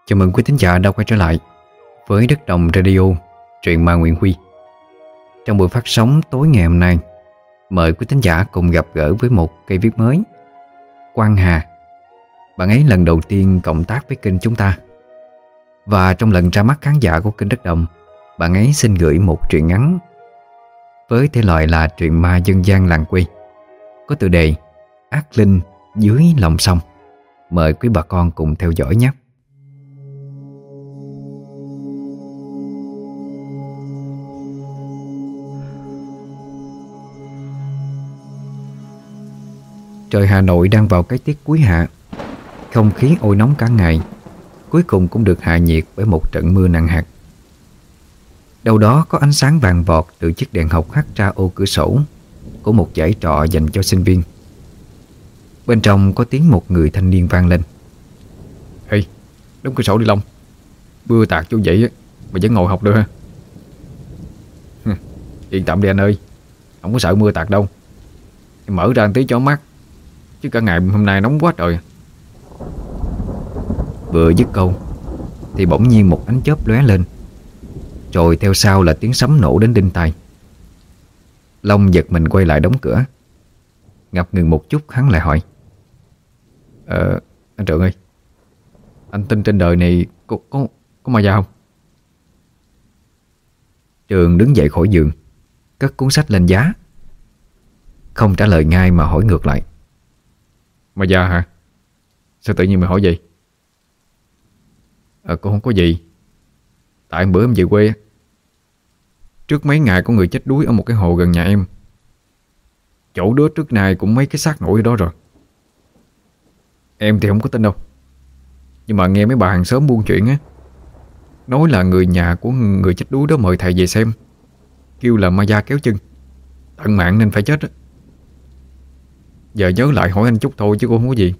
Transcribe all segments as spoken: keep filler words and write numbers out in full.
Chào mừng quý thính giả đã quay trở lại với Đất Đồng Radio, truyện ma Nguyễn Huy. Trong buổi phát sóng tối ngày hôm nay, mời quý thính giả cùng gặp gỡ với một cây viết mới, Quang Hà. Bạn ấy lần đầu tiên cộng tác với kênh chúng ta. Và trong lần ra mắt khán giả của kênh Đất Đồng, bạn ấy xin gửi một truyện ngắn với thể loại là truyện ma dân gian làng quê, có tựa đề Ác Linh Dưới Lòng Sông. Mời quý bà con cùng theo dõi nhé. Trời Hà Nội đang vào cái tiết cuối hạ. Không khí oi nóng cả ngày, cuối cùng cũng được hạ nhiệt bởi một trận mưa nặng hạt. Đâu đó có ánh sáng vàng vọt từ chiếc đèn học hắt ra ô cửa sổ của một dãy trọ dành cho sinh viên. Bên trong có tiếng một người thanh niên vang lên: "Ê, đóng cửa sổ đi Long. Mưa tạt vô vậy á, mà vẫn ngồi học được ha?" "Yên tâm đi anh ơi, không có sợ mưa tạt đâu. Em mở ra một tí cho mát, chứ cả ngày hôm nay nóng quá trời." Vừa dứt câu thì bỗng nhiên một ánh chớp lóe lên, rồi theo sau là tiếng sấm nổ đến đinh tai. Long giật mình quay lại đóng cửa. Ngập ngừng một chút, hắn lại hỏi: Ờ, anh Trượng ơi, anh tin trên đời này có, có, có ma da không?" Trường đứng dậy khỏi giường, cất cuốn sách lên giá, không trả lời ngay mà hỏi ngược lại: "Ma da hả? Sao tự nhiên mày hỏi vậy?" "Ờ, cũng không có gì. Tại bữa em về quê, trước mấy ngày có người chết đuối ở một cái hồ gần nhà em. Chỗ đứa trước này cũng mấy cái xác nổi ở đó rồi. Em thì không có tin đâu, nhưng mà nghe mấy bà hàng xóm buôn chuyện á, nói là người nhà của người chết đuối đó mời thầy về xem, kêu là ma da kéo chân, tận mạng nên phải chết á. Giờ nhớ lại hỏi anh chút thôi chứ cũng không có gì."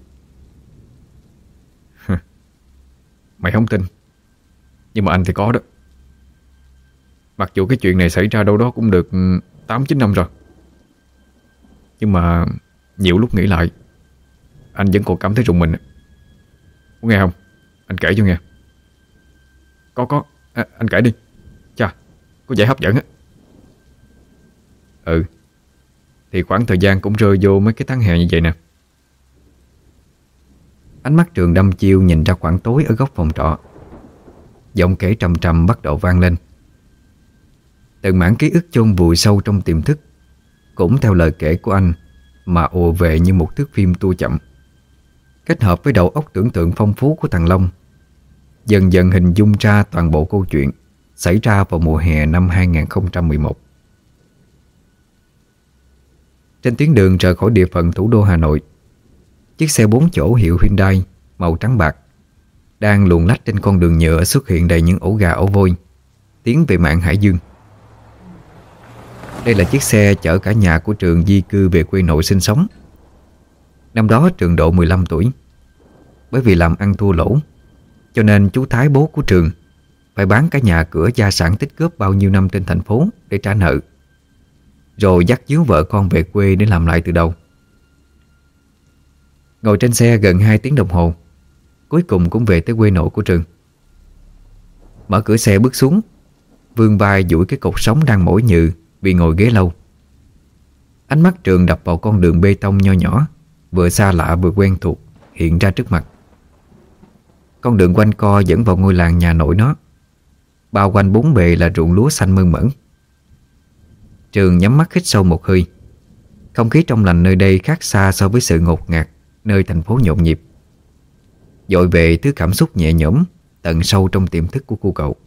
"Mày không tin, nhưng mà anh thì có đó. Mặc dù cái chuyện này xảy ra đâu đó cũng được tám chín năm rồi, nhưng mà nhiều lúc nghĩ lại, anh vẫn còn cảm thấy rùng mình. Muốn nghe không? Anh kể cho nghe." Có có à, anh kể đi. Chà, có vẻ hấp dẫn á." "Ừ, thì khoảng thời gian cũng rơi vô mấy cái tháng hè như vậy nè." Ánh mắt Trường đăm chiêu nhìn ra khoảng tối ở góc phòng trọ. Giọng kể trầm trầm bắt đầu vang lên. Từng mảng ký ức chôn vùi sâu trong tiềm thức cũng theo lời kể của anh mà ùa về như một thước phim tua chậm, kết hợp với đầu óc tưởng tượng phong phú của thằng Long, dần dần hình dung ra toàn bộ câu chuyện xảy ra vào mùa hè năm hai không một một. Trên tuyến đường rời khỏi địa phận thủ đô Hà Nội, chiếc xe bốn chỗ hiệu Hyundai màu trắng bạc đang luồn lách trên con đường nhựa xuất hiện đầy những ổ gà ổ vôi, tiến về mạn Hải Dương. Đây là chiếc xe chở cả nhà của Trường di cư về quê nội sinh sống. Năm đó Trường độ mười lăm tuổi. Bởi vì làm ăn thua lỗ, cho nên chú Thái bố của Trường phải bán cả nhà cửa gia sản tích góp bao nhiêu năm trên thành phố để trả nợ, rồi dắt díu vợ con về quê để làm lại từ đầu. Ngồi trên xe gần hai tiếng đồng hồ, cuối cùng cũng về tới quê nội của Trường. Mở cửa xe bước xuống, vươn vai duỗi cái cột sống đang mỏi nhừ vì ngồi ghế lâu. Ánh mắt Trường đập vào con đường bê tông nho nhỏ, vừa xa lạ vừa quen thuộc hiện ra trước mặt. Con đường quanh co dẫn vào ngôi làng nhà nội nó, bao quanh bốn bề là ruộng lúa xanh mơn mởn. Trường nhắm mắt hít sâu một hơi. Không khí trong lành nơi đây khác xa so với sự ngột ngạt nơi thành phố nhộn nhịp, dội về thứ cảm xúc nhẹ nhõm tận sâu trong tiềm thức của cô cậu.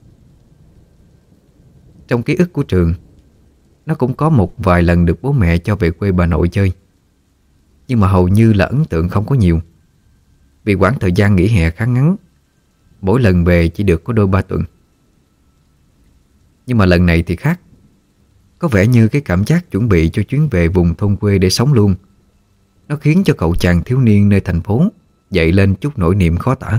Trong ký ức của Trường, nó cũng có một vài lần được bố mẹ cho về quê bà nội chơi, nhưng mà hầu như là ấn tượng không có nhiều, vì quãng thời gian nghỉ hè khá ngắn, mỗi lần về chỉ được có đôi ba tuần. Nhưng mà lần này thì khác. Có vẻ như cái cảm giác chuẩn bị cho chuyến về vùng thôn quê để sống luôn, nó khiến cho cậu chàng thiếu niên nơi thành phố dậy lên chút nỗi niềm khó tả.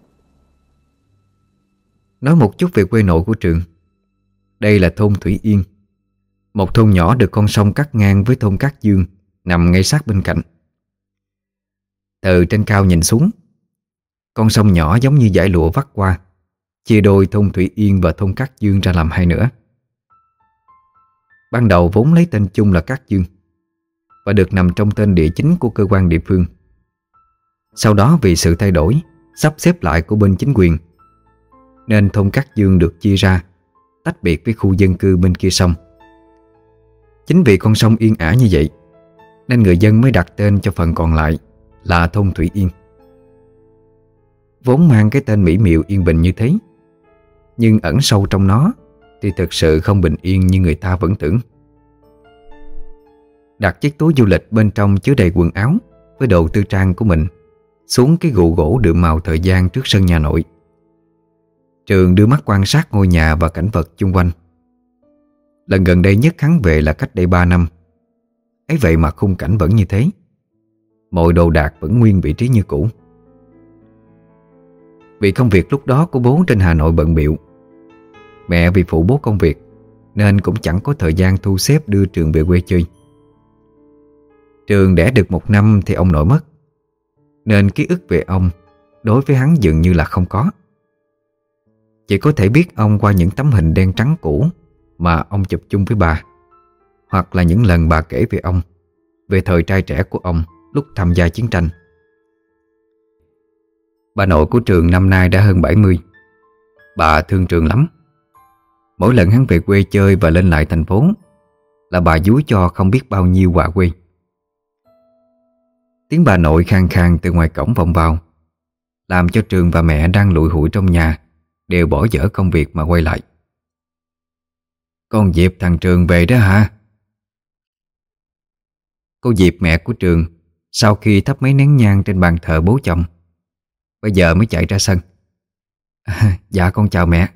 Nói một chút về quê nội của Trường. Đây là thôn Thủy Yên, một thôn nhỏ được con sông cắt ngang với thôn Cát Dương, nằm ngay sát bên cạnh. Từ trên cao nhìn xuống, Con sông nhỏ giống như dải lụa vắt qua, chia đôi thôn Thủy Yên và thôn Cát Dương ra làm hai nửa. Ban đầu vốn lấy tên chung là Cát Dương và được nằm trong tên địa chính của cơ quan địa phương. Sau đó vì sự thay đổi, sắp xếp lại của bên chính quyền, nên thôn Cát Dương được chia ra, tách biệt với khu dân cư bên kia sông. Chính vì con sông yên ả như vậy, nên người dân mới đặt tên cho phần còn lại là thôn Thủy Yên. Vốn mang cái tên mỹ miều yên bình như thế, nhưng ẩn sâu trong nó thì thực sự không bình yên như người ta vẫn tưởng. Đặt chiếc túi du lịch bên trong chứa đầy quần áo với đồ tư trang của mình xuống cái gụ gỗ đượm màu thời gian trước sân nhà nội. Trường đưa mắt quan sát ngôi nhà và cảnh vật chung quanh. Lần gần đây nhất hắn về là cách đây ba năm. Ấy vậy mà khung cảnh vẫn như thế, mọi đồ đạc vẫn nguyên vị trí như cũ. Vì công việc lúc đó của bố trên Hà Nội bận bịu, mẹ vì phụ bố công việc nên cũng chẳng có thời gian thu xếp đưa Trường về quê chơi. Trường đẻ được một năm thì ông nội mất, nên ký ức về ông đối với hắn dường như là không có. Chỉ có thể biết ông qua những tấm hình đen trắng cũ mà ông chụp chung với bà, hoặc là những lần bà kể về ông, về thời trai trẻ của ông lúc tham gia chiến tranh. Bà nội của Trường năm nay đã hơn bảy mươi. Bà thương Trường lắm. Mỗi lần hắn về quê chơi và lên lại thành phố là bà dúi cho không biết bao nhiêu quà quê. Tiếng bà nội khang khang từ ngoài cổng vọng vào, làm cho Trường và mẹ đang lủi hủi trong nhà đều bỏ dở công việc mà quay lại. Con Diệp thằng Trường về đó hả? Cô Diệp mẹ của Trường sau khi thắp mấy nén nhang trên bàn thờ bố chồng, bây giờ mới chạy ra sân. À, dạ con chào mẹ.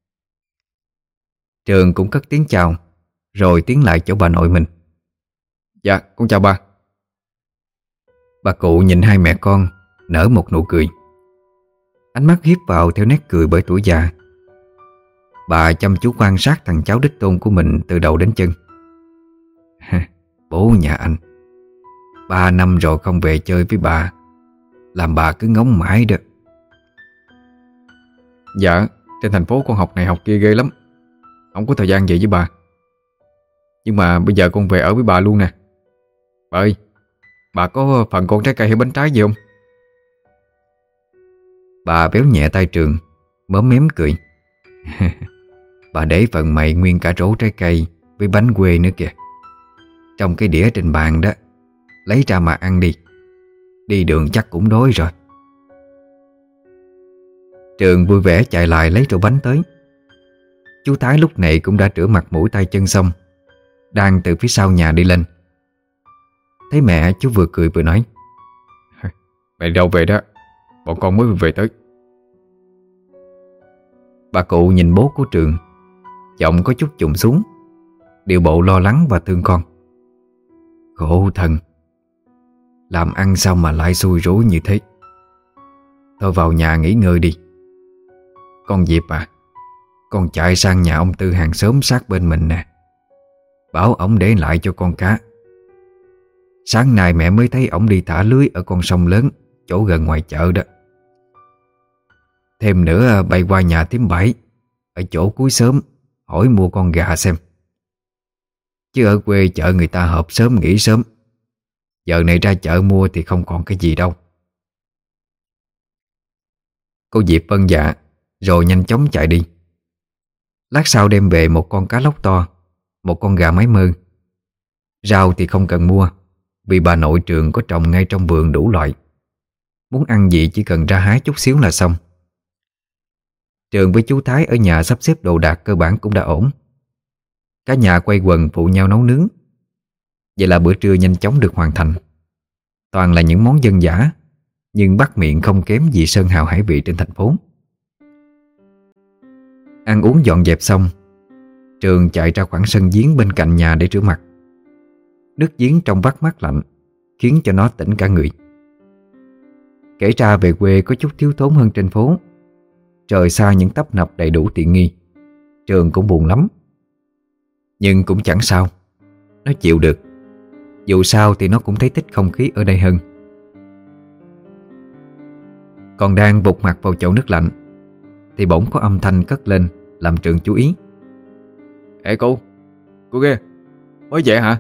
Trường cũng cất tiếng chào, rồi tiến lại chỗ bà nội mình. Dạ con chào ba. Bà cụ nhìn hai mẹ con, nở một nụ cười. Ánh mắt hiếp vào theo nét cười bởi tuổi già. Bà chăm chú quan sát thằng cháu đích tôn của mình từ đầu đến chân. Bố nhà anh, ba năm rồi không về chơi với bà, làm bà cứ ngóng mãi đó. Dạ, trên thành phố con học này học kia ghê lắm, không có thời gian về với bà. Nhưng mà bây giờ con về ở với bà luôn nè. Bà ơi, bà có phần con trái cây hay bánh trái gì không? Bà béo nhẹ tay Trường, mớm mém cười. Bà để phần mày nguyên cả rổ trái cây với bánh quê nữa kìa. Trong cái đĩa trên bàn đó, lấy ra mà ăn đi. Đi đường chắc cũng đói rồi. Trường vui vẻ chạy lại lấy rổ bánh tới. Chú Thái lúc này cũng đã rửa mặt mũi tay chân xong, đang từ phía sau nhà đi lên. Thấy mẹ, chú vừa cười vừa nói. Mẹ đâu về đó, bọn con mới về tới. Bà cụ nhìn bố của Trường, giọng có chút trùng xuống, điệu bộ lo lắng và thương con. Khổ thân, làm ăn sao mà lại xui rủi như thế. Thôi vào nhà nghỉ ngơi đi. Con Diệp à, con chạy sang nhà ông Tư hàng xóm sát bên mình nè, bảo ổng để lại cho con cá. Sáng nay mẹ mới thấy ổng đi thả lưới ở con sông lớn chỗ gần ngoài chợ đó. Thêm nữa bay qua nhà thím Bảy ở chỗ cuối xóm hỏi mua con gà xem. Chứ ở quê chợ người ta họp sớm nghỉ sớm, giờ này ra chợ mua thì không còn cái gì đâu. Cô Diệp vâng dạ, rồi nhanh chóng chạy đi. Lát sau đem về một con cá lóc to, một con gà mái mơ. Rau thì không cần mua, vì bà nội Trường có trồng ngay trong vườn đủ loại. Muốn ăn gì chỉ cần ra hái chút xíu là xong. Trường với chú Thái ở nhà sắp xếp đồ đạc cơ bản cũng đã ổn. Cả nhà quay quần phụ nhau nấu nướng. Vậy là bữa trưa nhanh chóng được hoàn thành. Toàn là những món dân dã, nhưng bắt miệng không kém gì sơn hào hải vị trên thành phố. Ăn uống dọn dẹp xong, Trường chạy ra khoảng sân giếng bên cạnh nhà để rửa mặt. Nước giếng trong vắt mát lạnh, khiến cho nó tỉnh cả người. Kể ra về quê có chút thiếu thốn hơn trên phố. Trời xa những tấp nập đầy đủ tiện nghi, Trường cũng buồn lắm. Nhưng cũng chẳng sao, nó chịu được. Dù sao thì nó cũng thấy thích không khí ở đây hơn. Còn đang vụt mặt vào chậu nước lạnh thì bỗng có âm thanh cất lên làm Trường chú ý. Ê cô, cô ghê, mới về hả?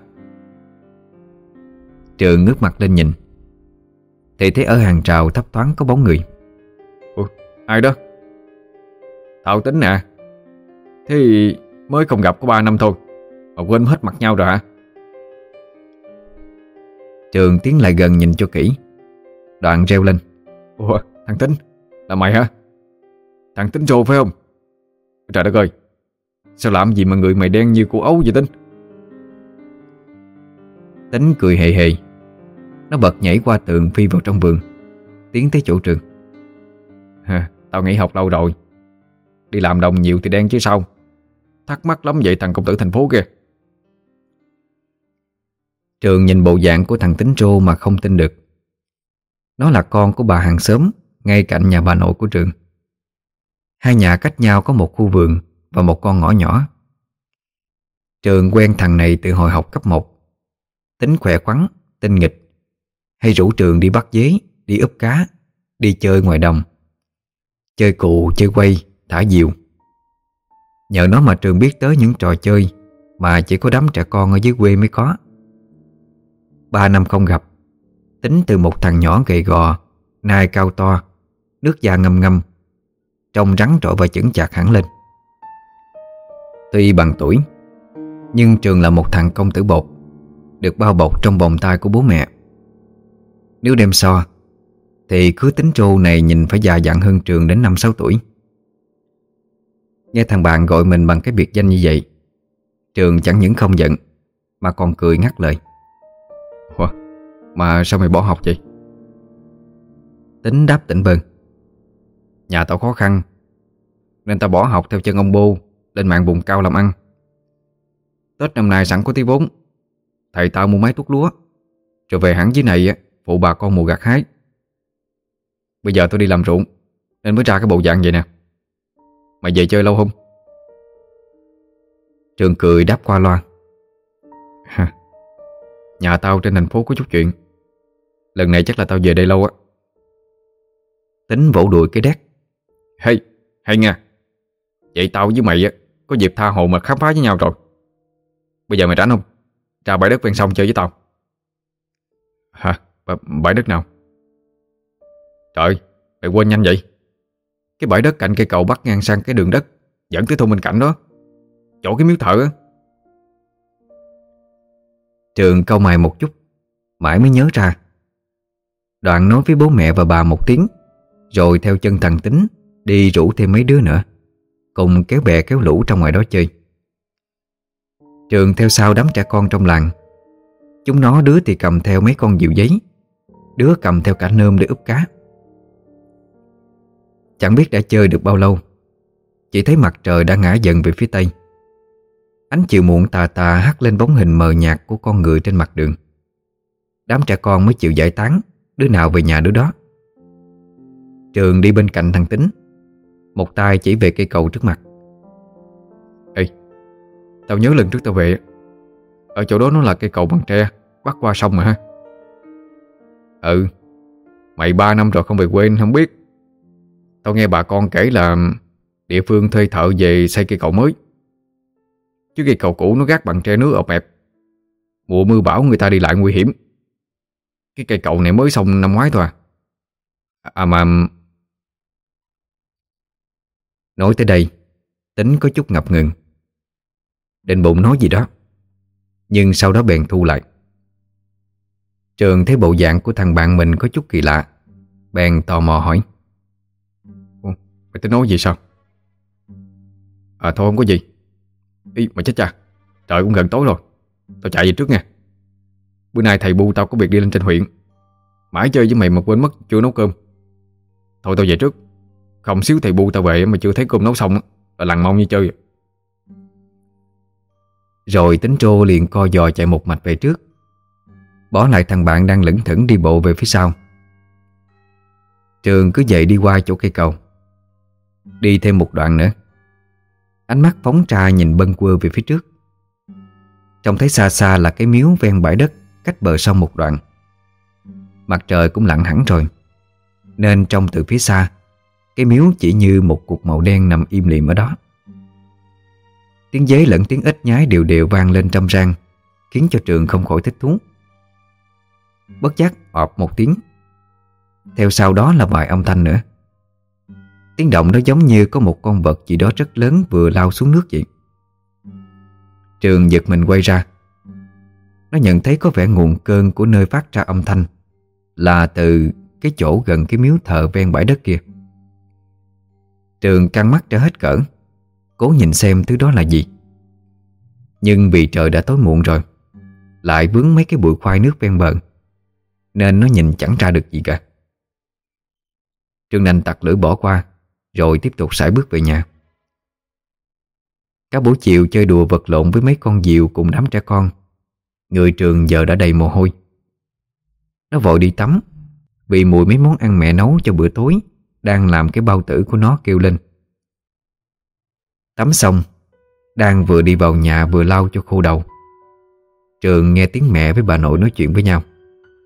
Trường ngước mặt lên nhìn thì thấy ở hàng rào thấp thoáng có bóng người. Ủa, ai đó? Thảo Tính nè. Thế mới không gặp có ba năm thôi mà quên hết mặt nhau rồi hả? Trường tiến lại gần nhìn cho kỹ, đoạn reo lên. Ủa, thằng Tính, là mày hả? Thằng Tính Rô phải không? Trời đất ơi, sao làm gì mà người mày đen như cô ấu vậy Tính? Tính cười hề hề. Nó bật nhảy qua tường phi vào trong vườn, tiến tới chỗ Trường. Ha, tao nghỉ học lâu rồi, đi làm đồng nhiều thì đen chứ sao. Thắc mắc lắm vậy thằng công tử thành phố kia. Trường nhìn bộ dạng của thằng Tính Rô mà không tin được. Nó là con của bà hàng xóm ngay cạnh nhà bà nội của Trường. Hai nhà cách nhau có một khu vườn và một con ngõ nhỏ. Trường quen thằng này từ hồi học cấp một. Tính khỏe khoắn, tinh nghịch, hay rủ Trường đi bắt dế, đi úp cá, đi chơi ngoài đồng, chơi cù, chơi quay, thả diều. Nhờ nó mà Trường biết tới những trò chơi mà chỉ có đám trẻ con ở dưới quê mới có. Ba năm không gặp, Tính từ một thằng nhỏ gầy gò, nai cao to, nước da ngâm ngâm, trông rắn rỏi và chững chạc hẳn lên. Tuy bằng tuổi, nhưng Trường là một thằng công tử bột, được bao bọc trong vòng tay của bố mẹ. Nếu đem so thì cứ Tính Rô này nhìn phải già dặn hơn Trường đến năm sáu tuổi. Nghe thằng bạn gọi mình bằng cái biệt danh như vậy, Trường chẳng những không giận mà còn cười ngắt lời. Ủa, mà sao mày bỏ học vậy? Tính đáp tỉnh bơ. Nhà tao khó khăn nên tao bỏ học theo chân ông bô lên mạng vùng cao làm ăn. Tết năm nay sẵn có tí vốn, thầy tao mua máy tuốt lúa rồi về hẳn dưới này phụ bà con mùa gặt hái. Bây giờ tôi đi làm ruộng nên mới ra cái bộ dạng vậy nè. Mày về chơi lâu không? Trường cười đáp qua loa. Ha, nhà tao trên thành phố có chút chuyện, lần này chắc là tao về đây lâu á. Tính vỗ đùi cái đét. Hay, hay nha. Vậy tao với mày á có dịp tha hồ mà khám phá với nhau rồi. Bây giờ mày rảnh không? Ra bãi đất ven sông chơi với tao. Hả? B- bãi đất nào? Trời, mày quên nhanh vậy. Cái bãi đất cạnh cây cầu bắc ngang sang cái đường đất dẫn tới thôn bên cạnh đó, chỗ cái miếu thờ á. Trường cau mày một chút, mãi mới nhớ ra. Đoạn nói với bố mẹ và bà một tiếng, rồi theo chân thằng Tính đi rủ thêm mấy đứa nữa, cùng kéo bè kéo lũ trong ngoài đó chơi. Trường theo sau đám trẻ con trong làng. Chúng nó đứa thì cầm theo mấy con diều giấy, đứa cầm theo cả nơm để úp cá. Chẳng biết đã chơi được bao lâu, chỉ thấy mặt trời đã ngã dần về phía tây. Ánh chiều muộn tà tà hắt lên bóng hình mờ nhạt của con người trên mặt đường. Đám trẻ con mới chịu giải tán, đứa nào về nhà đứa đó. Trường đi bên cạnh thằng Tính, một tay chỉ về cây cầu trước mặt. Ê, tao nhớ lần trước tao về, ở chỗ đó nó là cây cầu bằng tre bắc qua sông mà ha. Ừ, mày ba năm rồi không về quê nên không biết. Tao nghe bà con kể là địa phương thuê thợ về xây cây cầu mới, chứ cây cầu cũ nó gác bằng tre nước ọp ẹp, mùa mưa bão người ta đi lại nguy hiểm. Cái cây cầu này mới xong năm ngoái thôi à. À mà... Nói tới đây, Tính có chút ngập ngừng, định bụng nói gì đó, nhưng sau đó bèn thu lại. Trường thấy bộ dạng của thằng bạn mình có chút kỳ lạ, bèn tò mò hỏi. Ủa, mày tính nói gì sao? À thôi không có gì. Ý mà chết cha, trời cũng gần tối rồi, tao chạy về trước nha. Bữa nay thầy bu tao có việc đi lên trên huyện, mãi chơi với mày mà quên mất chưa nấu cơm. Thôi tao về trước, không xíu thầy bu tao về mà chưa thấy cơm nấu xong là lằn mông như chơi. Rồi Tính Rô liền co giò chạy một mạch về trước, bỏ lại thằng bạn đang lững thững đi bộ về phía sau. Trường cứ vậy đi qua chỗ cây cầu. Đi thêm một đoạn nữa, ánh mắt phóng ra nhìn bâng quơ về phía trước. Trông thấy xa xa là cái miếu ven bãi đất cách bờ sông một đoạn. Mặt trời cũng lặn hẳn rồi. nên trông từ phía xa, cái miếu chỉ như một cục màu đen nằm im lìm ở đó. Tiếng dế lẫn tiếng ếch nhái đều đều vang lên râm ran, khiến cho Trường không khỏi thích thú. Bất giác ọp một tiếng, theo sau đó là vài âm thanh nữa. Tiếng động đó giống như có một con vật gì đó rất lớn vừa lao xuống nước vậy. Trường giật mình quay ra. Nó nhận thấy có vẻ nguồn cơn của nơi phát ra âm thanh là từ cái chỗ gần cái miếu thờ ven bãi đất kia. Trường căng mắt ra hết cỡ, cố nhìn xem thứ đó là gì. Nhưng vì trời đã tối muộn rồi, lại vướng mấy cái bụi khoai nước ven bờ, nên nó nhìn chẳng ra được gì cả. Trường đành tặc lưỡi bỏ qua, rồi tiếp tục sải bước về nhà. Cả buổi chiều chơi đùa vật lộn với mấy con diều cùng đám trẻ con, người Trường giờ đã đầy mồ hôi. Nó vội đi tắm, vì mùi mấy món ăn mẹ nấu cho bữa tối đang làm cái bao tử của nó kêu lên. Tắm xong, đang vừa đi vào nhà vừa lau cho khô đầu, Trường nghe tiếng mẹ với bà nội nói chuyện với nhau.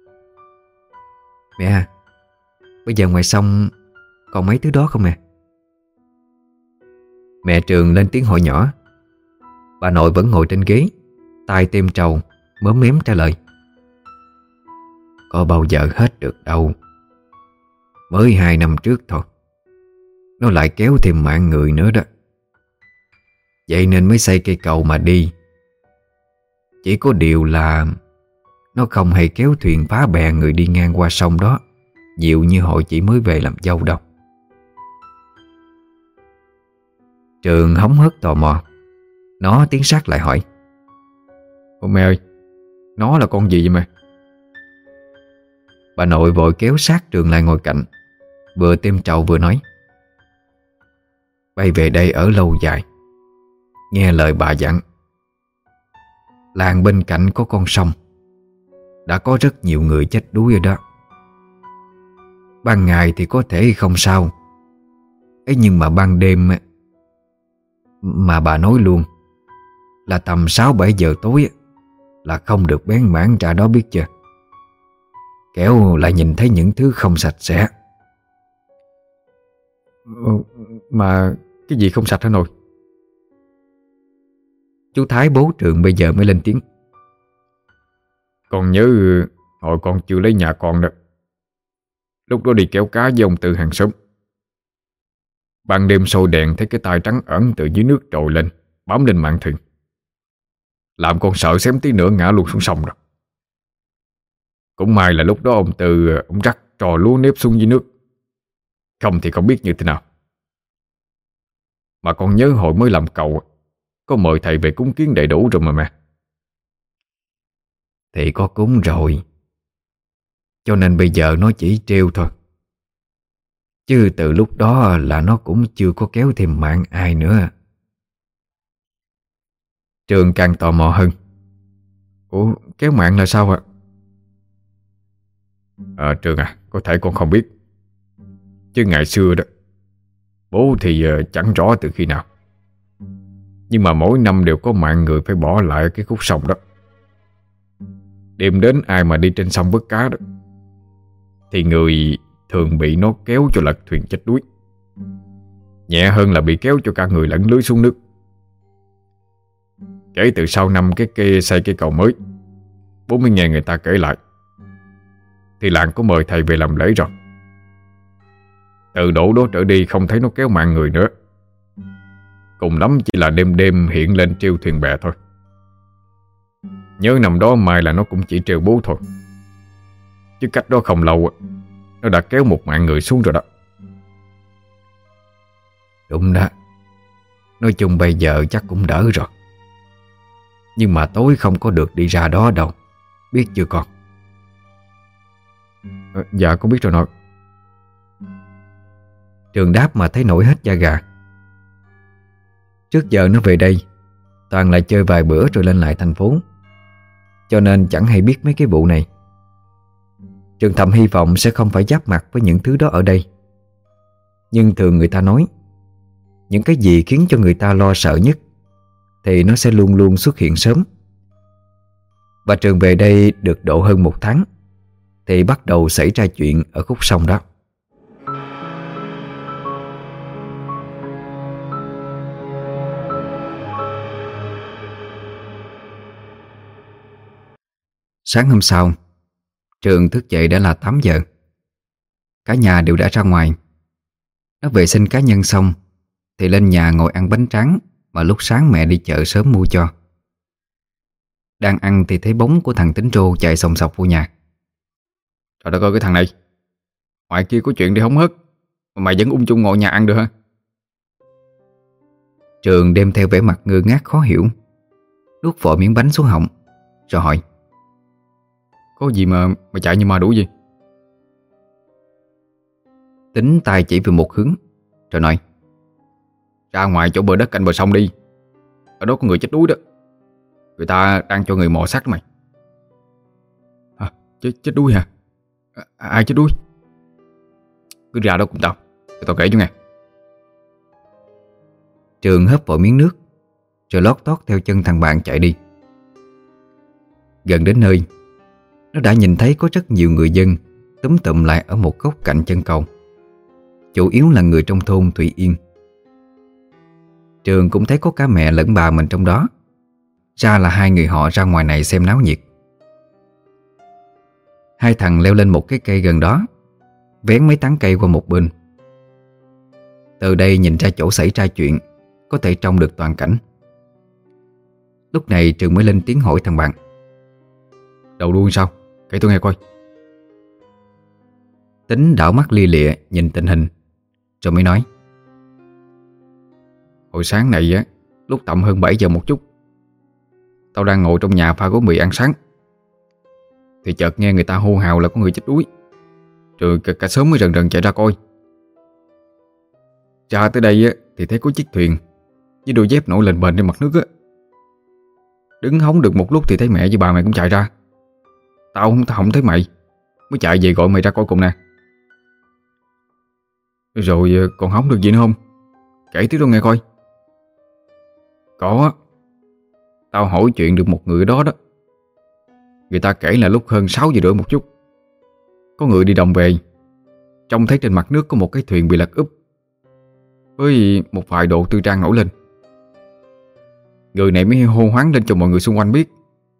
Mẹ à, bây giờ ngoài sông còn mấy thứ đó không mẹ? Mẹ Trường lên tiếng hỏi nhỏ. Bà nội vẫn ngồi trên ghế, tay têm trầu, mớm mém trả lời. Có bao giờ hết được đâu. Mới hai năm trước thôi, nó lại kéo thêm mạng người nữa đó. Vậy nên mới xây cây cầu mà đi. Chỉ có điều là nó không hay kéo thuyền phá bè người đi ngang qua sông đó nhiều như hội chỉ mới về làm dâu đâu. Trường hóng hớt tò mò. Nó tiến sát lại hỏi. Ôi mẹ ơi, nó là con gì vậy mẹ? Bà nội vội kéo sát Trường lại ngồi cạnh, vừa têm trầu vừa nói. Bay về đây ở lâu dài, nghe lời bà dặn. Làng bên cạnh có con sông, đã có rất nhiều người chết đuối ở đó. Ban ngày thì có thể không sao ấy, nhưng mà ban đêm, mà bà nói luôn là tầm sáu bảy giờ tối là không được bén mảng ra đó biết chưa. Kéo lại nhìn thấy những thứ không sạch sẽ. Mà cái gì không sạch hả nội? Chú Thái bố Trường bây giờ mới lên tiếng. Con nhớ hồi con chưa lấy nhà con đó, lúc đó đi kéo cá với ông Tư hàng xóm. Ban đêm sôi đèn thấy cái tay trắng ẩn từ dưới nước trồi lên, bám lên mạn thuyền, làm con sợ xém tí nữa ngã luôn xuống sông rồi. Cũng may là lúc đó ông Tư ông rắc trò lúa nếp xuống dưới nước, không thì không biết như thế nào. Mà con nhớ hồi mới làm cầu có mời thầy về cúng kiến đầy đủ rồi mà mẹ. Thì có cúng rồi, cho nên bây giờ nó chỉ trêu thôi. Chứ từ lúc đó là nó cũng chưa có kéo thêm mạng ai nữa. Trường càng tò mò hơn. Ủa kéo mạng là sao ạ? À, Trường à, có thể con không biết, chứ ngày xưa đó bố thì chẳng rõ từ khi nào, nhưng mà mỗi năm đều có mạng người phải bỏ lại cái khúc sông đó. Đêm đến ai mà đi trên sông vớt cá đó thì người thường bị nó kéo cho lật thuyền chết đuối, nhẹ hơn là bị kéo cho cả người lẫn lưới xuống nước. Kể từ sau năm cái cây xây cây cầu mới, bố mới nghe người ta kể lại, thì làng có mời thầy về làm lễ rồi. Từ độ đó trở đi không thấy nó kéo mạng người nữa, cùng lắm chỉ là đêm đêm hiện lên trêu thuyền bè thôi. Nhớ năm đó mai là nó cũng chỉ trêu bố thôi, chứ cách đó không lâu nó đã kéo một mạng người xuống rồi đó. Đúng đó. Nói chung bây giờ chắc cũng đỡ rồi, nhưng mà tối không có được đi ra đó đâu, biết chưa con? À, dạ con biết rồi nội. Trường đáp mà thấy nổi hết da gà. Trước giờ nó về đây toàn lại chơi vài bữa rồi lên lại thành phố, cho nên chẳng hay biết mấy cái vụ này. Trường thầm hy vọng sẽ không phải giáp mặt với những thứ đó ở đây. Nhưng thường người ta nói, những cái gì khiến cho người ta lo sợ nhất thì nó sẽ luôn luôn xuất hiện sớm. Và Trường về đây được độ hơn một tháng thì bắt đầu xảy ra chuyện ở khúc sông đó. Sáng hôm sau, Trường thức dậy đã là tám giờ. Cả nhà đều đã ra ngoài. Nó vệ sinh cá nhân xong thì lên nhà ngồi ăn bánh tráng mà lúc sáng mẹ đi chợ sớm mua cho. Đang ăn thì thấy bóng của thằng Tính Rô chạy sòng sọc vô nhà. Trời đất ơi, cái thằng này, ngoài kia có chuyện đi hóng hớt mà mày vẫn ung chung ngồi nhà ăn được hả? Trường đem theo vẻ mặt ngơ ngác khó hiểu, nuốt vội miếng bánh xuống họng rồi hỏi: Có gì mà mà chạy như ma đuổi gì? Tính tay chỉ về một hướng rồi nói: Ra ngoài chỗ bờ đất cạnh bờ sông đi. Ở đó có người chết đuối đó. Người ta đang cho người mò xác đó mày. Hả? Chết, chết đuối hả? À, ai chết đuối? Cứ ra đó cùng tao, để tao kể cho nghe. Trường hớp vội miếng nước rồi lót tót theo chân thằng bạn chạy đi. Gần đến nơi, nó đã nhìn thấy có rất nhiều người dân túm tụm lại ở một góc cạnh chân cầu. Chủ yếu là người trong thôn Thủy Yên. Trường cũng thấy có cả mẹ lẫn bà mình trong đó. Ra là hai người họ ra ngoài này xem náo nhiệt. Hai thằng leo lên một cái cây gần đó, vén mấy tán cây qua một bên. Từ đây nhìn ra chỗ xảy ra chuyện, có thể trông được toàn cảnh. Lúc này Trường mới lên tiếng hỏi thằng bạn: Đầu đuôi sao? Kể tôi nghe coi. Tính đảo mắt lia lịa nhìn tình hình rồi mới nói: Hồi sáng này á, lúc tầm hơn bảy giờ một chút, tao đang ngồi trong nhà pha gói mì ăn sáng, thì chợt nghe người ta hô hào là có người chết đuối. Rồi cả, cả xóm mới rần rần chạy ra coi. Ra tới đây á, thì thấy có chiếc thuyền với đôi dép nổi lên bềnh trên mặt nước á. Đứng hóng được một lúc thì thấy mẹ với bà mày cũng chạy ra. Tao không, tao không thấy mày, mới chạy về gọi mày ra coi cùng nè. Rồi còn hóng được gì nữa không? Kể tiếp tao nghe coi. Có. Tao hỏi chuyện được một người đó đó. Người ta kể là lúc hơn sáu giờ rưỡi một chút, có người đi đồng về, trông thấy trên mặt nước có một cái thuyền bị lật úp với một vài đồ tư trang nổi lên. Người này mới hô hoáng lên cho mọi người xung quanh biết.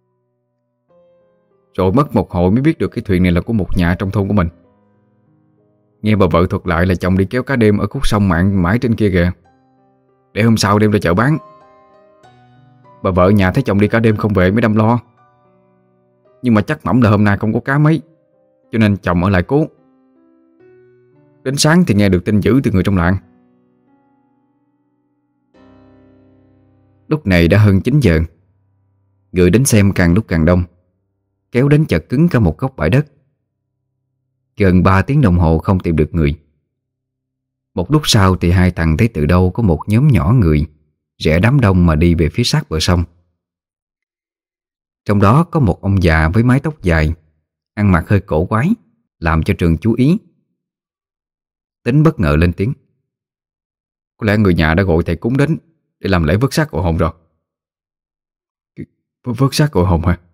Rồi mất một hồi mới biết được cái thuyền này là của một nhà trong thôn của mình. Nghe bà vợ thuật lại là chồng đi kéo cá đêm ở khúc sông mạn mãi trên kia kìa, để hôm sau đem ra chợ bán. Bà vợ nhà thấy chồng đi cả đêm không về mới đâm lo. Nhưng mà chắc mẩm là hôm nay không có cá mấy, cho nên chồng ở lại cố. Đến sáng thì nghe được tin dữ từ người trong làng. Lúc này đã hơn chín giờ. Người đến xem càng lúc càng đông, kéo đến chật cứng cả một góc bãi đất. Gần ba tiếng đồng hồ không tìm được người. Một lúc sau thì hai thằng thấy từ đâu có một nhóm nhỏ người rẽ đám đông mà đi về phía sát bờ sông. Trong đó có một ông già với mái tóc dài, ăn mặc hơi cổ quái, làm cho Trường chú ý. Tính bất ngờ lên tiếng: Có lẽ người nhà đã gọi thầy cúng đến để làm lễ vớt xác gọi hồn rồi. Vớt xác gọi hồn hả?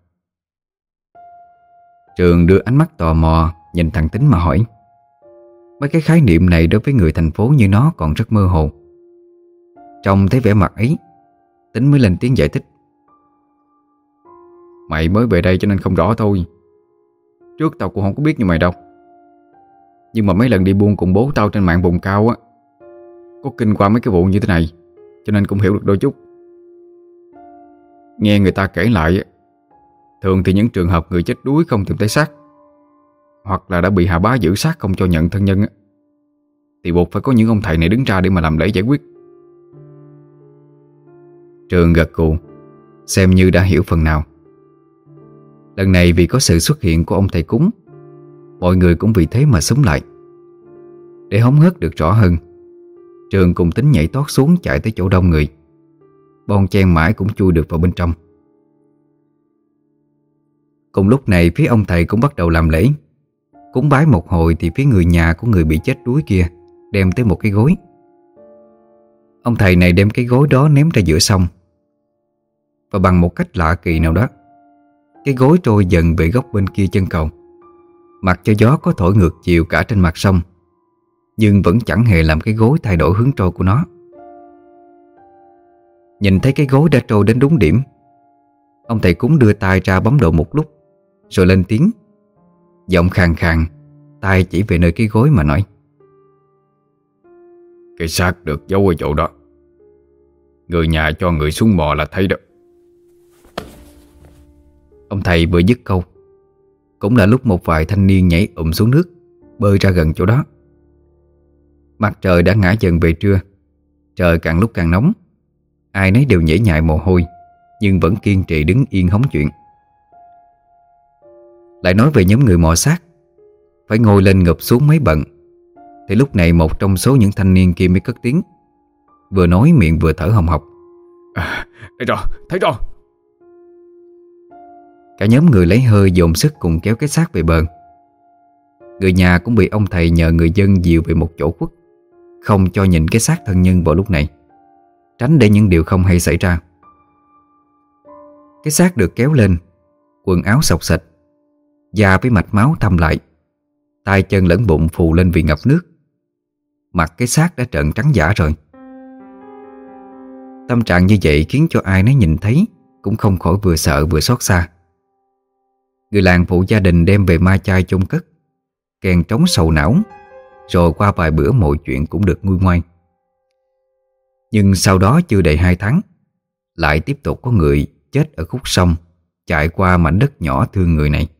Trường đưa ánh mắt tò mò nhìn thằng Tính mà hỏi. Mấy cái khái niệm này đối với người thành phố như nó còn rất mơ hồ. Trông thấy vẻ mặt ấy, Tính mới lên tiếng giải thích: Mày mới về đây cho nên không rõ thôi. Trước tao cũng không có biết như mày đâu. Nhưng mà mấy lần đi buôn cùng bố tao trên mạng vùng cao á, có kinh qua mấy cái vụ như thế này, cho nên cũng hiểu được đôi chút. Nghe người ta kể lại, thường thì những trường hợp người chết đuối không tìm thấy xác, hoặc là đã bị hà bá giữ xác không cho nhận thân nhân á, thì buộc phải có những ông thầy này đứng ra để mà làm lễ giải quyết. Trường gật gù, xem như đã hiểu phần nào. Lần này vì có sự xuất hiện của ông thầy cúng, mọi người cũng vì thế mà xúm lại. Để hóng hớt được rõ hơn, Trường cùng Tính nhảy tót xuống chạy tới chỗ đông người. Bon chen mãi cũng chui được vào bên trong. Cùng lúc này phía ông thầy cũng bắt đầu làm lễ. Cúng bái một hồi thì phía người nhà của người bị chết đuối kia đem tới một cái gối. Ông thầy này đem cái gối đó ném ra giữa sông. Và bằng một cách lạ kỳ nào đó, cái gối trôi dần về góc bên kia chân cầu, mặc cho gió có thổi ngược chiều cả trên mặt sông, nhưng vẫn chẳng hề làm cái gối thay đổi hướng trôi của nó. Nhìn thấy cái gối đã trôi đến đúng điểm, ông thầy cúng đưa tay ra bấm độ một lúc, rồi lên tiếng, giọng khàn khàn, tay chỉ về nơi cái gối mà nói: Cái xác được giấu ở chỗ đó. Người nhà cho người xuống mò là thấy đó. Ông thầy vừa dứt câu, cũng là lúc một vài thanh niên nhảy ụm xuống nước, bơi ra gần chỗ đó. Mặt trời đã ngã dần về trưa, trời càng lúc càng nóng. Ai nấy đều nhễ nhại mồ hôi, nhưng vẫn kiên trì đứng yên hóng chuyện. Lại nói về nhóm người mò xác, phải ngồi lên ngụp xuống mấy bận, thì lúc này một trong số những thanh niên kia mới cất tiếng, vừa nói miệng vừa thở hồng hộc: à, Thấy rồi, thấy rồi. Cả nhóm người lấy hơi dồn sức cùng kéo cái xác về bờ. Người nhà cũng bị ông thầy nhờ người dân dìu về một chỗ khuất, không cho nhìn cái xác thân nhân vào lúc này, tránh để những điều không hay xảy ra. Cái xác được kéo lên, quần áo xộc xệch, da với mạch máu thâm lại, tay chân lẫn bụng phù lên vì ngập nước. Mặt cái xác đã trợn trắng dã rồi. Tâm trạng như vậy khiến cho ai nấy nhìn thấy cũng không khỏi vừa sợ vừa xót xa. Người làng phụ gia đình đem về ma chay chôn cất, kèn trống sầu não, rồi qua vài bữa mọi chuyện cũng được nguôi ngoai. Nhưng sau đó chưa đầy hai tháng, lại tiếp tục có người chết ở khúc sông chạy qua mảnh đất nhỏ thương người này.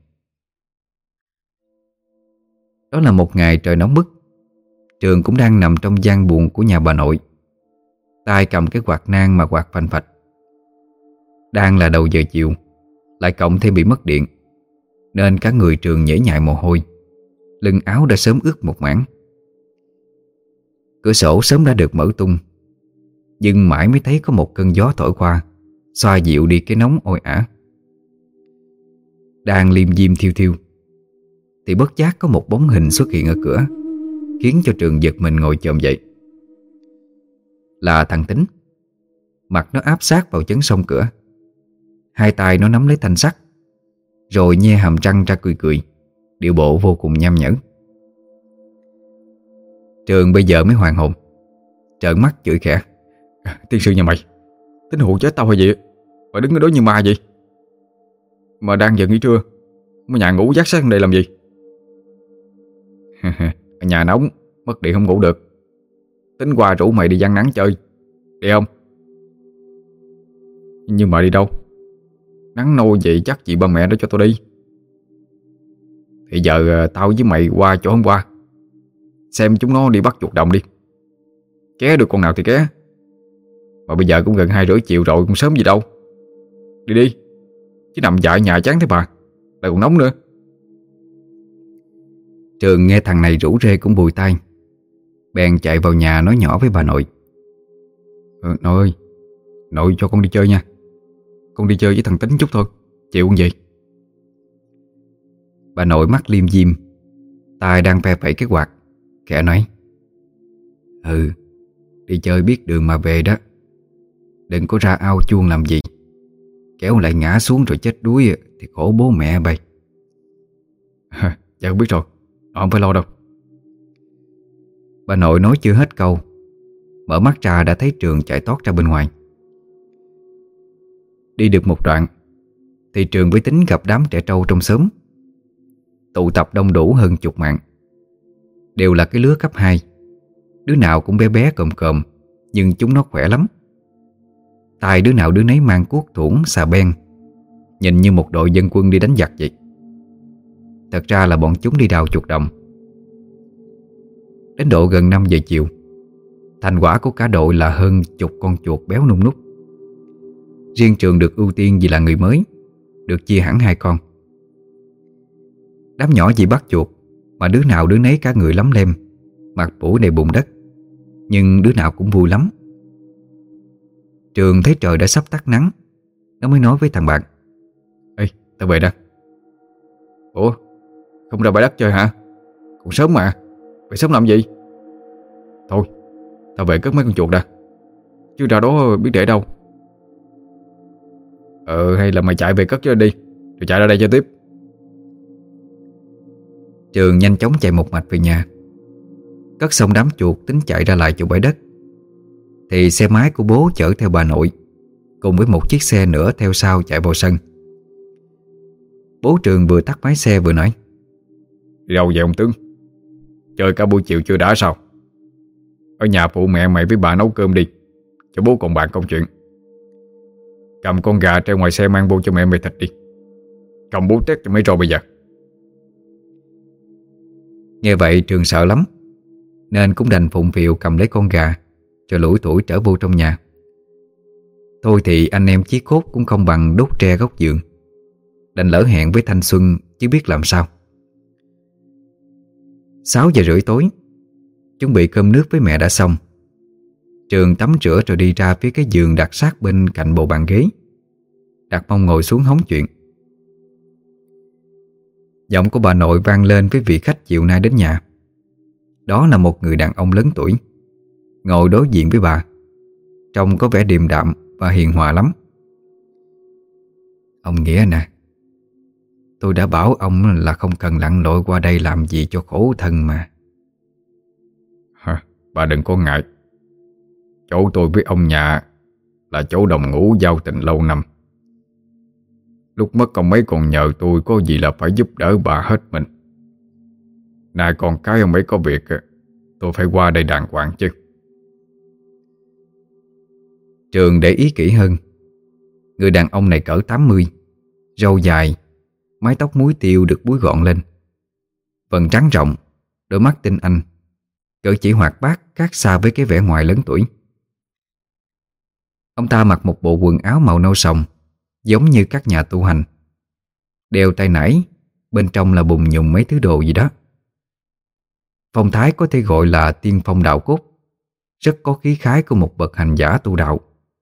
Đó là một ngày trời nóng bức. Trường cũng đang nằm trong gian buồng của nhà bà nội, tay cầm cái quạt nang mà quạt phành phạch. Đang là đầu giờ chiều, lại cộng thêm bị mất điện, nên cả người Trường nhễ nhại mồ hôi, lưng áo đã sớm ướt một mảng. Cửa sổ sớm đã được mở tung, nhưng mãi mới thấy có một cơn gió thổi qua, xoa dịu đi cái nóng oi ả. Đang liêm diêm thiêu thiêu thì bất giác có một bóng hình xuất hiện ở cửa, khiến cho Trường giật mình ngồi chồm dậy. Là thằng Tính. Mặt nó áp sát vào chấn song cửa, hai tay nó nắm lấy thanh sắt, rồi nhe hàm răng ra cười cười, điệu bộ vô cùng nham nhở. Trường bây giờ mới hoàn hồn, trợn mắt chửi khẽ: Tiên sư nhà mày, tính hụ chết tao hay gì mà đứng ở đó như ma vậy? Mà đang giờ nghỉ trưa, mà nhà ngủ dắt sát đây làm gì? Ở nhà nóng, mất điện không ngủ được, tính qua rủ mày đi giăng nắng chơi, đi không? Nhưng mà đi đâu? Nắng nôi vậy chắc chị ba mẹ đó cho tao đi. Thì giờ tao với mày qua chỗ hôm qua, xem chúng nó đi bắt chuột đồng đi. Ké được con nào thì ké. Mà bây giờ cũng gần hai rưỡi chiều rồi, cũng sớm gì đâu. Đi đi, chứ nằm dại nhà chán thế bà, lại còn nóng nữa. Trường nghe thằng này rủ rê cũng bùi tai, bèn chạy vào nhà nói nhỏ với bà nội: ừ, Nội ơi, nội cho con đi chơi nha. Con đi chơi với thằng Tính chút thôi, chịu không vậy? Bà nội mắt liêm diêm, tay đang phe phẩy cái quạt, khẽ nói: Ừ, đi chơi biết đường mà về đó. Đừng có ra ao chuông làm gì, kéo lại ngã xuống rồi chết đuối thì khổ bố mẹ bay. Dạ không biết rồi, nội không phải lo đâu. Bà nội nói chưa hết câu, mở mắt ra đã thấy Trường chạy tót ra bên ngoài. Đi được một đoạn thì Trường với Tính gặp đám trẻ trâu trong xóm, tụ tập đông đủ hơn chục mạng. Đều là cái lứa cấp hai, đứa nào cũng bé bé còm còm, nhưng chúng nó khỏe lắm. Tay đứa nào đứa nấy mang cuốc thủng xà beng, nhìn như một đội dân quân đi đánh giặc vậy. Thật ra là bọn chúng đi đào chuột đồng. Đến độ gần năm giờ chiều, thành quả của cả đội là hơn chục con chuột béo nung núc. Riêng Trường được ưu tiên vì là người mới, được chia hẳn hai con. Đám nhỏ chỉ bắt chuột mà đứa nào đứa nấy cả người lắm lem, mặt phủ đầy bùn đất, nhưng đứa nào cũng vui lắm. Trường thấy trời đã sắp tắt nắng, nó mới nói với thằng bạn: Ê, tao về đó. Ủa, không ra bãi đất chơi hả? Còn sớm mà, vậy sớm làm gì? Thôi, tao về cất mấy con chuột đã, chứ ra đó biết để đâu. Ờ, hay là mày chạy về cất cho đi, rồi chạy ra đây chơi tiếp. Trường nhanh chóng chạy một mạch về nhà. Cất xong đám chuột tính chạy ra lại chỗ bãi đất, thì xe máy của bố chở theo bà nội cùng với một chiếc xe nữa theo sau chạy vào sân. Bố Trường vừa tắt máy xe vừa nói: Đi đâu vậy ông tướng? Chơi cả buổi chiều chưa đã sao? Ở nhà phụ mẹ mày với bà nấu cơm đi, cho bố còn bàn công chuyện. Cầm con gà treo ngoài xe mang vô cho mẹ mày thịt đi. Cầm bố tét cho mấy rồi bây giờ. Nghe vậy Trường sợ lắm, nên cũng đành phụng phịu cầm lấy con gà, cho lủi thủi trở vô trong nhà. Thôi thì anh em chí cốt cũng không bằng đốt tre góc giường, đành lỡ hẹn với thanh xuân chứ biết làm sao. Sáu giờ rưỡi tối, chuẩn bị cơm nước với mẹ đã xong. Trường tắm rửa rồi đi ra phía cái giường đặt sát bên cạnh bộ bàn ghế, đặt mông ngồi xuống hóng chuyện. Giọng của bà nội vang lên với vị khách chiều nay đến nhà. Đó là một người đàn ông lớn tuổi, ngồi đối diện với bà, trông có vẻ điềm đạm và hiền hòa lắm. Ông Nghĩa nè, tôi đã bảo ông là không cần lặn lội qua đây làm gì cho khổ thân mà. Hả, bà đừng có ngại. Chỗ tôi với ông nhà là chỗ đồng ngũ giao tình lâu năm. Lúc mất ông ấy còn nhờ tôi có gì là phải giúp đỡ bà hết mình. Nay con cái ông ấy có việc, tôi phải qua đây đàng hoàng chứ. Trường để ý kỹ hơn. Người đàn ông này cỡ tám mươi, râu dài, mái tóc muối tiêu được búi gọn lên, vầng trán rộng, đôi mắt tinh anh, cử chỉ hoạt bát khác xa với cái vẻ ngoài lớn tuổi. Ông ta mặc một bộ quần áo màu nâu sòng, giống như các nhà tu hành, đeo tay nải, bên trong là bùn nhùng mấy thứ đồ gì đó. Phong thái có thể gọi là tiên phong đạo cốt, rất có khí khái của một bậc hành giả tu đạo.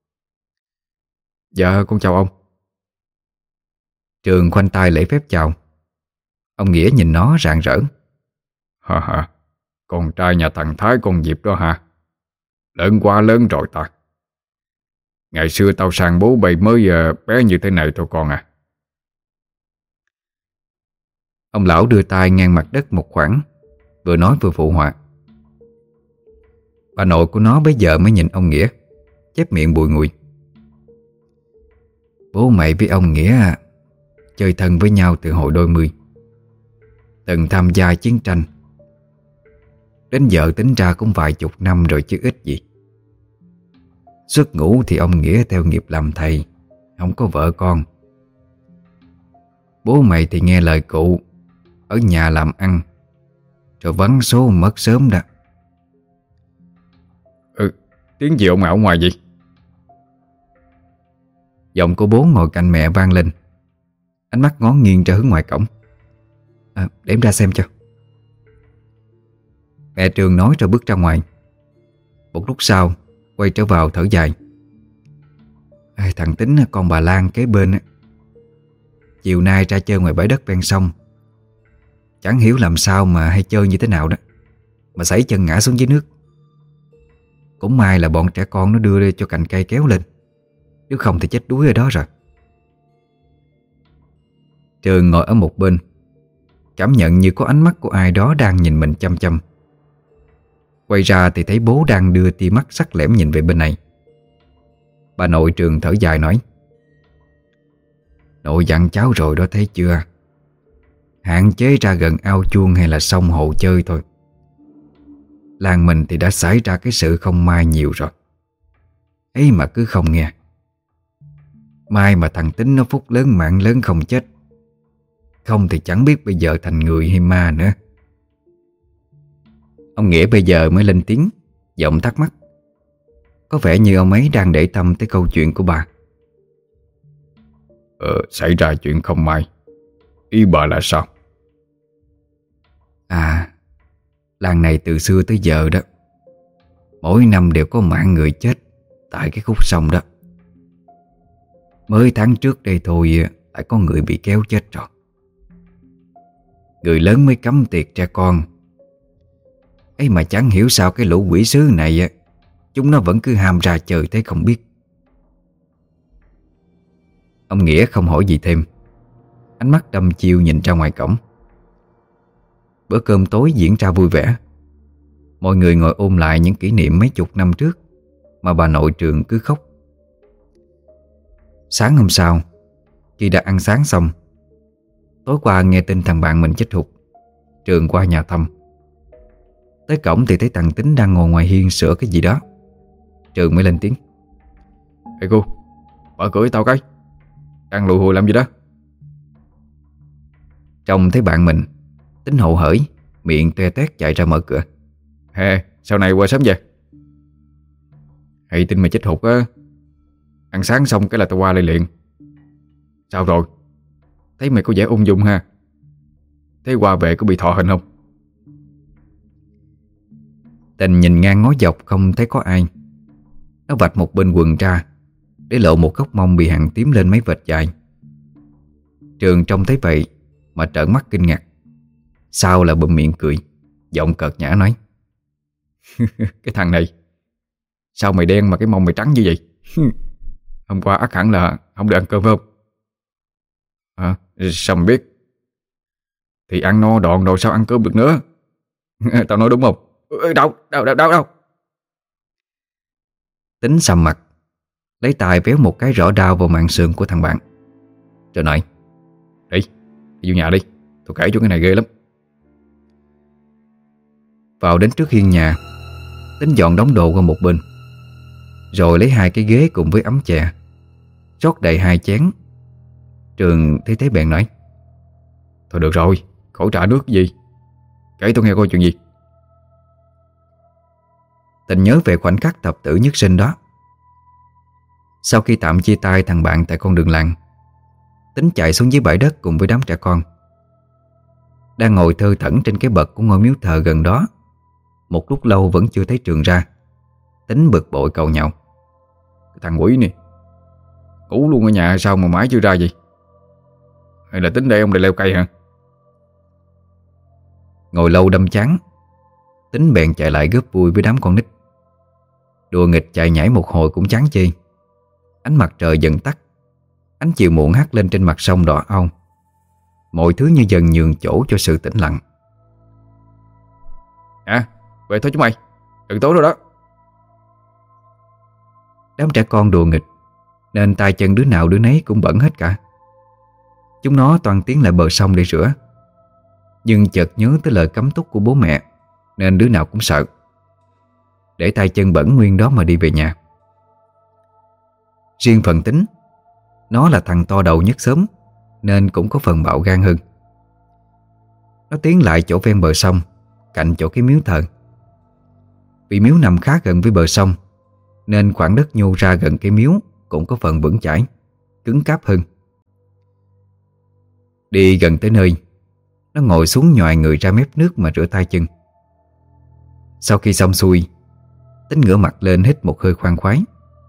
Dạ con chào ông. Trường khoanh tay lễ phép chào. Ông Nghĩa nhìn nó rạng rỡ. Hả hả, con trai nhà thằng Thái con Diệp đó hả? Lớn quá lớn rồi ta. Ngày xưa tao sang bố bày mới uh, bé như thế này thôi con à. Ông lão đưa tay ngang mặt đất một khoảng, vừa nói vừa phụ họa. Bà nội của nó bây giờ mới nhìn ông Nghĩa, chép miệng bùi ngùi. Bố mày với ông Nghĩa chơi thân với nhau từ hồi đôi mươi, từng tham gia chiến tranh. Đến giờ tính ra cũng vài chục năm rồi chứ ít gì. Xuất ngũ thì ông Nghĩa theo nghiệp làm thầy, không có vợ con. Bố mày thì nghe lời cụ, ở nhà làm ăn, rồi vắng số mất sớm đó. Ừ, tiếng gì ông ảo ngoài vậy? Giọng của bố ngồi cạnh mẹ vang lên. Ánh mắt ngó nghiêng ra hướng ngoài cổng. À, để em ra xem cho. Mẹ Trường nói rồi bước ra ngoài. Một lúc sau quay trở vào thở dài. À, thằng Tính con bà Lan kế bên, chiều nay ra chơi ngoài bãi đất ven sông. Chẳng hiểu làm sao mà hay chơi như thế nào đó, mà sảy chân ngã xuống dưới nước. Cũng may là bọn trẻ con nó đưa cho cành cây kéo lên, nếu không thì chết đuối ở đó rồi. Trường ngồi ở một bên, cảm nhận như có ánh mắt của ai đó đang nhìn mình chăm chăm. Quay ra thì thấy bố đang đưa tia mắt sắc lẻm nhìn về bên này. Bà nội Trường thở dài nói: Nội dặn cháu rồi đó thấy chưa, hạn chế ra gần ao chuông hay là sông hồ chơi thôi. Làng mình thì đã xảy ra cái sự không may nhiều rồi, ấy mà cứ không nghe. Mai mà thằng Tính nó phúc lớn mạng lớn không chết, không thì chẳng biết bây giờ thành người hay ma nữa. Ông Nghĩa bây giờ mới lên tiếng, giọng thắc mắc. Có vẻ như ông ấy đang để tâm tới câu chuyện của bà. Ờ, xảy ra chuyện không may. Ý bà là sao? À, làng này từ xưa tới giờ đó, mỗi năm đều có mạng người chết tại cái khúc sông đó. Mới tháng trước đây thôi lại có người bị kéo chết rồi. Người lớn mới cấm tiệc trẻ con. Ấy mà chẳng hiểu sao cái lũ quỷ sứ này chúng nó vẫn cứ ham ra chơi thế không biết. Ông Nghĩa không hỏi gì thêm, ánh mắt đăm chiêu nhìn ra ngoài cổng. Bữa cơm tối diễn ra vui vẻ. Mọi người ngồi ôn lại những kỷ niệm mấy chục năm trước mà bà nội Trường cứ khóc. Sáng hôm sau, khi đã ăn sáng xong, Tối qua nghe tin thằng bạn mình chết hụt, Trường qua nhà thăm. Tới cổng thì thấy thằng Tính đang ngồi ngoài hiên sửa cái gì đó. Trường mới lên tiếng: Ê cô, mở cửa cho tao cái. Đang lùi hùi làm gì đó? Trông thấy bạn mình, Tính hậu hởi, miệng toe toét chạy ra mở cửa. Hè, sau này qua sớm về. Hay tin mày chết hụt á. Ăn sáng xong cái là tao qua lại liền. Sao rồi? Thấy mày có vẻ ung dung ha. Thế qua về có bị thọ hình không? Tình nhìn ngang ngó dọc không thấy có ai. Nó vạch một bên quần ra, để lộ một góc mông bị hằn tím lên mấy vệt dài. Trường trông thấy vậy mà trợn mắt kinh ngạc. Sau là bụm miệng cười, giọng cợt nhã nói: Cái thằng này, sao mày đen mà cái mông mày trắng như vậy? Hôm qua ắt hẳn là không được ăn cơm phải không? Hả? Sao mày biết? Thì ăn no đòn rồi sao ăn cơm được nữa? Tao nói đúng không? Đâu, đâu, đâu, đâu, đâu. Tính sầm mặt, lấy tay véo một cái rõ đau vào mạn sườn của thằng bạn, rồi nói: Đi, đi vô nhà đi. Tôi kể cho cái này ghê lắm. Vào đến trước hiên nhà, Tính dọn đống đồ qua một bên, rồi lấy hai cái ghế cùng với ấm chè, rót đầy hai chén. Trường thấy thế bèn nói: Thôi được rồi, khỏi trả nước gì. Kể tôi nghe coi chuyện gì. Tình nhớ về khoảnh khắc thập tử nhất sinh đó. Sau khi tạm chia tay thằng bạn tại con đường làng, Tính chạy xuống dưới bãi đất cùng với đám trẻ con. Đang ngồi thơ thẩn trên cái bậc của ngôi miếu thờ gần đó, một lúc lâu vẫn chưa thấy Trường ra. Tính bực bội cầu nhậu: Cái thằng quỷ này, ngủ luôn ở nhà sao mà mãi chưa ra vậy? Hay là tính để ông đây leo cây hả? Ngồi lâu đâm chán, Tính bèn chạy lại góp vui với đám con nít. Đùa nghịch chạy nhảy một hồi cũng chán chê. Ánh mặt trời dần tắt, ánh chiều muộn hắt lên trên mặt sông đỏ au. Mọi thứ như dần nhường chỗ cho sự tĩnh lặng. À, về thôi chúng mày, đừng tối rồi đó. Đám trẻ con đùa nghịch nên tay chân đứa nào đứa nấy cũng bẩn hết cả. Chúng nó toàn tiến lại bờ sông để rửa, nhưng chợt nhớ tới lời cấm túc của bố mẹ nên đứa nào cũng sợ, để tay chân bẩn nguyên đó mà đi về nhà. Riêng phần Tính, nó là thằng to đầu nhất xóm nên cũng có phần bạo gan hơn. Nó tiến lại chỗ ven bờ sông, cạnh chỗ cái miếu thờ. Vì miếu nằm khá gần với bờ sông nên khoảng đất nhô ra gần cái miếu cũng có phần vững chãi, cứng cáp hơn. Đi gần tới nơi, nó ngồi xuống nhoài người ra mép nước mà rửa tay chân. Sau khi xong xuôi, Tính ngửa mặt lên hít một hơi khoan khoái,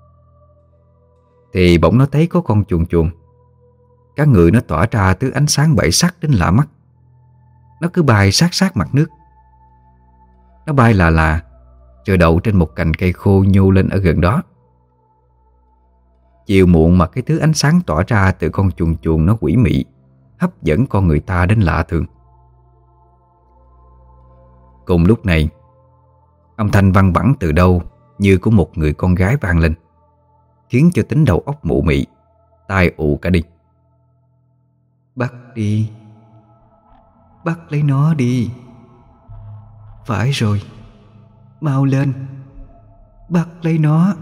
thì bỗng nó thấy có con chuồn chuồn. Cả người nó tỏa ra thứ ánh sáng bảy sắc đến lạ mắt. Nó cứ bay sát sát mặt nước. Nó bay là là rồi đậu trên một cành cây khô nhô lên ở gần đó. Chiều muộn mà cái thứ ánh sáng tỏa ra từ con chuồn chuồn nó quỷ mị, hấp dẫn con người ta đến lạ thường. Cùng lúc này, âm thanh văng vẳng từ đâu như của một người con gái vang lên, khiến cho Tính đầu óc mụ mị, tai ù cả đi. Bắt đi, bắt lấy nó đi. Phải rồi, mau lên, bắt lấy nó.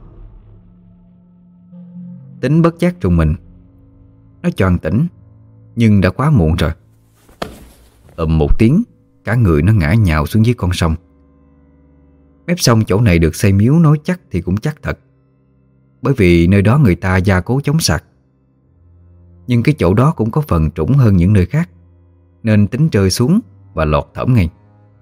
Tính bất giác trùng mình. Nó choàng tỉnh, nhưng đã quá muộn rồi. Ầm một tiếng, cả người nó ngã nhào xuống dưới con sông. Mép sông chỗ này được xây miếu nói chắc thì cũng chắc thật, bởi vì nơi đó người ta gia cố chống sạt. Nhưng cái chỗ đó cũng có phần trũng hơn những nơi khác, nên Tính rơi xuống và lọt thỏm ngay.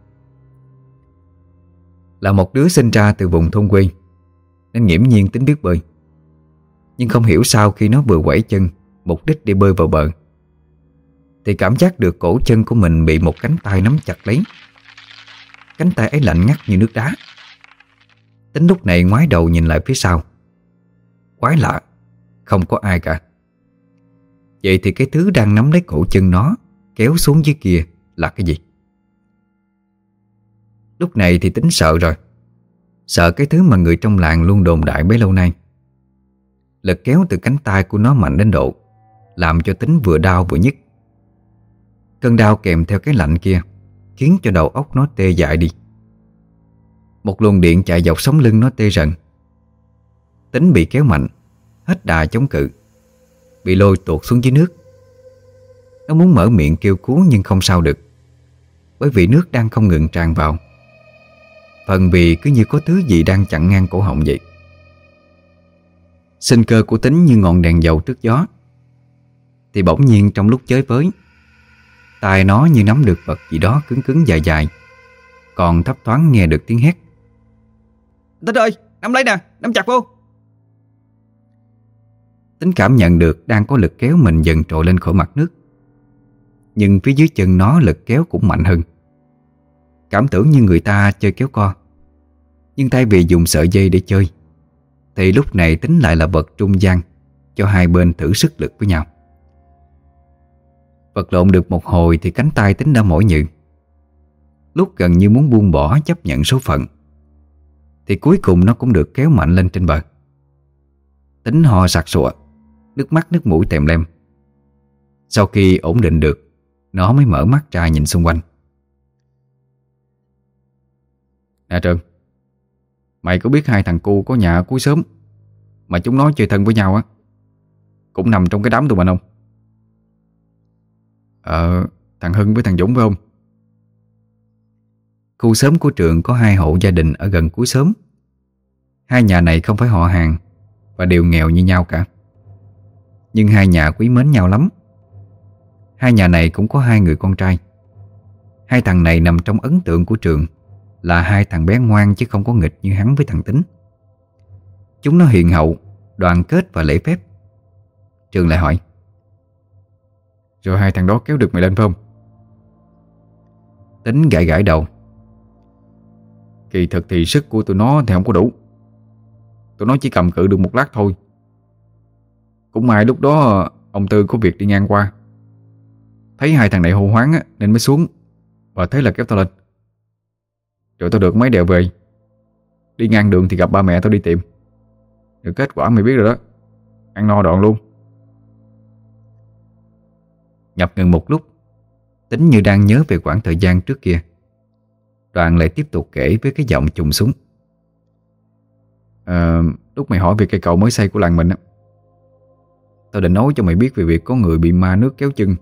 Là một đứa sinh ra từ vùng thôn quê nên nghiễm nhiên Tính biết bơi. Nhưng không hiểu sao khi nó vừa quẩy chân mục đích đi bơi vào bờ, thì cảm giác được cổ chân của mình bị một cánh tay nắm chặt lấy. Cánh tay ấy lạnh ngắt như nước đá. Tính lúc này ngoái đầu nhìn lại phía sau. Quái lạ, không có ai cả. Vậy thì cái thứ đang nắm lấy cổ chân nó kéo xuống dưới kia là cái gì? Lúc này thì Tính sợ rồi. Sợ cái thứ mà người trong làng luôn đồn đại bấy lâu nay. Lực kéo từ cánh tay của nó mạnh đến độ làm cho Tính vừa đau vừa nhức. Cơn đau kèm theo cái lạnh kia khiến cho đầu óc nó tê dại đi. Một luồng điện chạy dọc sống lưng nó tê rần. Tính bị kéo mạnh, hết đà chống cự, bị lôi tuột xuống dưới nước. Nó muốn mở miệng kêu cứu nhưng không sao được, bởi vì nước đang không ngừng tràn vào. Phần vì cứ như có thứ gì đang chặn ngang cổ họng vậy. Sinh cơ của Tính như ngọn đèn dầu trước gió. Thì bỗng nhiên trong lúc chới với, tai nó như nắm được vật gì đó cứng cứng dài dài, còn thấp thoáng nghe được tiếng hét: "Tính ơi, nắm lấy nè, nắm chặt vô!" Tính cảm nhận được đang có lực kéo mình dần trồi lên khỏi mặt nước. Nhưng phía dưới chân nó lực kéo cũng mạnh hơn. Cảm tưởng như người ta chơi kéo co. Nhưng thay vì dùng sợi dây để chơi, thì lúc này Tính lại là vật trung gian cho hai bên thử sức lực với nhau. Vật lộn được một hồi thì cánh tay Tính đã mỏi nhừ. Lúc gần như muốn buông bỏ chấp nhận số phận, thì cuối cùng nó cũng được kéo mạnh lên trên bờ. Tính ho sặc sụa, nước mắt nước mũi tèm lem. Sau khi ổn định được, nó mới mở mắt ra nhìn xung quanh. "Nè Trơn, mày có biết hai thằng cu có nhà ở cuối xóm mà chúng nó chơi thân với nhau á, cũng nằm trong cái đám tụi mình không?" "Ờ, thằng Hưng với thằng Dũng phải không?" Khu xóm của Trường có hai hộ gia đình ở gần cuối xóm. Hai nhà này không phải họ hàng và đều nghèo như nhau cả. Nhưng hai nhà quý mến nhau lắm. Hai nhà này cũng có hai người con trai. Hai thằng này nằm trong ấn tượng của Trường là hai thằng bé ngoan chứ không có nghịch như hắn với thằng Tính. Chúng nó hiền hậu, đoàn kết và lễ phép. Trường lại hỏi: "Rồi hai thằng đó kéo được mày lên phải không?" Tính gãi gãi đầu: "Kỳ thực thì sức của tụi nó thì không có đủ. Tụi nó chỉ cầm cự được một lát thôi. Cũng may lúc đó ông Tư có việc đi ngang qua, thấy hai thằng này hô hoáng á, nên mới xuống, và thế là kéo tao lên. Rồi tao được mấy đèo về. Đi ngang đường thì gặp ba mẹ tao đi tìm. Được kết quả mày biết rồi đó, ăn no đòn luôn." Ngập ngừng một lúc, Tính như đang nhớ về quãng thời gian trước kia. Đoạn lại tiếp tục kể với cái giọng trùng xuống: "À, lúc mày hỏi về cây cầu mới xây của làng mình á, tao định nói cho mày biết về việc có người bị ma nước kéo chân.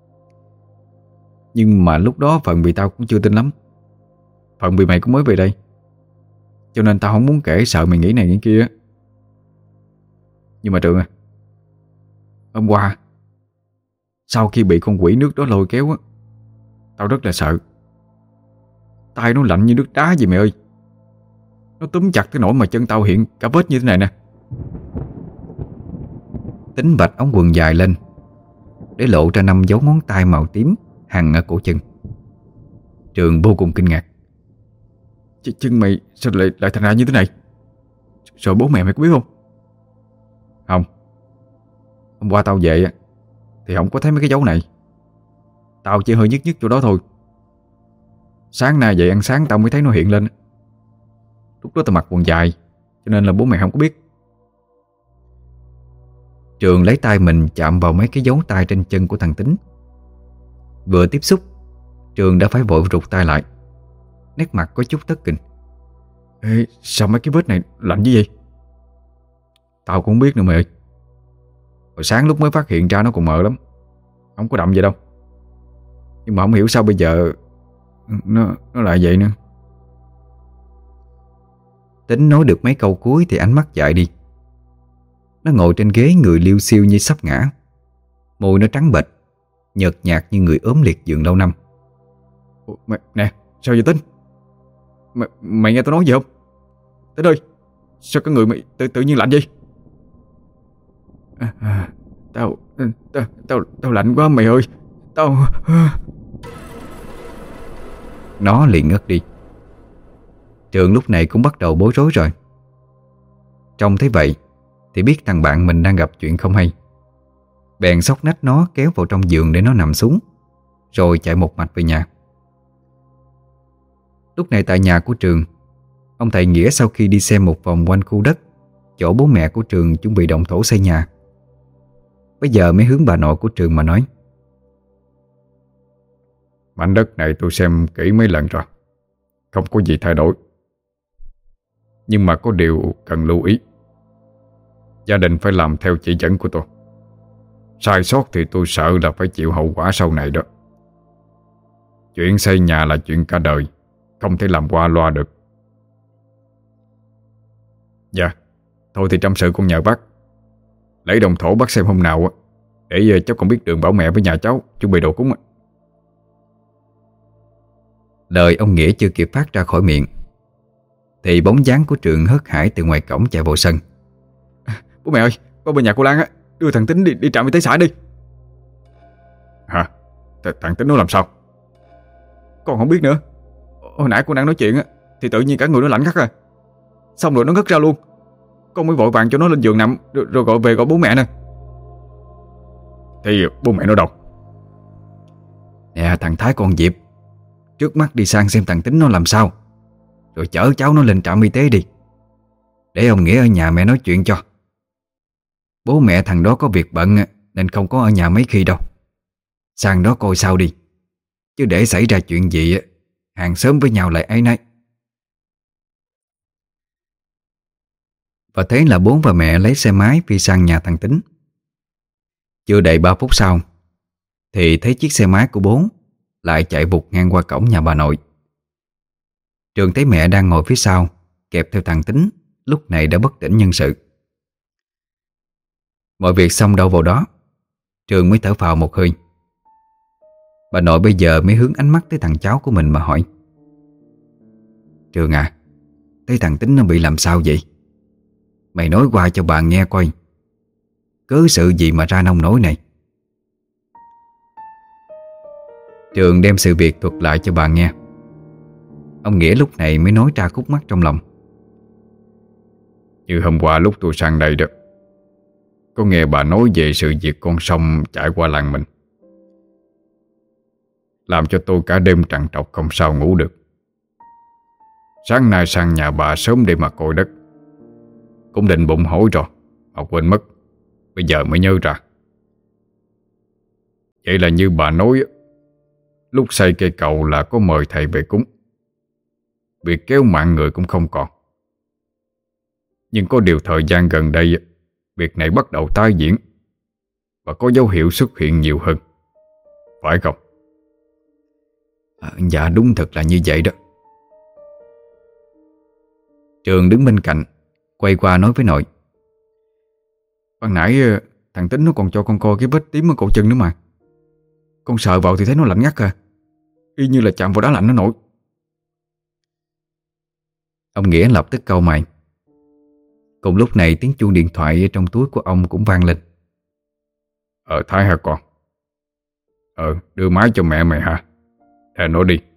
Nhưng mà lúc đó phần vì tao cũng chưa tin lắm, phần vì mày cũng mới về đây, cho nên tao không muốn kể, sợ mày nghĩ này nghĩ kia. Nhưng mà Trường à, hôm qua sau khi bị con quỷ nước đó lôi kéo á, tao rất là sợ. Tay nó lạnh như nước đá vậy mày ơi. Nó túm chặt tới nỗi mà chân tao hiện cả vết như thế này nè." Tính vạch ống quần dài lên để lộ ra năm dấu ngón tay màu tím hằn ở cổ chân. Trường vô cùng kinh ngạc: Ch "Chân mày sao lại, lại thành ra như thế này? Rồi bố mẹ mày có biết không?" "Không. Hôm qua tao về thì không có thấy mấy cái dấu này. Tao chỉ hơi nhức nhức chỗ đó thôi. Sáng nay dậy ăn sáng tao mới thấy nó hiện lên. Lúc đó tao mặc quần dài, cho nên là bố mẹ không có biết." Trường lấy tay mình chạm vào mấy cái dấu tay trên chân của thằng Tính. Vừa tiếp xúc, Trường đã phải vội rụt tay lại, nét mặt có chút thất kinh: "Ê, sao mấy cái vết này lạnh như vậy?" "Tao cũng không biết nữa mày ơi. Hồi sáng lúc mới phát hiện ra nó còn mờ lắm, không có đậm vậy đâu. Nhưng mà không hiểu sao bây giờ Nó, nó lại vậy nữa." Tính nói được mấy câu cuối thì ánh mắt dại đi. Nó ngồi trên ghế, người liêu xiêu như sắp ngã. Môi nó trắng bệch, nhợt nhạt như người ốm liệt giường lâu năm. "Ủa, mày, nè, sao vậy Tính? Mày, mày nghe tao nói gì không? Tính ơi, sao cái người mày tự, tự nhiên lạnh vậy?" À, à, tao, tao, tao, tao lạnh quá mày ơi. Tao... Nó liền ngất đi. Trường lúc này cũng bắt đầu bối rối rồi. Trông thấy vậy thì biết thằng bạn mình đang gặp chuyện không hay, bèn xốc nách nó kéo vào trong giường để nó nằm xuống, rồi chạy một mạch về nhà. Lúc này tại nhà của Trường, ông thầy Nghĩa sau khi đi xem một vòng quanh khu đất chỗ bố mẹ của Trường chuẩn bị động thổ xây nhà, bây giờ mới hướng bà nội của Trường mà nói: Mảnh đất này tôi xem kỹ mấy lần rồi, không có gì thay đổi. Nhưng mà có điều cần lưu ý. Gia đình phải làm theo chỉ dẫn của tôi. Sai sót thì tôi sợ là phải chịu hậu quả sau này đó. Chuyện xây nhà là chuyện cả đời, không thể làm qua loa được. Dạ, thôi thì trăm sự con nhờ bác. Lấy đồng thổ bác xem hôm nào á, để cháu còn biết đường bảo mẹ với nhà cháu chuẩn bị đồ cúng. Lời ông Nghĩa chưa kịp phát ra khỏi miệng thì bóng dáng của Trường hớt hải từ ngoài cổng chạy vào sân. Bố mẹ ơi, qua bên nhà cô Lan á, đưa thằng Tính đi đi trạm y tế xã đi. Hả? Th thằng Tính nó làm sao? Con không biết nữa. Hồi nãy cô đang nói chuyện á thì tự nhiên cả người nó lạnh ngắt à. Xong rồi nó ngất ra luôn. Con mới vội vàng cho nó lên giường nằm, Rồi, rồi gọi về gọi bố mẹ nè. Thì bố mẹ nó đâu? Nè thằng Thái con Diệp, trước mắt đi sang xem thằng Tính nó làm sao, rồi chở cháu nó lên trạm y tế đi, để ông Nghĩa ở nhà mẹ nói chuyện cho. Bố mẹ thằng đó có việc bận nên không có ở nhà mấy khi đâu. Sang đó coi sao đi, chứ để xảy ra chuyện gì hàng xóm với nhau lại ấy nấy. Và thế là bố và mẹ lấy xe máy phi sang nhà thằng Tính. Chưa đầy ba phút sau thì thấy chiếc xe máy của bố lại chạy vụt ngang qua cổng nhà bà nội. Trường thấy mẹ đang ngồi phía sau kẹp theo thằng Tính, lúc này đã bất tỉnh nhân sự. Mọi việc xong đâu vào đó, Trường mới thở phào một hơi. Bà nội bây giờ mới hướng ánh mắt tới thằng cháu của mình mà hỏi: Trường à, thấy thằng Tính nó bị làm sao vậy? Mày nói qua cho bà nghe coi, cớ sự gì mà ra nông nổi này. Trường đem sự việc thuật lại cho bà nghe. Ông Nghĩa lúc này mới nói ra khúc mắc trong lòng. Như hôm qua lúc tôi sang đây đó, có nghe bà nói về sự việc con sông chảy qua làng mình, làm cho tôi cả đêm trằn trọc không sao ngủ được. Sáng nay sang nhà bà sớm để mà coi đất, cũng định bụng hỏi rồi mà quên mất, bây giờ mới nhớ ra. Vậy là như bà nói, lúc xây cây cầu là có mời thầy về cúng. Việc kéo mạng người cũng không còn. Nhưng có điều thời gian gần đây, việc này bắt đầu tái diễn và có dấu hiệu xuất hiện nhiều hơn, phải không? À, dạ đúng thật là như vậy đó. Trường đứng bên cạnh quay qua nói với nội: Ban nãy thằng Tính nó còn cho con coi cái vết tím ở cổ chân nữa mà. Con sờ vào thì thấy nó lạnh ngắt à, y như là chạm vào đá lạnh nó nổi. Ông Nghĩa lập tức cau mày. Cùng lúc này tiếng chuông điện thoại ở trong túi của ông cũng vang lên. Ờ Thái hả con? Ờ đưa máy cho mẹ mày hả? Để nó đi.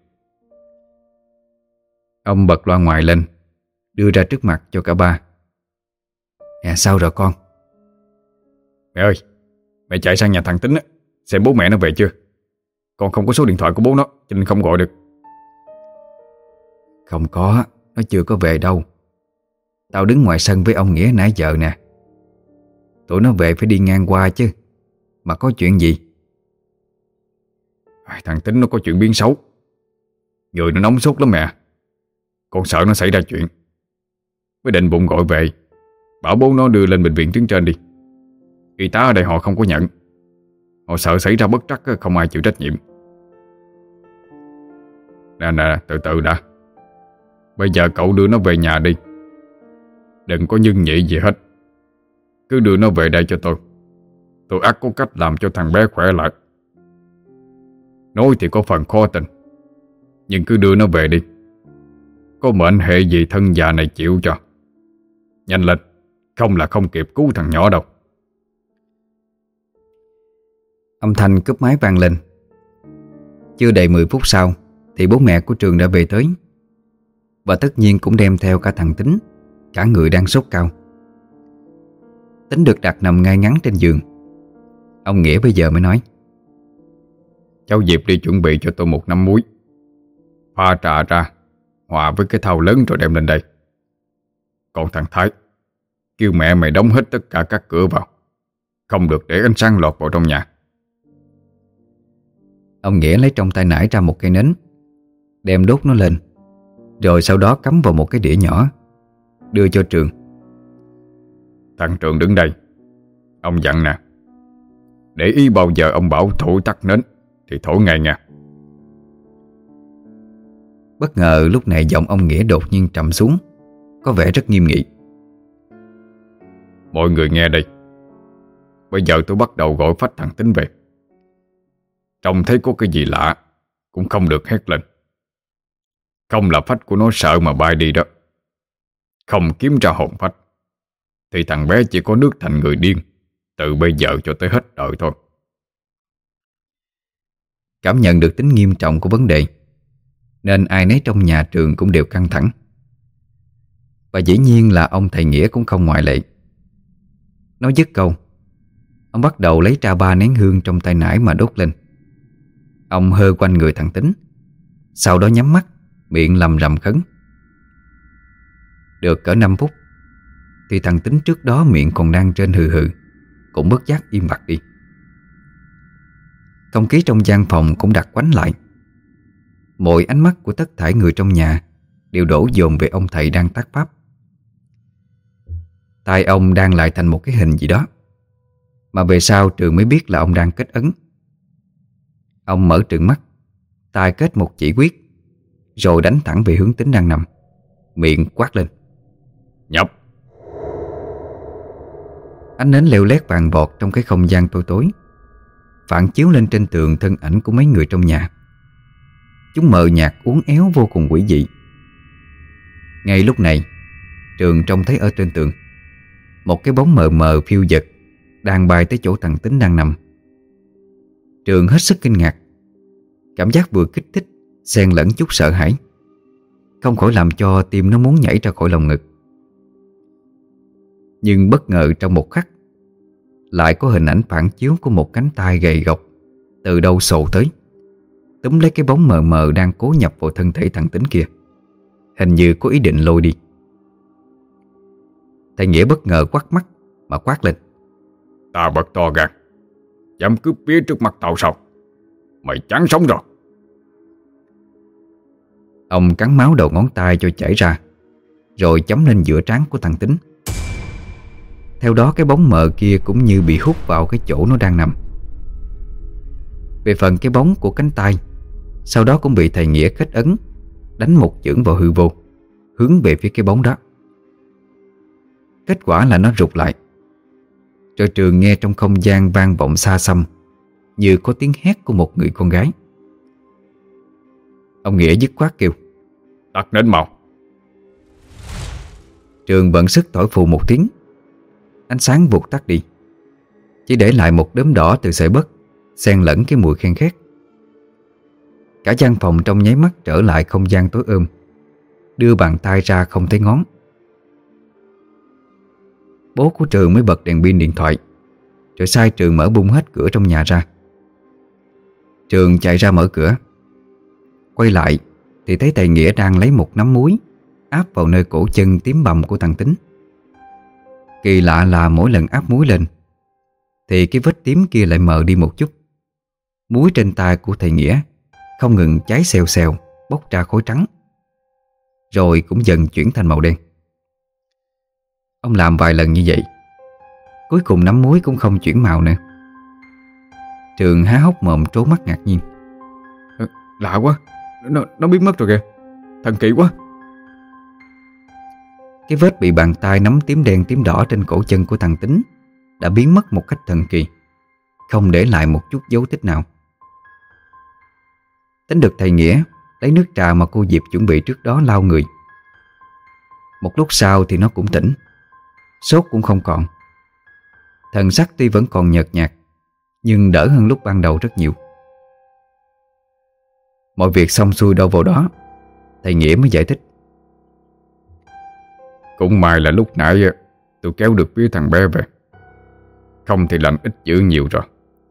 Ông bật loa ngoài lên, đưa ra trước mặt cho cả ba. Dạ sao rồi con? Mẹ ơi, mẹ chạy sang nhà thằng Tính á, xem bố mẹ nó về chưa. Con không có số điện thoại của bố nó cho nên không gọi được. Không có, nó chưa có về đâu. Tao đứng ngoài sân với ông Nghĩa nãy giờ nè. Tụi nó về phải đi ngang qua chứ. Mà có chuyện gì? Thằng Tính nó có chuyện biến xấu. Người nó nóng sốt lắm mẹ. Con sợ nó xảy ra chuyện, mới định bụng gọi về, bảo bố nó đưa lên bệnh viện tuyến trên đi. Y tá ở đây họ không có nhận. Họ sợ xảy ra bất trắc không ai chịu trách nhiệm. Nè nè, từ từ đã. Bây giờ cậu đưa nó về nhà đi. Đừng có nhân nhị gì hết. Cứ đưa nó về đây cho tôi. Tôi ắt có cách làm cho thằng bé khỏe lại. Nói thì có phần khó tin, nhưng cứ đưa nó về đi. Có mệnh hệ gì thân già này chịu cho. Nhanh lên, không là không kịp cứu thằng nhỏ đâu. Âm thanh cúp máy vang lên. Chưa đầy mười phút sau thì bố mẹ của Trường đã về tới. Và tất nhiên cũng đem theo cả thằng Tính, cả người đang sốt cao. Tính được đặt nằm ngay ngắn trên giường. Ông Nghĩa bây giờ mới nói: Cháu Diệp đi chuẩn bị cho tôi một nắm muối, pha trà ra, hòa với cái thau lớn rồi đem lên đây. Còn thằng Thái, kêu mẹ mày đóng hết tất cả các cửa vào, không được để ánh sáng lọt vào trong nhà. Ông Nghĩa lấy trong tay nải ra một cây nến, đem đốt nó lên, rồi sau đó cắm vào một cái đĩa nhỏ, đưa cho Trường. Thằng Trường đứng đây, ông dặn nè, để ý bao giờ ông bảo thổi tắt nến thì thổi ngay nha. Bất ngờ lúc này giọng ông Nghĩa đột nhiên trầm xuống, có vẻ rất nghiêm nghị. Mọi người nghe đây, bây giờ tôi bắt đầu gọi phách thằng Tính về. Trông thấy có cái gì lạ cũng không được hét lên. Không là phách của nó sợ mà bay đi đó. Không kiếm ra hồn phách thì thằng bé chỉ có nước thành người điên từ bây giờ cho tới hết đời thôi. Cảm nhận được tính nghiêm trọng của vấn đề, nên ai nấy trong nhà Trường cũng đều căng thẳng. Và dĩ nhiên là ông thầy Nghĩa cũng không ngoại lệ. Nói dứt câu, ông bắt đầu lấy ra ba nén hương trong tay nải mà đốt lên. Ông hơ quanh người thằng Tính, sau đó nhắm mắt, miệng lầm rầm khấn. Được cỡ năm phút thì thằng Tính trước đó miệng còn đang trên hừ hừ cũng bất giác im bặt đi. Không khí trong gian phòng cũng đặc quánh lại. Mọi ánh mắt của tất thảy người trong nhà đều đổ dồn về ông thầy đang tác pháp. Tai ông đang lại thành một cái hình gì đó, mà về sau Trường mới biết là ông đang kết ấn. Ông mở trừng mắt, tay kết một chỉ quyết, rồi đánh thẳng về hướng Tính đang nằm, miệng quát lên: Nhập! Ánh nến leo lét vàng vọt trong cái không gian tối tối, phản chiếu lên trên tường thân ảnh của mấy người trong nhà. Chúng mờ nhạt uốn éo vô cùng quỷ dị. Ngay lúc này, Trường trông thấy ở trên tường một cái bóng mờ mờ phiêu dật đang bay tới chỗ thằng Tính đang nằm. Trường hết sức kinh ngạc. Cảm giác vừa kích thích xen lẫn chút sợ hãi, không khỏi làm cho tim nó muốn nhảy ra khỏi lồng ngực. Nhưng bất ngờ trong một khắc, lại có hình ảnh phản chiếu của một cánh tay gầy gộc từ đâu xồ tới, túm lấy cái bóng mờ mờ đang cố nhập vào thân thể thằng Tính kia, hình như có ý định lôi đi. Thầy Nghĩa bất ngờ quắt mắt mà quát lên: Ta bật to gan, dám cướp phía trước mặt tao sao? Mày chán sống rồi. Ông cắn máu đầu ngón tay cho chảy ra, rồi chấm lên giữa trán của thằng Tính. Theo đó cái bóng mờ kia cũng như bị hút vào cái chỗ nó đang nằm. Về phần cái bóng của cánh tay, sau đó cũng bị thầy Nghĩa kết ấn, đánh một chưởng vào hư vô, hướng về phía cái bóng đó. Kết quả là nó rụt lại. Rồi Trường nghe trong không gian vang vọng xa xăm, như có tiếng hét của một người con gái. Ông Nghĩa dứt khoát kêu: Tắt nến mau! Trường bận sức thổi phù một tiếng. Ánh sáng vụt tắt đi, chỉ để lại một đốm đỏ từ sợi bấc xen lẫn cái mùi khen khét. Cả gian phòng trong nháy mắt trở lại không gian tối ôm. Đưa bàn tay ra không thấy ngón. Bố của Trường mới bật đèn pin điện thoại, rồi sai Trường mở bung hết cửa trong nhà ra. Trường chạy ra mở cửa. Quay lại thì thấy thầy Nghĩa đang lấy một nắm muối áp vào nơi cổ chân tím bầm của thằng Tính. Kỳ lạ là mỗi lần áp muối lên thì cái vết tím kia lại mờ đi một chút. Muối trên tay của thầy Nghĩa không ngừng cháy xèo xèo, bốc ra khói trắng, rồi cũng dần chuyển thành màu đen. Ông làm vài lần như vậy, cuối cùng nắm muối cũng không chuyển màu nữa. Trường há hốc mồm trố mắt ngạc nhiên. à, Lạ quá, nó, nó biến mất rồi kìa. Thần kỳ quá. Cái vết bị bàn tay nắm tím đen tím đỏ trên cổ chân của thằng Tính đã biến mất một cách thần kỳ, không để lại một chút dấu tích nào. Tính được thầy Nghĩa lấy nước trà mà cô Diệp chuẩn bị trước đó lau người. Một lúc sau thì nó cũng tỉnh, sốt cũng không còn. Thần sắc tuy vẫn còn nhợt nhạt, nhưng đỡ hơn lúc ban đầu rất nhiều. Mọi việc xong xuôi đâu vào đó, thầy Nghĩa mới giải thích: Cũng may là lúc nãy tôi kéo được phía thằng bé về, không thì lành ít dữ nhiều rồi.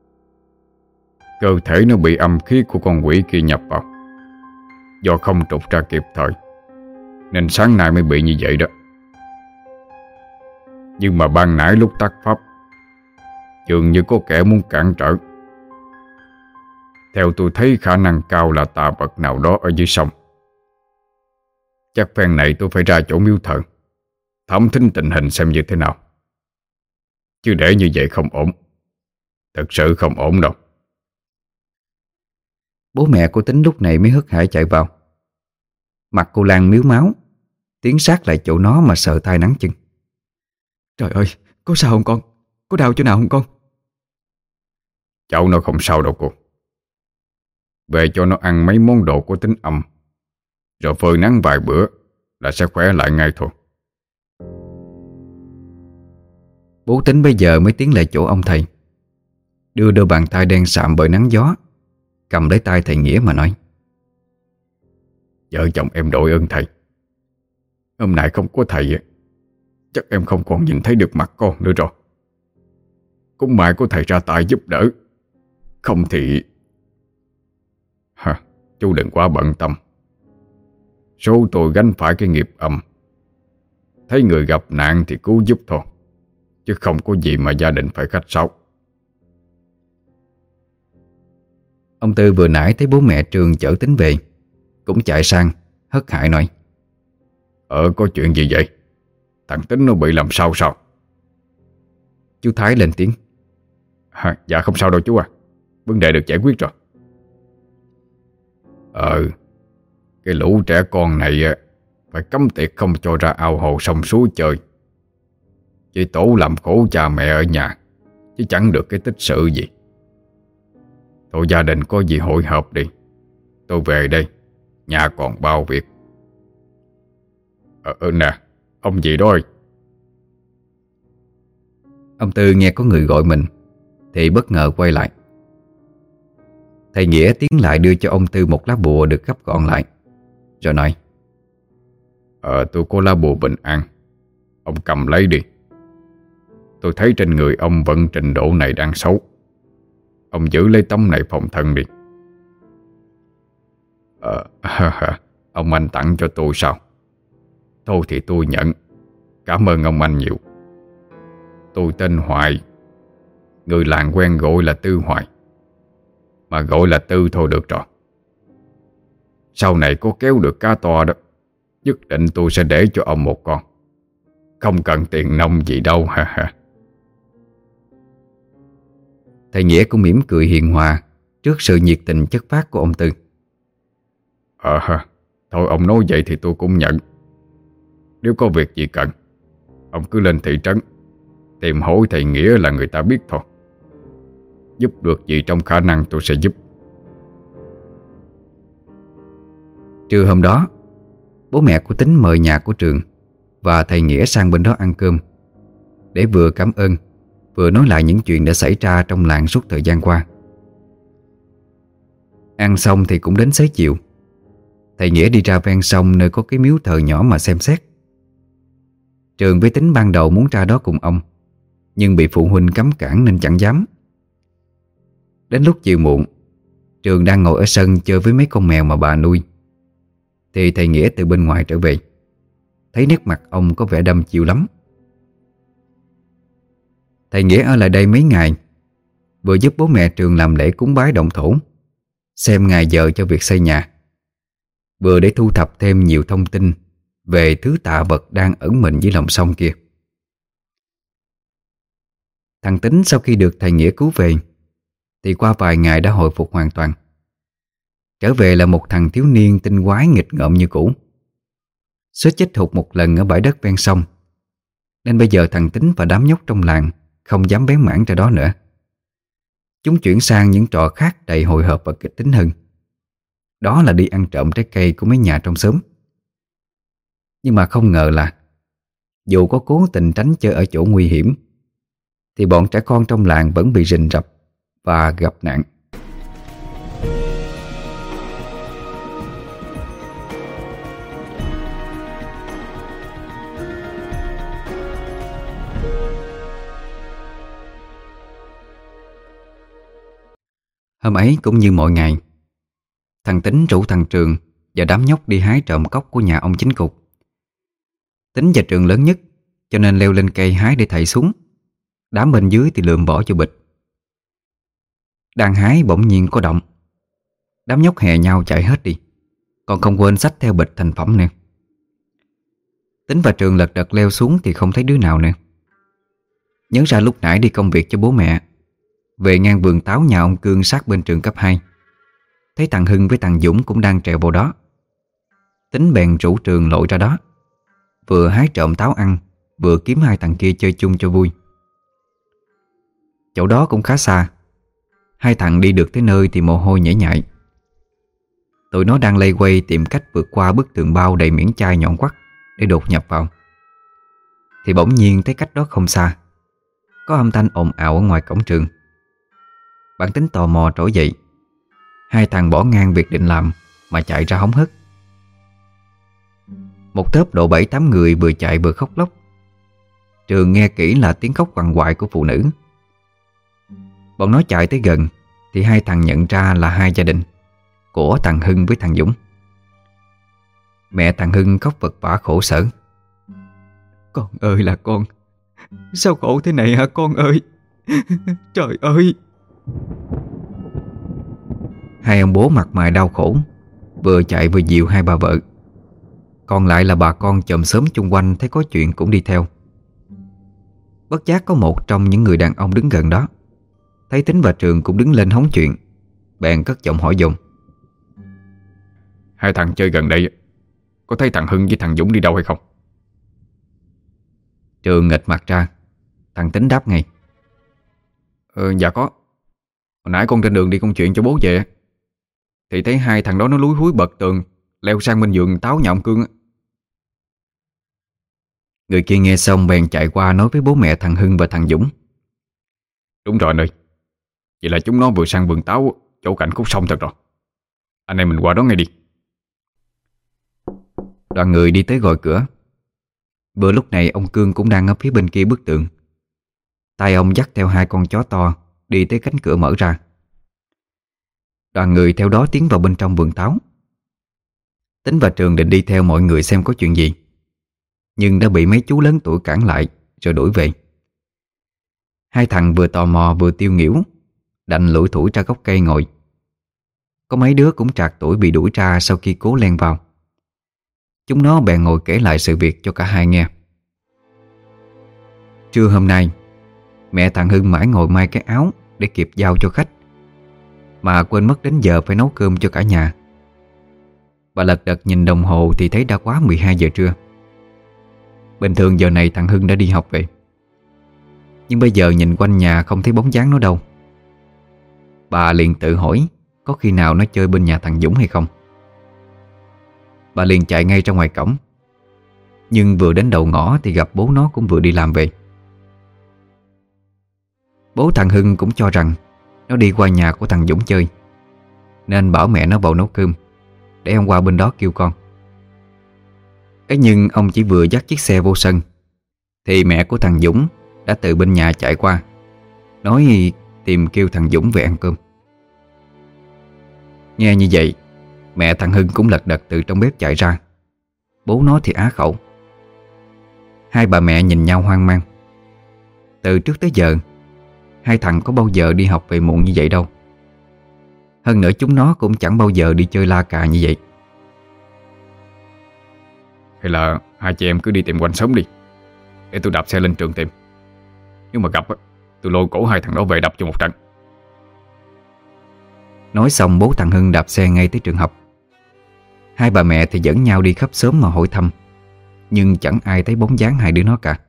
Cơ thể nó bị âm khí của con quỷ kia nhập vào, do không trục ra kịp thời, nên sáng nay mới bị như vậy đó. Nhưng mà ban nãy lúc tắt pháp, dường như có kẻ muốn cản trở. Theo tôi thấy khả năng cao là tà vật nào đó ở dưới sông. Chắc phen này tôi phải ra chỗ miếu thờ thẩm thính tình hình xem như thế nào. Chứ để như vậy không ổn. Thật sự không ổn đâu. Bố mẹ của Tính lúc này mới hớt hải chạy vào. Mặt cô Lan miếu máu, tiến sát lại chỗ nó mà sợ tay nắng chân. Trời ơi, có sao không con? Có đau chỗ nào không con? Cháu nó không sao đâu cô. Về cho nó ăn mấy món đồ của Tính âm, rồi phơi nắng vài bữa là sẽ khỏe lại ngay thôi. Bố Tính bây giờ mới tiến lại chỗ ông thầy, đưa đôi bàn tay đen sạm bởi nắng gió, cầm lấy tay thầy Nghĩa mà nói: Vợ chồng em đội ơn thầy. Hôm nay không có thầy, chắc em không còn nhìn thấy được mặt con nữa rồi. Cũng may có thầy ra tay giúp đỡ. Không thì... Hả, chú đừng quá bận tâm. Số tôi gánh phải cái nghiệp âm. Thấy người gặp nạn thì cứu giúp thôi, chứ không có gì mà gia đình phải khách sáo. Ông Tư vừa nãy thấy bố mẹ Trường chở Tính về, cũng chạy sang hớt hải nói: Ờ có chuyện gì vậy? Thằng Tính nó bị làm sao sao? Chú Thái lên tiếng: à, Dạ không sao đâu chú à. Vấn đề được giải quyết rồi. Ờ Cái lũ trẻ con này phải cấm tiệt không cho ra ao hồ sông suối chơi. Chỉ tổ làm khổ cha mẹ ở nhà, chứ chẳng được cái tích sự gì. Thôi gia đình có gì hội họp đi. Tôi về đây, nhà còn bao việc. Ờ, ờ nè, ông gì đó ơi. Ông Tư nghe có người gọi mình thì bất ngờ quay lại. Thầy Nghĩa tiến lại đưa cho ông Tư một lá bùa được gấp gọn lại, rồi nói: Ờ tôi có lá bùa bình an, ông cầm lấy đi. Tôi thấy trên người ông vẫn trình độ này đang xấu. Ông giữ lấy tấm này phòng thân đi. Ờ Ông anh tặng cho tôi sao? Thôi thì tôi nhận. Cảm ơn ông anh nhiều. Tôi tên Hoài, người làng quen gọi là Tư Hoài, mà gọi là Tư thôi được rồi. Sau này có kéo được cá to đó, nhất định tôi sẽ để cho ông một con. Không cần tiền nông gì đâu ha ha. Thầy Nghĩa cũng mỉm cười hiền hòa trước sự nhiệt tình chất phác của ông Tư. Ờ ha, thôi ông nói vậy thì tôi cũng nhận. Nếu có việc gì cần, ông cứ lên thị trấn tìm hỏi thầy Nghĩa là người ta biết thôi. Giúp được gì trong khả năng tôi sẽ giúp. Trưa hôm đó, bố mẹ của Tính mời nhà của Trường và thầy Nghĩa sang bên đó ăn cơm, để vừa cảm ơn, vừa nói lại những chuyện đã xảy ra trong làng suốt thời gian qua. Ăn xong thì cũng đến xế chiều. Thầy Nghĩa đi ra ven sông nơi có cái miếu thờ nhỏ mà xem xét. Trường với Tính ban đầu muốn ra đó cùng ông, nhưng bị phụ huynh cấm cản nên chẳng dám. Đến lúc chiều muộn, Trường đang ngồi ở sân chơi với mấy con mèo mà bà nuôi, thì thầy Nghĩa từ bên ngoài trở về. Thấy nét mặt ông có vẻ đăm chiêu lắm. Thầy Nghĩa ở lại đây mấy ngày, vừa giúp bố mẹ Trường làm lễ cúng bái động thổ, xem ngày giờ cho việc xây nhà, vừa để thu thập thêm nhiều thông tin về thứ tạ vật đang ẩn mình dưới lòng sông kia. Thằng Tính sau khi được thầy Nghĩa cứu về thì qua vài ngày đã hồi phục hoàn toàn. Trở về là một thằng thiếu niên tinh quái nghịch ngợm như cũ. Suýt chết hụt một lần ở bãi đất ven sông, nên bây giờ thằng Tính và đám nhóc trong làng không dám bén mảng ra đó nữa. Chúng chuyển sang những trò khác đầy hồi hộp và kịch tính hơn. Đó là đi ăn trộm trái cây của mấy nhà trong xóm. Nhưng mà không ngờ là dù có cố tình tránh chơi ở chỗ nguy hiểm, thì bọn trẻ con trong làng vẫn bị rình rập và gặp nạn. Hôm ấy cũng như mọi ngày, thằng Tính rủ thằng Trường và đám nhóc đi hái trộm cóc của nhà ông chính cục. Tính và Trường lớn nhất, cho nên leo lên cây hái để thảy xuống. Đám bên dưới thì lượm bỏ cho bịch. Đang hái bỗng nhiên có động, Đám nhóc hè nhau chạy hết đi, còn không quên xách theo bịch thành phẩm nữa. Tính và Trường lật đật leo xuống thì không thấy đứa nào nữa. Nhớ ra lúc nãy đi công việc cho bố mẹ, về ngang vườn táo nhà ông Cương sát bên trường cấp hai, thấy thằng Hưng với thằng Dũng cũng đang trèo vào đó. Tính bèn rủ Trường lội ra đó, vừa hái trộm táo ăn, vừa kiếm hai thằng kia chơi chung cho vui. Chỗ đó cũng khá xa, hai thằng đi được tới nơi thì mồ hôi nhễ nhại. Tụi nó đang lây quay tìm cách vượt qua bức tường bao đầy miếng chai nhọn quắt để đột nhập vào, thì bỗng nhiên thấy cách đó không xa có âm thanh ồn ào ở ngoài cổng trường. Bản tính tò mò trỗi dậy, hai thằng bỏ ngang việc định làm mà chạy ra hóng hớt. Một tớp độ bảy tám người vừa chạy vừa khóc lóc. Trường nghe kỹ là tiếng khóc quằn quại của phụ nữ. Bọn nó chạy tới gần thì hai thằng nhận ra là hai gia đình của thằng Hưng với thằng Dũng. Mẹ thằng Hưng khóc vật vã khổ sở. Con ơi là con, sao khổ thế này hả con ơi? Trời ơi! Hai ông bố mặt mày đau khổ, vừa chạy vừa dìu hai bà vợ. Còn lại là bà con chòm xóm chung quanh thấy có chuyện cũng đi theo. Bất giác có một trong những người đàn ông đứng gần đó thấy Tính và Trường cũng đứng lên hóng chuyện, bèn cất giọng hỏi dồn: Hai thằng chơi gần đây có thấy thằng Hưng với thằng Dũng đi đâu hay không? Trường nghịch mặt ra. Thằng Tính đáp ngay: Ờ, dạ có. Hồi nãy con trên đường đi công chuyện cho bố về thì thấy hai thằng đó nó lúi húi bật tường leo sang bên vườn táo nhà ông Cương á. Người kia nghe xong bèn chạy qua nói với bố mẹ thằng Hưng và thằng Dũng: Đúng rồi anh ơi, vậy là chúng nó vừa sang vườn táo chỗ cạnh khúc sông thật rồi. Anh em mình qua đó ngay đi. Đoàn người đi tới gòi cửa. Vừa lúc này ông Cương cũng đang ở phía bên kia bức tường. Tay ông dắt theo hai con chó to đi tới cánh cửa mở ra. Đoàn người theo đó tiến vào bên trong vườn táo. Tính và Trường định đi theo mọi người xem có chuyện gì, nhưng đã bị mấy chú lớn tuổi cản lại rồi đuổi về. Hai thằng vừa tò mò vừa tiêu nghỉu, đành lủi thủi ra gốc cây ngồi. Có mấy đứa cũng trạc tuổi bị đuổi ra sau khi cố len vào. Chúng nó bèn ngồi kể lại sự việc cho cả hai nghe. Trưa hôm nay, mẹ thằng Hưng mãi ngồi may cái áo để kịp giao cho khách, mà quên mất đến giờ phải nấu cơm cho cả nhà. Bà lật đật nhìn đồng hồ thì thấy đã quá mười hai giờ trưa. Bình thường giờ này thằng Hưng đã đi học về, nhưng bây giờ nhìn quanh nhà không thấy bóng dáng nó đâu. Bà liền tự hỏi có khi nào nó chơi bên nhà thằng Dũng hay không. Bà liền chạy ngay ra ngoài cổng, nhưng vừa đến đầu ngõ thì gặp bố nó cũng vừa đi làm về. Bố thằng Hưng cũng cho rằng nó đi qua nhà của thằng Dũng chơi, nên bảo mẹ nó vào nấu cơm để ông qua bên đó kêu con. Ấy nhưng ông chỉ vừa dắt chiếc xe vô sân thì mẹ của thằng Dũng đã từ bên nhà chạy qua, nói tìm kêu thằng Dũng về ăn cơm. Nghe như vậy, mẹ thằng Hưng cũng lật đật từ trong bếp chạy ra. Bố nó thì á khẩu. Hai bà mẹ nhìn nhau hoang mang. Từ trước tới giờ hai thằng có bao giờ đi học về muộn như vậy đâu. Hơn nữa chúng nó cũng chẳng bao giờ đi chơi la cà như vậy. Hay là hai chị em cứ đi tìm quanh xóm đi, để tôi đạp xe lên trường tìm. Nếu mà gặp tôi lôi cổ hai thằng đó về đập cho một trận. Nói xong bố thằng Hưng đạp xe ngay tới trường học. Hai bà mẹ thì dẫn nhau đi khắp xóm mà hỏi thăm, nhưng chẳng ai thấy bóng dáng hai đứa nó cả.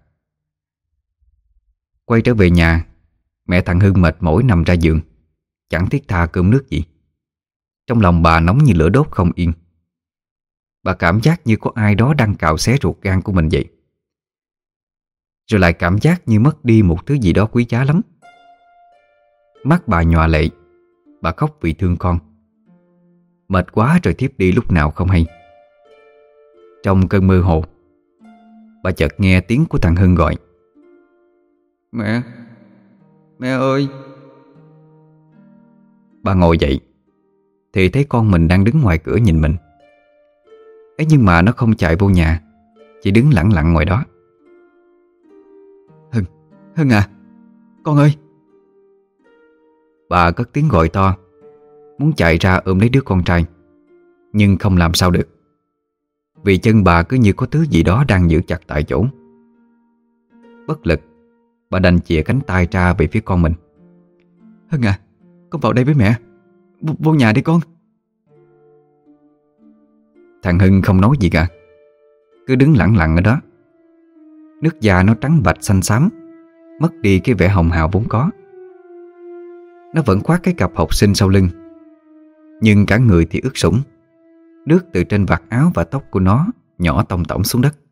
Quay trở về nhà, mẹ thằng Hưng mệt mỏi nằm ra giường, chẳng thiết tha cơm nước gì. Trong lòng bà nóng như lửa đốt không yên. Bà cảm giác như có ai đó đang cào xé ruột gan của mình vậy. Rồi lại cảm giác như mất đi một thứ gì đó quý giá lắm. Mắt bà nhòa lệ, bà khóc vì thương con. Mệt quá rồi thiếp đi lúc nào không hay. Trong cơn mơ hồ, bà chợt nghe tiếng của thằng Hưng gọi: Mẹ, mẹ ơi. Bà ngồi dậy thì thấy con mình đang đứng ngoài cửa nhìn mình. Ấy nhưng mà nó không chạy vô nhà, chỉ đứng lặng lặng ngoài đó. Hưng, Hưng à, con ơi. Bà cất tiếng gọi to, muốn chạy ra ôm lấy đứa con trai, nhưng không làm sao được, vì chân bà cứ như có thứ gì đó đang giữ chặt tại chỗ. Bất lực, bà đành chìa cánh tay ra về phía con mình. Hưng à, con vào đây với mẹ. V vô nhà đi con. Thằng Hưng không nói gì cả, cứ đứng lặng lặng ở đó. Nước da nó trắng bạch xanh xám, mất đi cái vẻ hồng hào vốn có. Nó vẫn khoác cái cặp học sinh sau lưng, nhưng cả người thì ướt sũng. Nước từ trên vạt áo và tóc của nó nhỏ tông tổng xuống đất.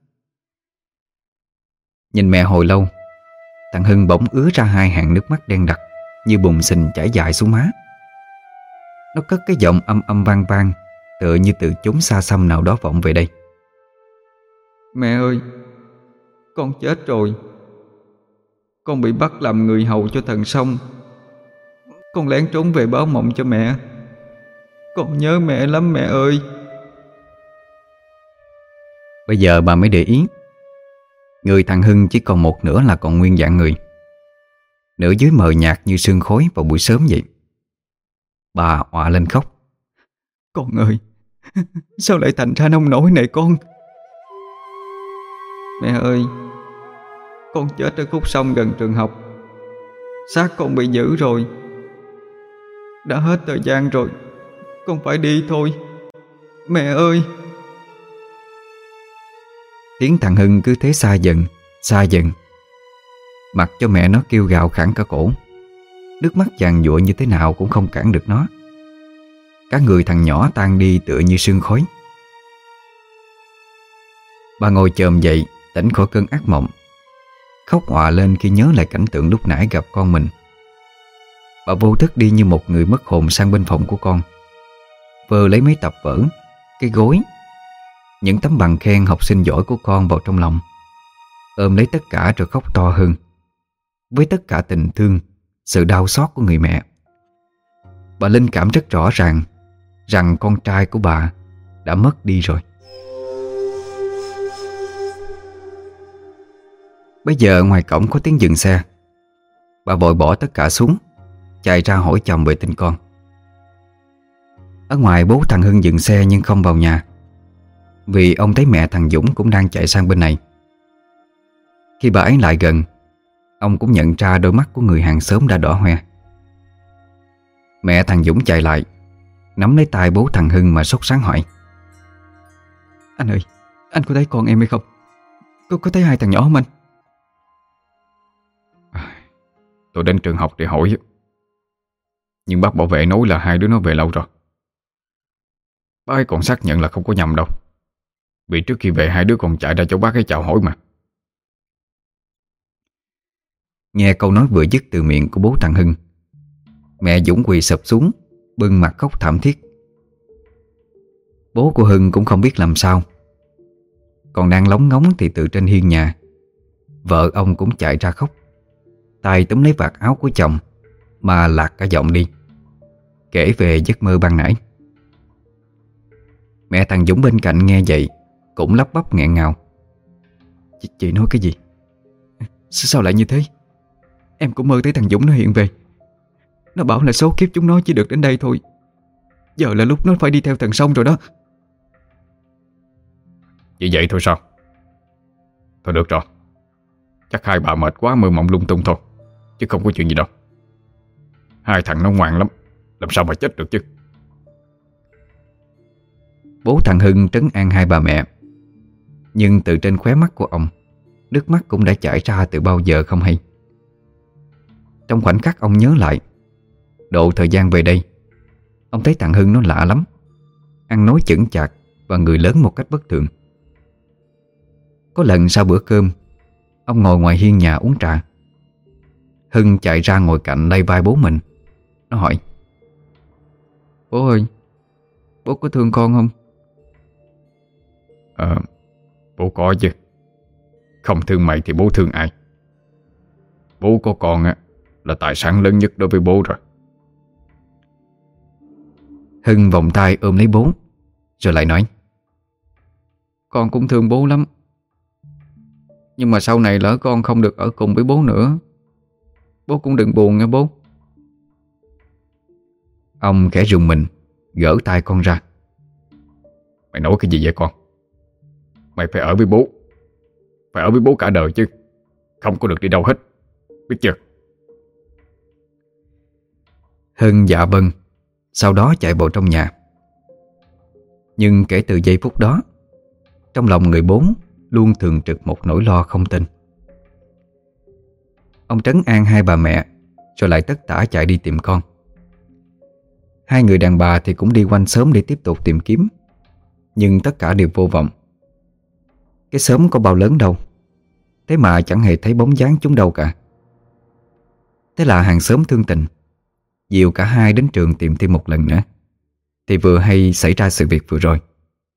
Nhìn mẹ hồi lâu, thằng Hưng bỗng ứa ra hai hàng nước mắt đen đặc như bùn xình chảy dài xuống má. Nó cất cái giọng âm âm vang vang, tựa như từ chốn xa xăm nào đó vọng về đây. Mẹ ơi, con chết rồi. Con bị bắt làm người hầu cho thần Song. Con lén trốn về báo mộng cho mẹ. Con nhớ mẹ lắm mẹ ơi. Bây giờ bà mới để ý, người thằng Hưng chỉ còn một nửa là còn nguyên dạng người, nửa dưới mờ nhạt như sương khói vào buổi sớm vậy. Bà òa lên khóc. Con ơi, sao lại thành ra nông nổi này con? Mẹ ơi, con chết ở khúc sông gần trường học. Xác con bị giữ rồi. Đã hết thời gian rồi, con phải đi thôi. Mẹ ơi. Tiếng thằng Hưng cứ thế xa dần, xa dần. Mặc cho mẹ nó kêu gào khẳng cả cổ. Nước mắt giàn giụa như thế nào cũng không cản được nó. Cả người thằng nhỏ tan đi tựa như sương khói. Bà ngồi chồm dậy, tỉnh khỏi cơn ác mộng, khóc òa lên khi nhớ lại cảnh tượng lúc nãy gặp con mình. Bà vô thức đi như một người mất hồn sang bên phòng của con, vơ lấy mấy tập vở, cái gối, những tấm bằng khen học sinh giỏi của con vào trong lòng, ôm lấy tất cả rồi khóc to hơn, với tất cả tình thương, sự đau xót của người mẹ. Bà linh cảm rất rõ ràng rằng con trai của bà đã mất đi rồi. Bây giờ ngoài cổng có tiếng dừng xe. Bà vội bỏ tất cả xuống, chạy ra hỏi chồng về tin con. Ở ngoài bố thằng Hưng dừng xe nhưng không vào nhà, vì ông thấy mẹ thằng Dũng cũng đang chạy sang bên này. Khi bà ấy lại gần, ông cũng nhận ra đôi mắt của người hàng xóm đã đỏ hoe. Mẹ thằng Dũng chạy lại, nắm lấy tay bố thằng Hưng mà sốt sắng hỏi. Anh ơi, anh có thấy con em hay không? Có, có thấy hai thằng nhỏ không anh? Tôi đến trường học để hỏi, nhưng bác bảo vệ nói là hai đứa nó về lâu rồi. Bác ấy còn xác nhận là không có nhầm đâu, vì trước khi về hai đứa còn chạy ra chỗ bác ấy chào hỏi mà. Nghe câu nói vừa dứt từ miệng của bố thằng Hưng, mẹ Dũng quỳ sụp xuống, bưng mặt khóc thảm thiết. Bố của Hưng cũng không biết làm sao. Còn đang lóng ngóng thì từ trên hiên nhà, vợ ông cũng chạy ra khóc, tay túm lấy vạt áo của chồng mà lạc cả giọng đi, kể về giấc mơ ban nãy. Mẹ thằng Dũng bên cạnh nghe vậy cũng lắp bắp nghẹn ngào. Chị, chị nói cái gì? Sao lại như thế? Em cũng mơ thấy thằng Dũng nó hiện về. Nó bảo là số kiếp chúng nó chỉ được đến đây thôi. Giờ là lúc nó phải đi theo thần Song rồi đó. Chỉ vậy thôi sao? Thôi được rồi, chắc hai bà mệt quá mơ mộng lung tung thôi, chứ không có chuyện gì đâu. Hai thằng nó ngoan lắm, làm sao mà chết được chứ. Bố thằng Hưng trấn an hai bà mẹ, nhưng từ trên khóe mắt của ông, nước mắt cũng đã chảy ra từ bao giờ không hay. Trong khoảnh khắc ông nhớ lại độ thời gian về đây, ông thấy thằng Hưng nó lạ lắm, ăn nói chững chạc và người lớn một cách bất thường. Có lần sau bữa cơm, ông ngồi ngoài hiên nhà uống trà. Hưng chạy ra ngồi cạnh lay vai bố mình. Nó hỏi: Bố ơi, bố có thương con không? Ờ, bố có chứ. Không thương mày thì bố thương ai? Bố có con á là tài sản lớn nhất đối với bố rồi. Hưng vòng tay ôm lấy bố, rồi lại nói: Con cũng thương bố lắm, nhưng mà sau này lỡ con không được ở cùng với bố nữa, bố cũng đừng buồn nha bố. Ông khẽ rùng mình, gỡ tay con ra. Mày nói cái gì vậy con? Mày phải ở với bố. Phải ở với bố cả đời chứ. Không có được đi đâu hết. Biết chưa? Hưng dạ vâng. Sau đó chạy bộ trong nhà. Nhưng kể từ giây phút đó, trong lòng người bố luôn thường trực một nỗi lo không tên. Ông trấn an hai bà mẹ, rồi lại tất tả chạy đi tìm con. Hai người đàn bà thì cũng đi quanh xóm để tiếp tục tìm kiếm, nhưng tất cả đều vô vọng. Cái xóm có bao lớn đâu, thế mà chẳng hề thấy bóng dáng chúng đâu cả. Thế là hàng xóm thương tình dìu cả hai đến trường tìm thêm một lần nữa, thì vừa hay xảy ra sự việc vừa rồi.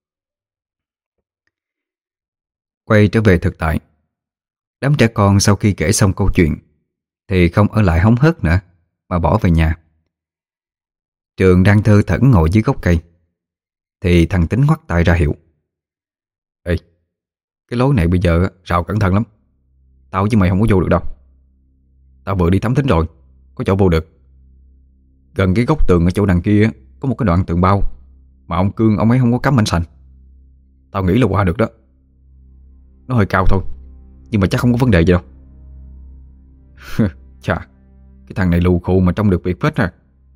Quay trở về thực tại, đám trẻ con sau khi kể xong câu chuyện thì không ở lại hóng hớt nữa, mà bỏ về nhà. Trường đang thơ thẩn ngồi dưới gốc cây, thì thằng Tính ngoắt tay ra hiệu. Ê, cái lối này bây giờ rào cẩn thận lắm. Tao với mày không có vô được đâu. Tao vừa đi thám thính rồi, có chỗ vô được. Gần cái góc tường ở chỗ đằng kia có một cái đoạn tường bao, mà ông Cương ông ấy không có cắm mảnh sành. Tao nghĩ là qua được đó. Nó hơi cao thôi, nhưng mà chắc không có vấn đề gì đâu. Chà, cái thằng này lù khù mà trông được việc phết ha.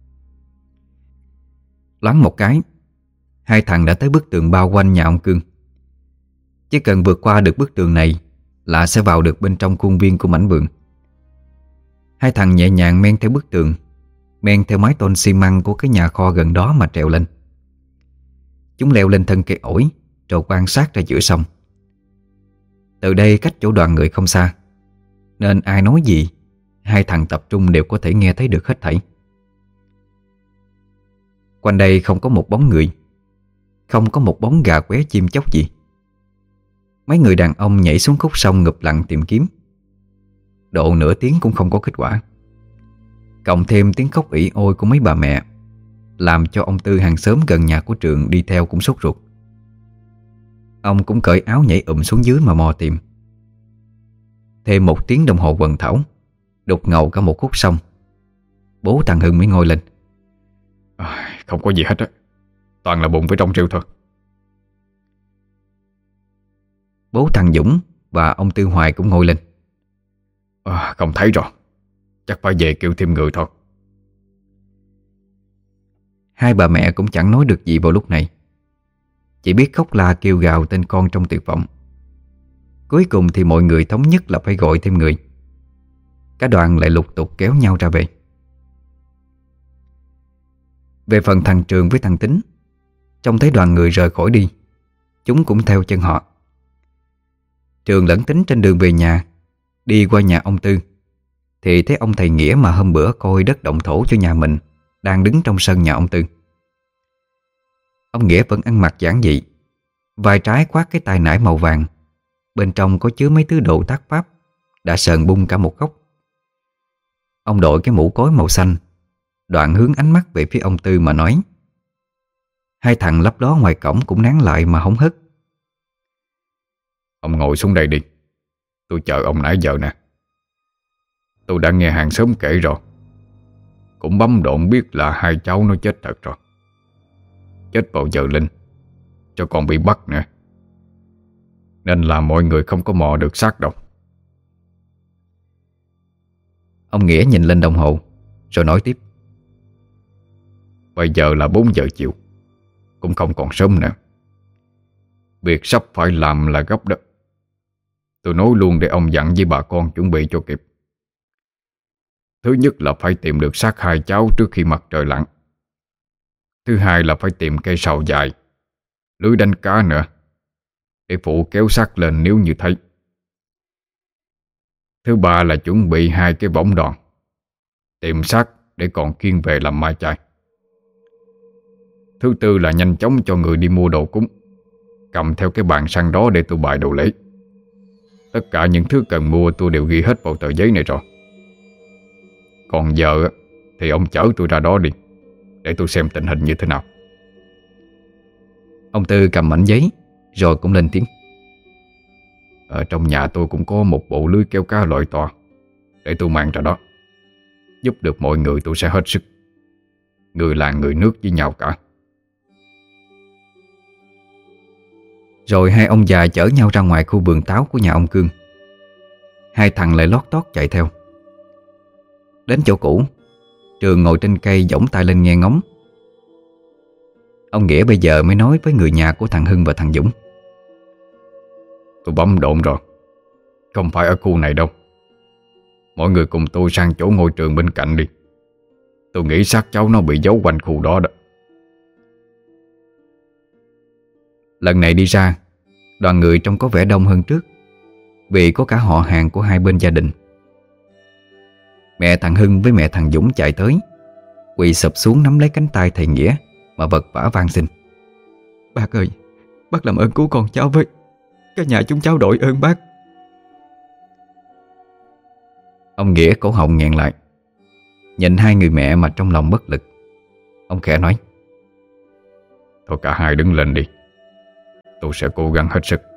Loáng một cái, hai thằng đã tới bức tường bao quanh nhà ông Cương. Chỉ cần vượt qua được bức tường này là sẽ vào được bên trong khuôn viên của mảnh vườn. Hai thằng nhẹ nhàng men theo bức tường, men theo mái tôn xi măng của cái nhà kho gần đó mà trèo lên. Chúng leo lên thân cây ổi, rồi quan sát ra giữa sông. Từ đây cách chỗ đoàn người không xa, nên ai nói gì hai thằng tập trung đều có thể nghe thấy được hết thảy. Quanh đây không có một bóng người, không có một bóng gà qué chim chóc gì. Mấy người đàn ông nhảy xuống khúc sông ngụp lặng tìm kiếm. Độ nửa tiếng cũng không có kết quả. Cộng thêm tiếng khóc ỉ ôi của mấy bà mẹ, làm cho ông Tư hàng xóm gần nhà của Trường đi theo cũng sốt ruột. Ông cũng cởi áo nhảy ụm xuống dưới mà mò tìm. Thêm một tiếng đồng hồ quần thảo, đục ngầu cả một khúc sông, bố thằng Hưng mới ngồi lên. À, không có gì hết á, toàn là bụng với trong rêu thôi. Bố thằng Dũng và ông Tư Hoài cũng ngồi lên. À, không thấy rồi, chắc phải về kêu thêm người thôi. Hai bà mẹ cũng chẳng nói được gì vào lúc này, chỉ biết khóc la kêu gào tên con trong tuyệt vọng. Cuối cùng thì mọi người thống nhất là phải gọi thêm người. Cả đoàn lại lục tục kéo nhau ra về. Về phần thằng Trường với thằng Tính, trông thấy đoàn người rời khỏi đi, chúng cũng theo chân họ. Trường lẫn Tính trên đường về nhà, đi qua nhà ông Tư, thì thấy ông thầy Nghĩa mà hôm bữa coi đất động thổ cho nhà mình đang đứng trong sân nhà ông Tư. Ông Nghĩa vẫn ăn mặc giản dị, vai trái khoác cái tai nải màu vàng, bên trong có chứa mấy thứ đồ tác pháp đã sờn bung cả một góc. Ông đội cái mũ cối màu xanh, đoạn hướng ánh mắt về phía ông Tư mà nói. Hai thằng lấp ló ngoài cổng cũng nán lại mà hống hớt. Ông ngồi xuống đây đi, tôi chờ ông nãy giờ nè. Tôi đã nghe hàng xóm kể rồi, cũng bấm độn biết là hai cháu nó chết thật rồi. Chết vào giờ linh, cho còn bị bắt nữa, nên là mọi người không có mò được xác đâu. Ông Nghĩa nhìn lên đồng hồ rồi nói tiếp. Bây giờ là bốn giờ chiều, cũng không còn sớm nữa. Việc sắp phải làm là gấp đó. Tôi nói luôn để ông dặn với bà con chuẩn bị cho kịp. Thứ nhất là phải tìm được xác hai cháu trước khi mặt trời lặn. Thứ hai là phải tìm cây sào dài, lưới đánh cá nữa, để phụ kéo xác lên nếu như thấy. Thứ ba là chuẩn bị hai cái võng đòn, tìm xác để còn kiêng về làm mai chay. Thứ tư là nhanh chóng cho người đi mua đồ cúng, cầm theo cái bàn săn đó để tôi bày đồ lễ. Tất cả những thứ cần mua tôi đều ghi hết vào tờ giấy này rồi. Còn giờ thì ông chở tôi ra đó đi, để tôi xem tình hình như thế nào. Ông Tư cầm mảnh giấy rồi cũng lên tiếng. Ở trong nhà tôi cũng có một bộ lưới kéo cá loại to, để tôi mang ra đó. Giúp được mọi người tôi sẽ hết sức. người làng người nước với nhau cả. Rồi hai ông già chở nhau ra ngoài khu vườn táo của nhà ông Cương. Hai thằng lại lót tót chạy theo. Đến chỗ cũ, Trường ngồi trên cây giỗng tay lên nghe ngóng. Ông Nghĩa bây giờ mới nói với người nhà của thằng Hưng và thằng Dũng: Tôi bấm độn rồi, không phải ở khu này đâu. Mọi người cùng tôi sang chỗ ngôi trường bên cạnh đi. Tôi nghĩ xác cháu nó bị giấu quanh khu đó đó. Lần này đi ra, đoàn người trông có vẻ đông hơn trước, vì có cả họ hàng của hai bên gia đình. Mẹ thằng Hưng với mẹ thằng Dũng chạy tới, quỳ sụp xuống nắm lấy cánh tay thầy Nghĩa mà vật vã van xin: Bác ơi, bác làm ơn cứu con cháu với. Cả nhà chúng cháu đội ơn bác. Ông Nghĩa cổ họng nghẹn lại, nhìn hai người mẹ mà trong lòng bất lực. Ông khẽ nói: Thôi cả hai đứng lên đi, tôi sẽ cố gắng hết sức.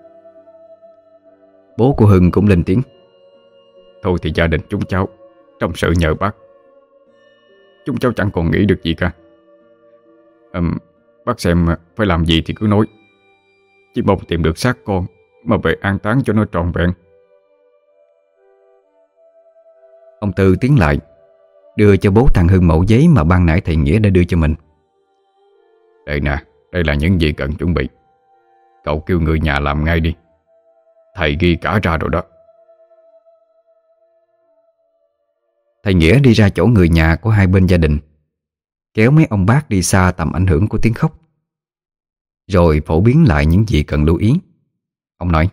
Bố của Hưng cũng lên tiếng: Thôi thì gia đình chúng cháu trong sự nhờ bác. Chúng cháu chẳng còn nghĩ được gì cả. à, Bác xem phải làm gì thì cứ nói. Chỉ mong tìm được xác con mà về an táng cho nó trọn vẹn. Ông Tư tiến lại, đưa cho bố thằng Hưng mẩu giấy mà ban nãy thầy Nghĩa đã đưa cho mình. Đây nè, đây là những gì cần chuẩn bị. Cậu kêu người nhà làm ngay đi. Thầy ghi cả ra rồi đó. Thầy Nghĩa đi ra chỗ người nhà của hai bên gia đình, kéo mấy ông bác đi xa tầm ảnh hưởng của tiếng khóc, rồi phổ biến lại những gì cần lưu ý. Ông nói: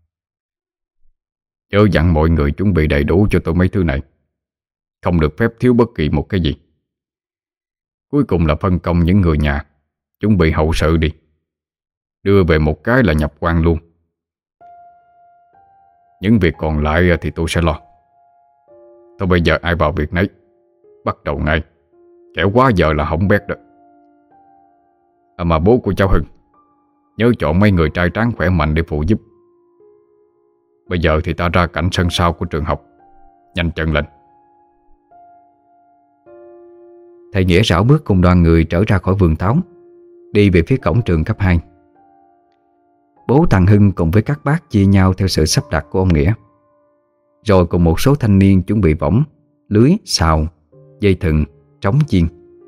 Nhớ dặn mọi người chuẩn bị đầy đủ cho tôi mấy thứ này, không được phép thiếu bất kỳ một cái gì. Cuối cùng là phân công những người nhà chuẩn bị hậu sự đi. Đưa về một cái là nhập quan luôn. Những việc còn lại thì tôi sẽ lo. Thôi bây giờ ai vào việc nấy, bắt đầu ngay, kẻo quá giờ là hỏng bét đó. À mà bố của cháu Hưng, nhớ chọn mấy người trai tráng khỏe mạnh để phụ giúp. Bây giờ thì ta ra cảnh sân sau của trường học. Nhanh chân lên. Thầy Nghĩa rảo bước cùng đoàn người trở ra khỏi vườn táo, đi về phía cổng trường cấp hai. Bố thằng Hưng cùng với các bác chia nhau theo sự sắp đặt của ông Nghĩa, rồi cùng một số thanh niên chuẩn bị võng, lưới, sào, dây thừng, trống chiên.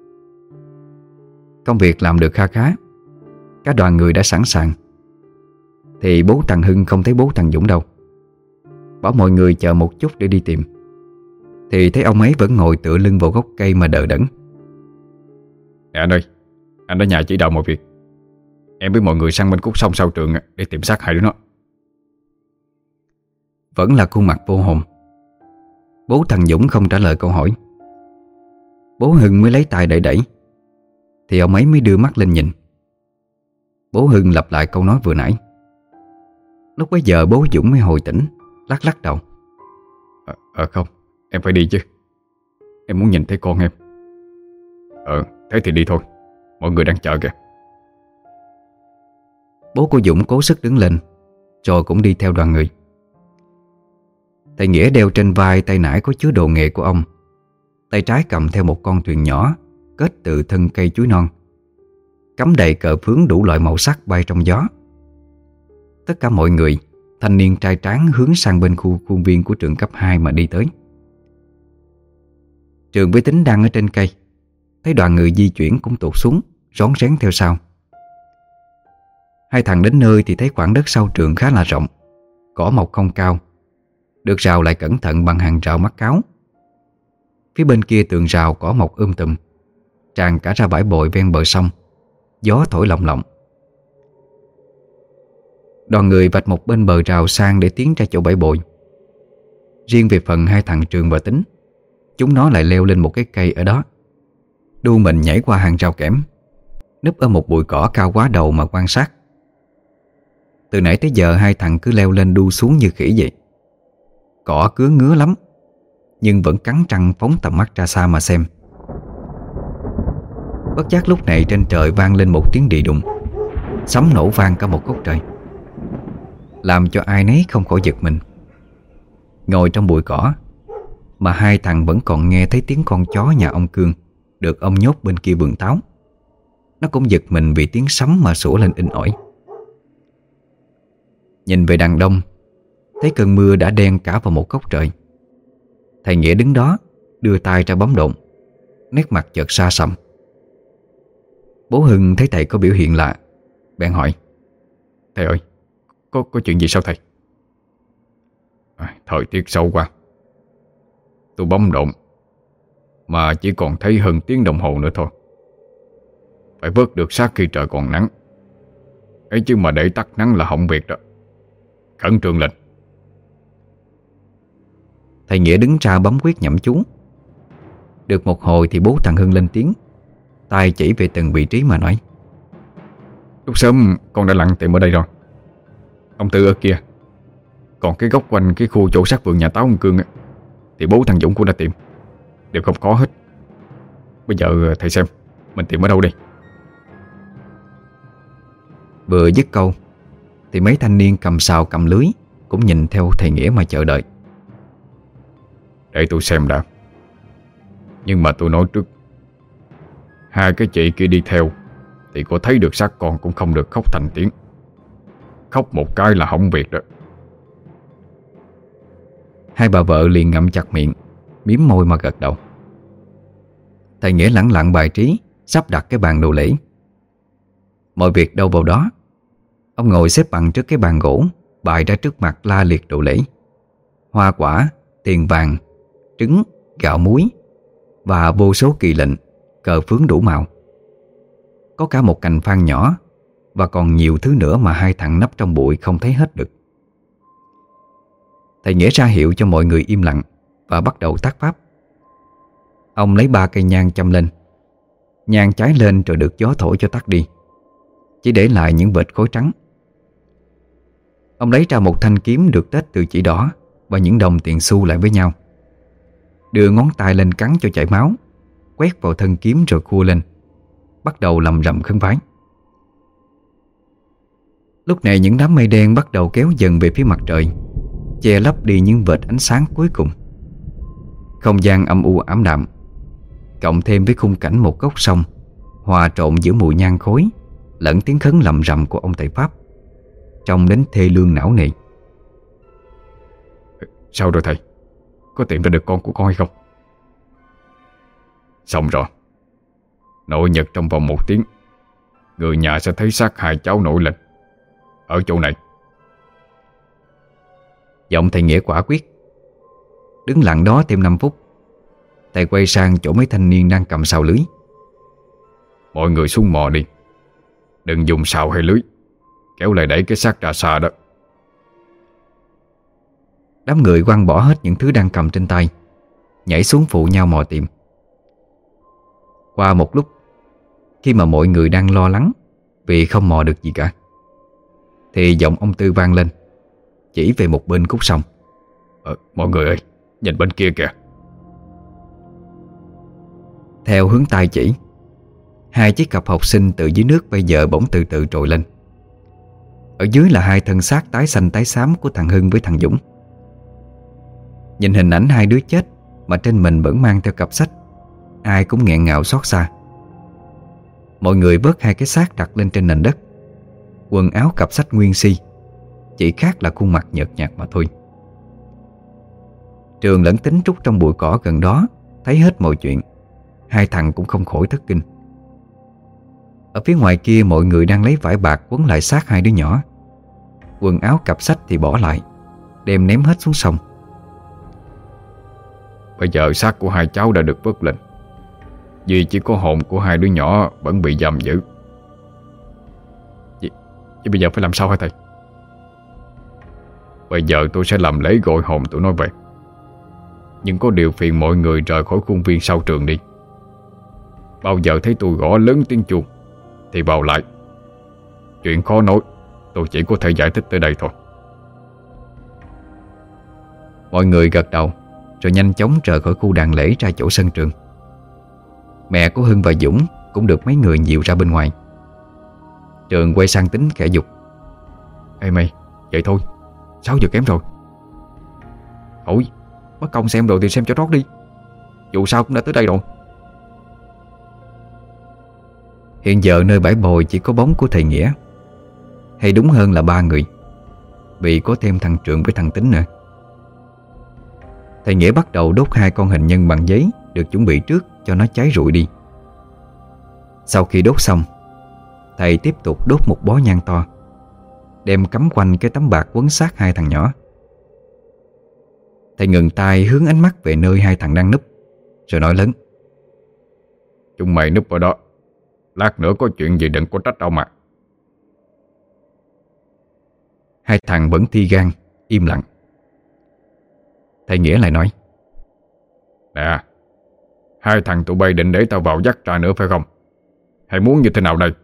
Công việc làm được kha khá, cả đoàn người đã sẵn sàng. Thì bố thằng Hưng không thấy bố thằng Dũng đâu. Bảo mọi người chờ một chút để đi tìm, thì thấy ông ấy vẫn ngồi tựa lưng vào gốc cây mà đờ đẫn. Nè anh ơi, anh ở nhà chỉ đạo mọi việc. Em với mọi người sang bên khúc sông sau trường để tìm xác hai đứa nó. Vẫn là khuôn mặt vô hồn. Bố thằng Dũng không trả lời câu hỏi. Bố Hưng mới lấy tay đẩy đẩy, thì ông ấy mới đưa mắt lên nhìn. Bố Hưng lặp lại câu nói vừa nãy. Lúc bấy giờ bố Dũng mới hồi tỉnh, lắc lắc đầu. Ờ à, à, không, em phải đi chứ. Em muốn nhìn thấy con em. Ờ, thế thì đi thôi. Mọi người đang chờ kìa. Bố của Dũng cố sức đứng lên, rồi cũng đi theo đoàn người. Thầy Nghĩa đeo trên vai tay nải có chứa đồ nghề của ông, tay trái cầm theo một con thuyền nhỏ kết từ thân cây chuối non, cắm đầy cờ phướng đủ loại màu sắc bay trong gió. Tất cả mọi người, thanh niên trai tráng, hướng sang bên khu khuôn viên của trường cấp hai mà đi tới. Trường với Tính đang ở trên cây, thấy đoàn người di chuyển cũng tụt xuống, rón rén theo sau. Hai thằng đến nơi thì thấy khoảng đất sau trường khá là rộng, cỏ mọc không cao, được rào lại cẩn thận bằng hàng rào mắc cáo. Phía bên kia tường rào cỏ mọc um tùm, tràn cả ra bãi bồi ven bờ sông, gió thổi lộng lộng. Đoàn người vạch một bên bờ rào sang để tiến ra chỗ bãi bồi. Riêng về phần hai thằng Trường và Tính, chúng nó lại leo lên một cái cây ở đó, đu mình nhảy qua hàng rào kẽm, núp ở một bụi cỏ cao quá đầu mà quan sát. Từ nãy tới giờ hai thằng cứ leo lên đu xuống như khỉ vậy. Cỏ cứa ngứa lắm, nhưng vẫn cắn răng phóng tầm mắt ra xa mà xem. Bất giác lúc này trên trời vang lên một tiếng đì đùng, sấm nổ vang cả một góc trời, làm cho ai nấy không khỏi giật mình. Ngồi trong bụi cỏ mà hai thằng vẫn còn nghe thấy tiếng con chó nhà ông Cương được ông nhốt bên kia vườn táo. Nó cũng giật mình vì tiếng sấm mà sủa lên inh ỏi. Nhìn về đằng đông, thấy cơn mưa đã đen cả vào một góc trời. Thầy Nghĩa đứng đó, đưa tay ra bấm độn, nét mặt chợt xa sầm. Bố Hưng thấy thầy có biểu hiện lạ, bèn hỏi: Thầy ơi, có, có chuyện gì sao thầy? À, thời tiết xấu quá. Tôi bấm độn mà chỉ còn thấy hơn tiếng đồng hồ nữa thôi. Phải vớt được xác khi trời còn nắng ấy, chứ mà để tắt nắng là hỏng việc đó. Khẩn trương lên. Thầy Nghĩa đứng ra bấm quyết nhẩm chú. Được một hồi thì bố thằng Hưng lên tiếng, tay chỉ về từng vị trí mà nói: Lúc sớm con đã lặn tìm ở đây rồi. Ông Tư ở kia, còn cái góc quanh cái khu chỗ sát vườn nhà táo ông Cương á, thì bố thằng Dũng cũng đã tìm, đều không có hết. Bây giờ thầy xem mình tìm ở đâu đây? Vừa dứt câu thì mấy thanh niên cầm sào cầm lưới cũng nhìn theo thầy Nghĩa mà chờ đợi. Để tôi xem đã. Nhưng mà tôi nói trước, hai cái chị kia đi theo thì có thấy được xác con cũng không được khóc thành tiếng. Khóc một cái là hỏng việc đó. Hai bà vợ liền ngậm chặt miệng, miếm môi mà gật đầu. Thầy Nghĩa lẳng lặng bài trí, sắp đặt cái bàn đồ lễ. Mọi việc đâu vào đó. Ông ngồi xếp bằng trước cái bàn gỗ, bày ra trước mặt la liệt đồ lễ: hoa quả, tiền vàng, trứng, gạo muối và vô số kỳ lệnh, cờ phướng đủ màu. Có cả một cành phan nhỏ và còn nhiều thứ nữa mà hai thằng nấp trong bụi không thấy hết được. Thầy Nghĩa ra hiệu cho mọi người im lặng và bắt đầu tác pháp. Ông lấy ba cây nhang châm lên. Nhang cháy lên rồi được gió thổi cho tắt đi, chỉ để lại những vệt khói trắng. Ông lấy ra một thanh kiếm được tết từ chỉ đỏ và những đồng tiền xu lại với nhau, đưa ngón tay lên cắn cho chảy máu, quét vào thân kiếm rồi khua lên, bắt đầu lầm rầm khấn vái. Lúc này những đám mây đen bắt đầu kéo dần về phía mặt trời, che lấp đi những vệt ánh sáng cuối cùng. Không gian âm u ảm đạm, cộng thêm với khung cảnh một góc sông hòa trộn giữa mùi nhang khói lẫn tiếng khấn lầm rầm của ông thầy Pháp, trông đến thê lương não nề. Sao rồi thầy? Có tìm ra được con của con hay không? Xong rồi. Nội nhật trong vòng một tiếng, người nhà sẽ thấy xác hai cháu nổi lên ở chỗ này. Giọng thầy Nghĩa quả quyết. Đứng lặng đó thêm năm phút, thầy quay sang chỗ mấy thanh niên đang cầm sào lưới: Mọi người xuống mò đi. Đừng dùng sào hay lưới, kéo lại đẩy cái xác ra xa đó. Đám người quăng bỏ hết những thứ đang cầm trên tay, nhảy xuống phụ nhau mò tìm. Qua một lúc, khi mà mọi người đang lo lắng vì không mò được gì cả, thì giọng ông Tư vang lên, chỉ về một bên khúc sông: ờ, Mọi người ơi, nhìn bên kia kìa. Theo hướng tay chỉ, hai chiếc cặp học sinh từ dưới nước bây giờ bỗng từ từ trồi lên. Ở dưới là hai thân xác tái xanh tái xám của thằng Hưng với thằng Dũng. Nhìn hình ảnh hai đứa chết mà trên mình vẫn mang theo cặp sách, ai cũng nghẹn ngào xót xa. Mọi người vớt hai cái xác đặt lên trên nền đất. Quần áo cặp sách nguyên si, chỉ khác là khuôn mặt nhợt nhạt mà thôi. Trường lẫn Tính trút trong bụi cỏ gần đó thấy hết mọi chuyện, hai thằng cũng không khỏi thất kinh. Ở phía ngoài kia mọi người đang lấy vải bạc quấn lại xác hai đứa nhỏ. Quần áo cặp sách thì bỏ lại, đem ném hết xuống sông. Bây giờ xác của hai cháu đã được vớt lên, vì chỉ có hồn của hai đứa nhỏ vẫn bị giam giữ. Vậy, vậy bây giờ phải làm sao hả thầy? Bây giờ tôi sẽ làm lễ gọi hồn tụi nó về. Nhưng có điều phiền mọi người rời khỏi khuôn viên sau trường đi. Bao giờ thấy tôi gõ lớn tiếng chuông thì vào lại. Chuyện khó nói, tôi chỉ có thể giải thích tới đây thôi. Mọi người gật đầu rồi nhanh chóng rời khỏi khu đàn lễ ra chỗ sân trường. Mẹ của Hưng và Dũng cũng được mấy người dìu ra bên ngoài. Trường quay sang Tính khẽ dục: Ê mày, vậy thôi, sáu giờ kém rồi. Ôi, mất công xem rồi thì xem cho trót đi. Dù sao cũng đã tới đây rồi. Hiện giờ nơi bãi bồi chỉ có bóng của thầy Nghĩa, hay đúng hơn là ba người, vì có thêm thằng Trượng với thằng Tính nữa. Thầy Nghĩa bắt đầu đốt hai con hình nhân bằng giấy được chuẩn bị trước cho nó cháy rụi đi. Sau khi đốt xong, thầy tiếp tục đốt một bó nhang to, đem cắm quanh cái tấm bạc quấn sát hai thằng nhỏ. Thầy ngừng tay hướng ánh mắt về nơi hai thằng đang núp, rồi nói lớn: Chúng mày núp ở đó, lát nữa có chuyện gì đừng có trách ông mà. Hai thằng vẫn thi gan, im lặng. Thầy Nghĩa lại nói: Nè, hai thằng tụi bay định để tao vào dắt trà nữa phải không? Hay muốn như thế nào đây?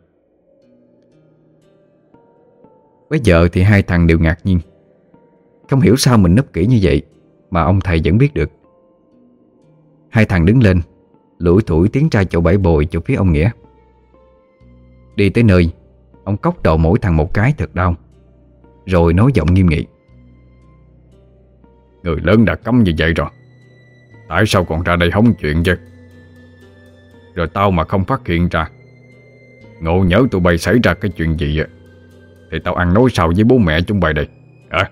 Bây giờ thì hai thằng đều ngạc nhiên, không hiểu sao mình núp kỹ như vậy mà ông thầy vẫn biết được. Hai thằng đứng lên, lủi thủi tiến ra chỗ bãi bồi chỗ phía ông Nghĩa. Đi tới nơi, ông cốc đầu mỗi thằng một cái thật đau, rồi nói giọng nghiêm nghị: Người lớn đã cấm như vậy rồi, tại sao còn ra đây hóng chuyện chứ? Rồi tao mà không phát hiện ra, ngộ nhỡ tụi bay xảy ra cái chuyện gì thì tao ăn nói sao với bố mẹ chúng bay đây hả?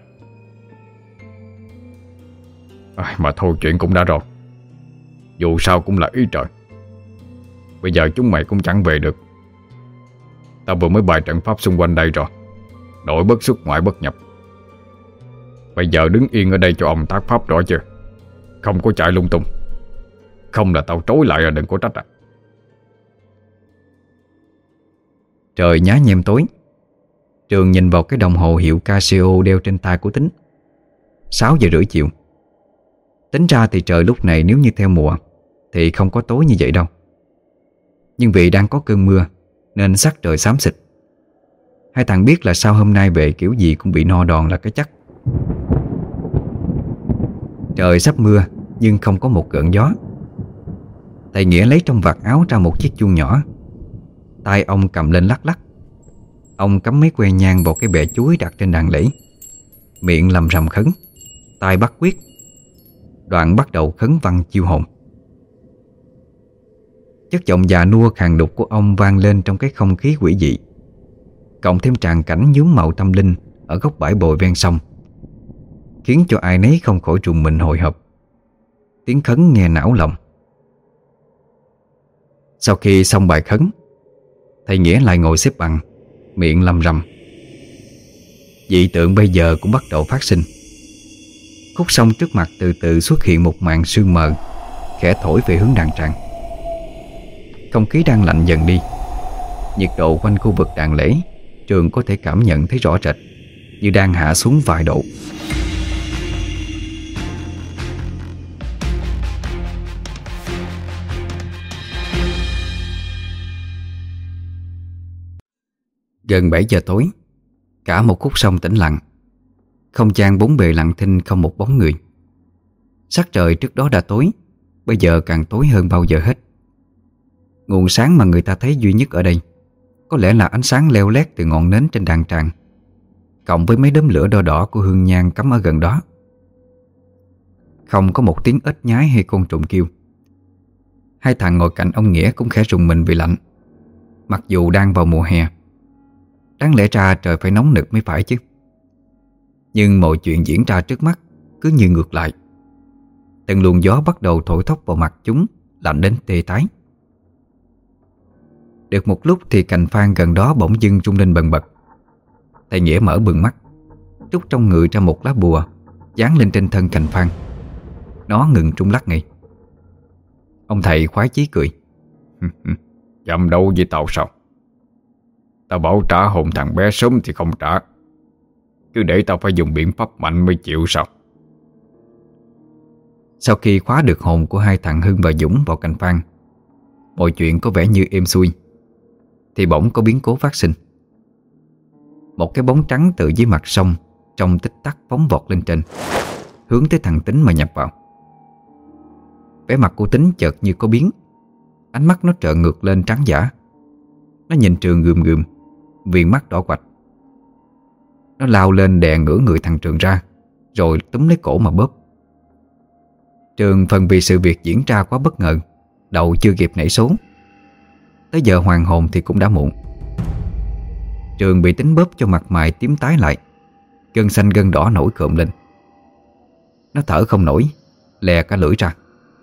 À, mà thôi chuyện cũng đã rồi, dù sao cũng là ý trời. Bây giờ chúng mày cũng chẳng về được. Tao vừa mới bày trận pháp xung quanh đây rồi, nội bất xuất ngoại bất nhập. Bây giờ đứng yên ở đây cho ông tác pháp rõ chưa? Không có chạy lung tung, không là tao trối lại là đừng có trách à. Trời nhá nhem tối. Trường nhìn vào cái đồng hồ hiệu Casio đeo trên tay của Tính. Sáu giờ rưỡi chiều. Tính ra thì trời lúc này nếu như theo mùa thì không có tối như vậy đâu. Nhưng vì đang có cơn mưa nên sắc trời xám xịt. Hai thằng biết là sau hôm nay về kiểu gì cũng bị no đòn là cái chắc. Trời sắp mưa nhưng không có một gợn gió. Thầy Nghĩa lấy trong vạt áo ra một chiếc chuông nhỏ. Tay ông cầm lên lắc lắc. Ông cắm mấy que nhang vào cái bẹ chuối đặt trên đàn lễ, miệng lầm rầm khấn, tay bắt quyết. Đoạn bắt đầu khấn văn chiêu hồn. Chất giọng già nua khàn đục của ông vang lên trong cái không khí quỷ dị, cộng thêm tràng cảnh nhuốm màu tâm linh ở góc bãi bồi ven sông, khiến cho ai nấy không khỏi trùng mình hồi hộp. Tiếng khấn nghe não lòng. Sau khi xong bài khấn, thầy Nghĩa lại ngồi xếp bằng, miệng lầm rầm. Dị tượng bây giờ cũng bắt đầu phát sinh. Khúc sông trước mặt từ từ xuất hiện một màn sương mờ, khẽ thổi về hướng đàn tràng. Không khí đang lạnh dần đi. Nhiệt độ quanh khu vực đàn lễ, Trường có thể cảm nhận thấy rõ rệt, như đang hạ xuống vài độ. Gần bảy giờ tối, cả một khúc sông tĩnh lặng. Không gian bốn bề lặng thinh, không một bóng người. Sắc trời trước đó đã tối, bây giờ càng tối hơn bao giờ hết. Nguồn sáng mà người ta thấy duy nhất ở đây có lẽ là ánh sáng leo lét từ ngọn nến trên đàn tràng, cộng với mấy đốm lửa đỏ đỏ của hương nhang cắm ở gần đó. Không có một tiếng ếch nhái hay côn trùng kêu. Hai thằng ngồi cạnh ông Nghĩa cũng khẽ rùng mình vì lạnh, mặc dù đang vào mùa hè. Đáng lẽ ra trời phải nóng nực mới phải chứ. Nhưng mọi chuyện diễn ra trước mắt cứ như ngược lại. Từng luồng gió bắt đầu thổi thốc vào mặt chúng, lạnh đến tê tái. Được một lúc thì cành phan gần đó bỗng dưng rung lên bần bật. Thầy Nghĩa mở bừng mắt, trút trong người ra một lá bùa, dán lên trên thân cành phan. Nó ngừng rung lắc ngay. Ông thầy khoái chí cười. Dám đâu với tao sao? Tao bảo trả hồn thằng bé sớm thì không trả, cứ để tao phải dùng biện pháp mạnh mới chịu sao? Sau khi khóa được hồn của hai thằng Hưng và Dũng vào cành phan, mọi chuyện có vẻ như êm xuôi, thì bỗng có biến cố phát sinh. Một cái bóng trắng từ dưới mặt sông trong tích tắc phóng vọt lên trên, hướng tới thằng Tính mà nhập vào. Vẻ mặt của Tính chợt như có biến. Ánh mắt nó trợn ngược lên trắng dã. Nó nhìn Trường gườm gườm, viền mắt đỏ quạch. Nó lao lên đè ngửa người thằng Trường ra, rồi túm lấy cổ mà bóp. Trường phần vì sự việc diễn ra quá bất ngờ, đầu chưa kịp nảy số. Tới giờ hoàn hồn thì cũng đã muộn. Trường bị tính bóp cho mặt mày tím tái lại, gân xanh gân đỏ nổi cộm lên. Nó thở không nổi, lè cả lưỡi ra.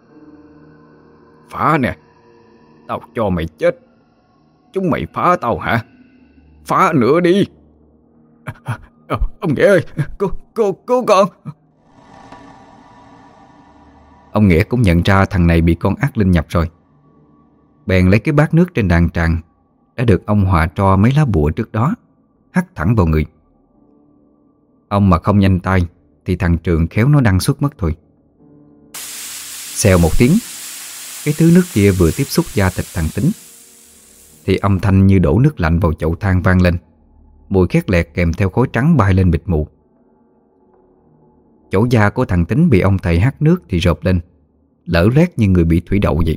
Phá nè, tao cho mày chết. Chúng mày phá tao hả? Phá nữa đi. à, à, Ông Nghĩa ơi, cô, cô, cô con. Ông Nghĩa cũng nhận ra thằng này bị con ác linh nhập rồi. Bèn lấy cái bát nước trên đàn tràng đã được ông hòa tro mấy lá bùa trước đó, hắt thẳng vào người. Ông mà không nhanh tay thì thằng Trường khéo nó đăng xuất mất thôi. Xèo một tiếng, cái thứ nước kia vừa tiếp xúc da thịt thằng Tính thì âm thanh như đổ nước lạnh vào chậu than vang lên. Mùi khét lẹt kèm theo khói trắng bay lên bịt mù. Chỗ da của thằng Tính bị ông thầy hắt nước thì rộp lên, lở loét như người bị thủy đậu vậy.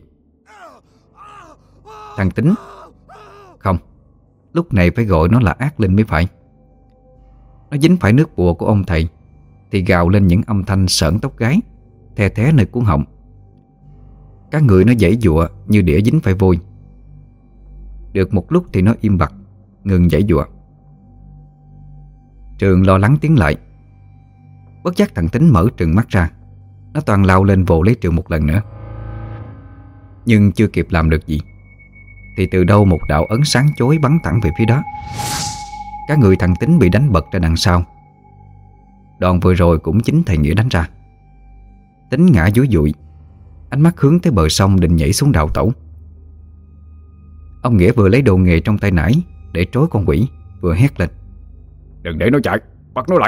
Thằng Tính, không, lúc này phải gọi nó là ác linh mới phải. Nó dính phải nước bùa của ông thầy thì gào lên những âm thanh sởn tóc gáy, the thé nơi cuống họng. Các người nó giãy giụa như đĩa dính phải vôi. Được một lúc thì nó im bặt, ngừng giãy giụa. Trường lo lắng tiến lại. Bất giác thằng Tính mở trừng mắt ra. Nó toàn lao lên vồ lấy Trường một lần nữa. Nhưng chưa kịp làm được gì thì từ đâu một đạo ấn sáng chói bắn thẳng về phía đó. Cả người thằng Tính bị đánh bật ra đằng sau. Đòn vừa rồi cũng chính thầy Nghĩa đánh ra. Tính ngã dúi dụi, ánh mắt hướng tới bờ sông định nhảy xuống đào tẩu. Ông Nghĩa vừa lấy đồ nghề trong tay nải để trối con quỷ, vừa hét lên: Đừng để nó chạy, bắt nó lại.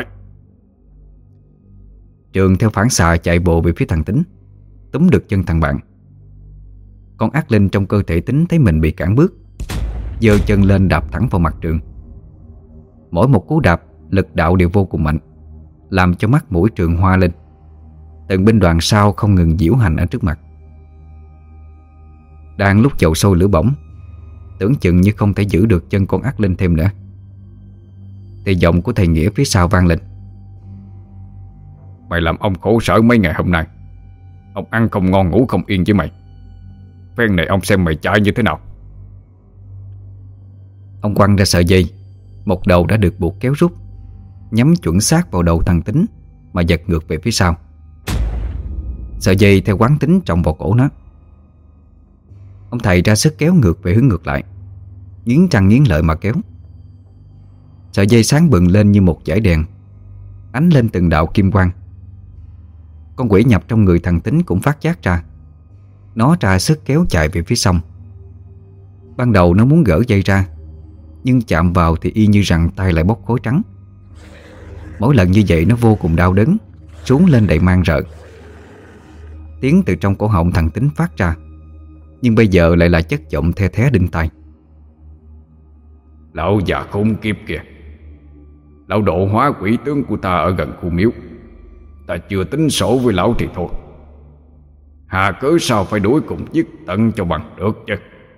Trường theo phản xạ chạy bộ về phía thằng Tính, túm được chân thằng bạn. Con ác linh trong cơ thể Tính thấy mình bị cản bước, giơ chân lên đạp thẳng vào mặt Trường. Mỗi một cú đạp lực đạo đều vô cùng mạnh, làm cho mắt mũi Trường hoa lên. Từng binh đoàn sau không ngừng diễu hành ở trước mặt. Đang lúc chậu sôi lửa bỏng, tưởng chừng như không thể giữ được chân con ác linh thêm nữa, thì giọng của thầy Nghĩa phía sau vang lên: Mày làm ông khổ sở mấy ngày hôm nay. Ông ăn không ngon ngủ không yên với mày. Phen này ông xem mày chạy như thế nào. Ông quăng ra sợi dây, một đầu đã được buộc kéo rút, nhắm chuẩn xác vào đầu thằng Tính mà giật ngược về phía sau. Sợi dây theo quán tính trọng vào cổ nó. Ông thầy ra sức kéo ngược về hướng ngược lại, nghiến răng nghiến lợi mà kéo. Sợi dây sáng bừng lên như một dải đèn, ánh lên từng đạo kim quang. Con quỷ nhập trong người thằng Tính cũng phát giác ra. Nó ra sức kéo chạy về phía sông. Ban đầu nó muốn gỡ dây ra, nhưng chạm vào thì y như rằng tay lại bốc khói trắng. Mỗi lần như vậy nó vô cùng đau đớn, trốn lên đầy mang rợ. Tiếng từ trong cổ họng thằng Tính phát ra, nhưng bây giờ lại là chất giọng the thé đinh tai: Lão già khốn kiếp kìa, lão độ hóa quỷ tướng của ta ở gần khu miếu. Ta chưa tính sổ với lão thì thôi, hà cớ sao phải đuổi cùng giết tận cho bằng được chứ.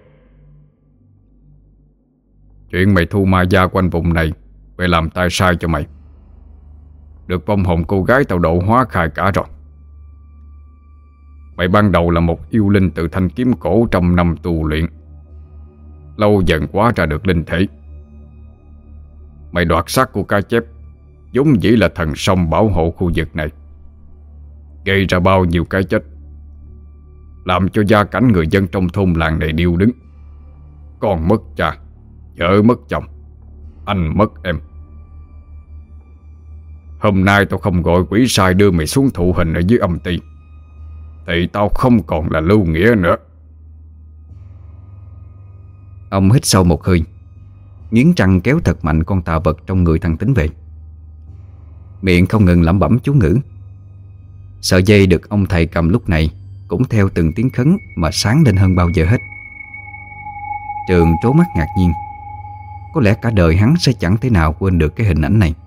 Chuyện mày thu ma gia quanh vùng này về làm tay sai cho mày. Được vong hồn cô gái tao độ hóa khai cả rồi. Mày ban đầu là một yêu linh từ thanh kiếm cổ trong năm tu luyện, lâu dần hóa ra được linh thể. Mày đoạt xác của cá chép, vốn dĩ là thần sông bảo hộ khu vực này, gây ra bao nhiêu cái chết, làm cho gia cảnh người dân trong thôn làng này điêu đứng. Con mất cha, vợ mất chồng, anh mất em. Hôm nay tao không gọi quỷ sai đưa mày xuống thụ hình ở dưới âm ty, thì tao không còn là Lưu Nghĩa nữa. Ông hít sâu một hơi, nghiến răng kéo thật mạnh con tà vật trong người thằng Tính về. Miệng không ngừng lẩm bẩm chú ngữ. Sợi dây được ông thầy cầm lúc này cũng theo từng tiếng khấn mà sáng lên hơn bao giờ hết. Trường trố mắt ngạc nhiên. Có lẽ cả đời hắn sẽ chẳng thể nào quên được cái hình ảnh này.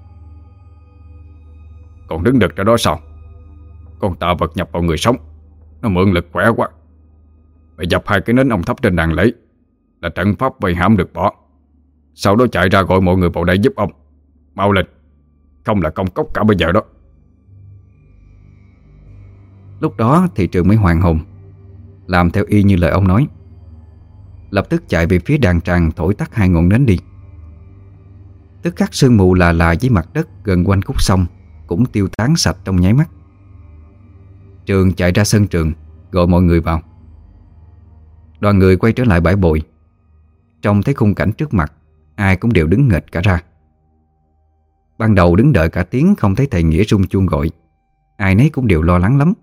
Còn đứng đực ra đó sao? Con tà vật nhập vào người sống, nó mượn lực khỏe quá. Mày dập hai cái nến ông thắp trên đàn lễ là trận pháp vây hãm được bỏ. Sau đó chạy ra gọi mọi người vào đây giúp ông. Mau lên, không là công cốc cả bây giờ đó. Lúc đó thì Trường mới hoàn hồn, làm theo y như lời ông nói. lập tức chạy về phía đàn tràng thổi tắt hai ngọn nến đi. Tức khắc sương mù là là với mặt đất gần quanh khúc sông cũng tiêu tán sạch trong nháy mắt. Trường chạy ra sân trường gọi mọi người vào. Đoàn người quay trở lại bãi bồi. Trông thấy khung cảnh trước mặt, ai cũng đều đứng nghệch cả ra. Ban đầu đứng đợi cả tiếng không thấy thầy Nghĩa rung chuông gọi, ai nấy cũng đều lo lắng lắm.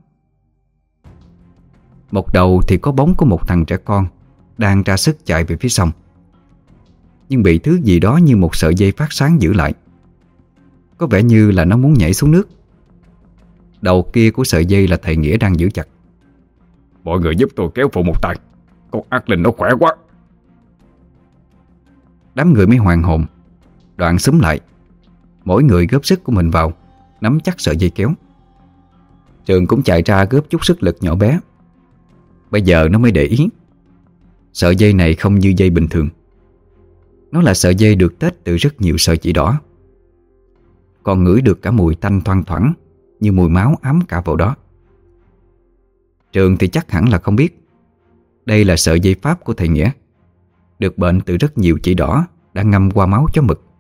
Một đầu thì có bóng của một thằng trẻ con đang ra sức chạy về phía sông, nhưng bị thứ gì đó như một sợi dây phát sáng giữ lại. Có vẻ như là nó muốn nhảy xuống nước. Đầu kia của sợi dây là thầy Nghĩa đang giữ chặt. Mọi người giúp tôi kéo phụ một tay, con ác linh nó khỏe quá. Đám người mới hoàn hồn, đoạn xúm lại, mỗi người góp sức của mình vào, nắm chắc sợi dây kéo. Trường cũng chạy ra góp chút sức lực nhỏ bé. Bây giờ nó mới để ý, sợi dây này không như dây bình thường. Nó là sợi dây được tết từ rất nhiều sợi chỉ đỏ, còn ngửi được cả mùi tanh thoang thoảng như mùi máu ám cả vào đó. Trường thì chắc hẳn là không biết đây là sợi dây pháp của thầy Nghĩa, được bệnh từ rất nhiều chỉ đỏ đã ngâm qua máu chó mực.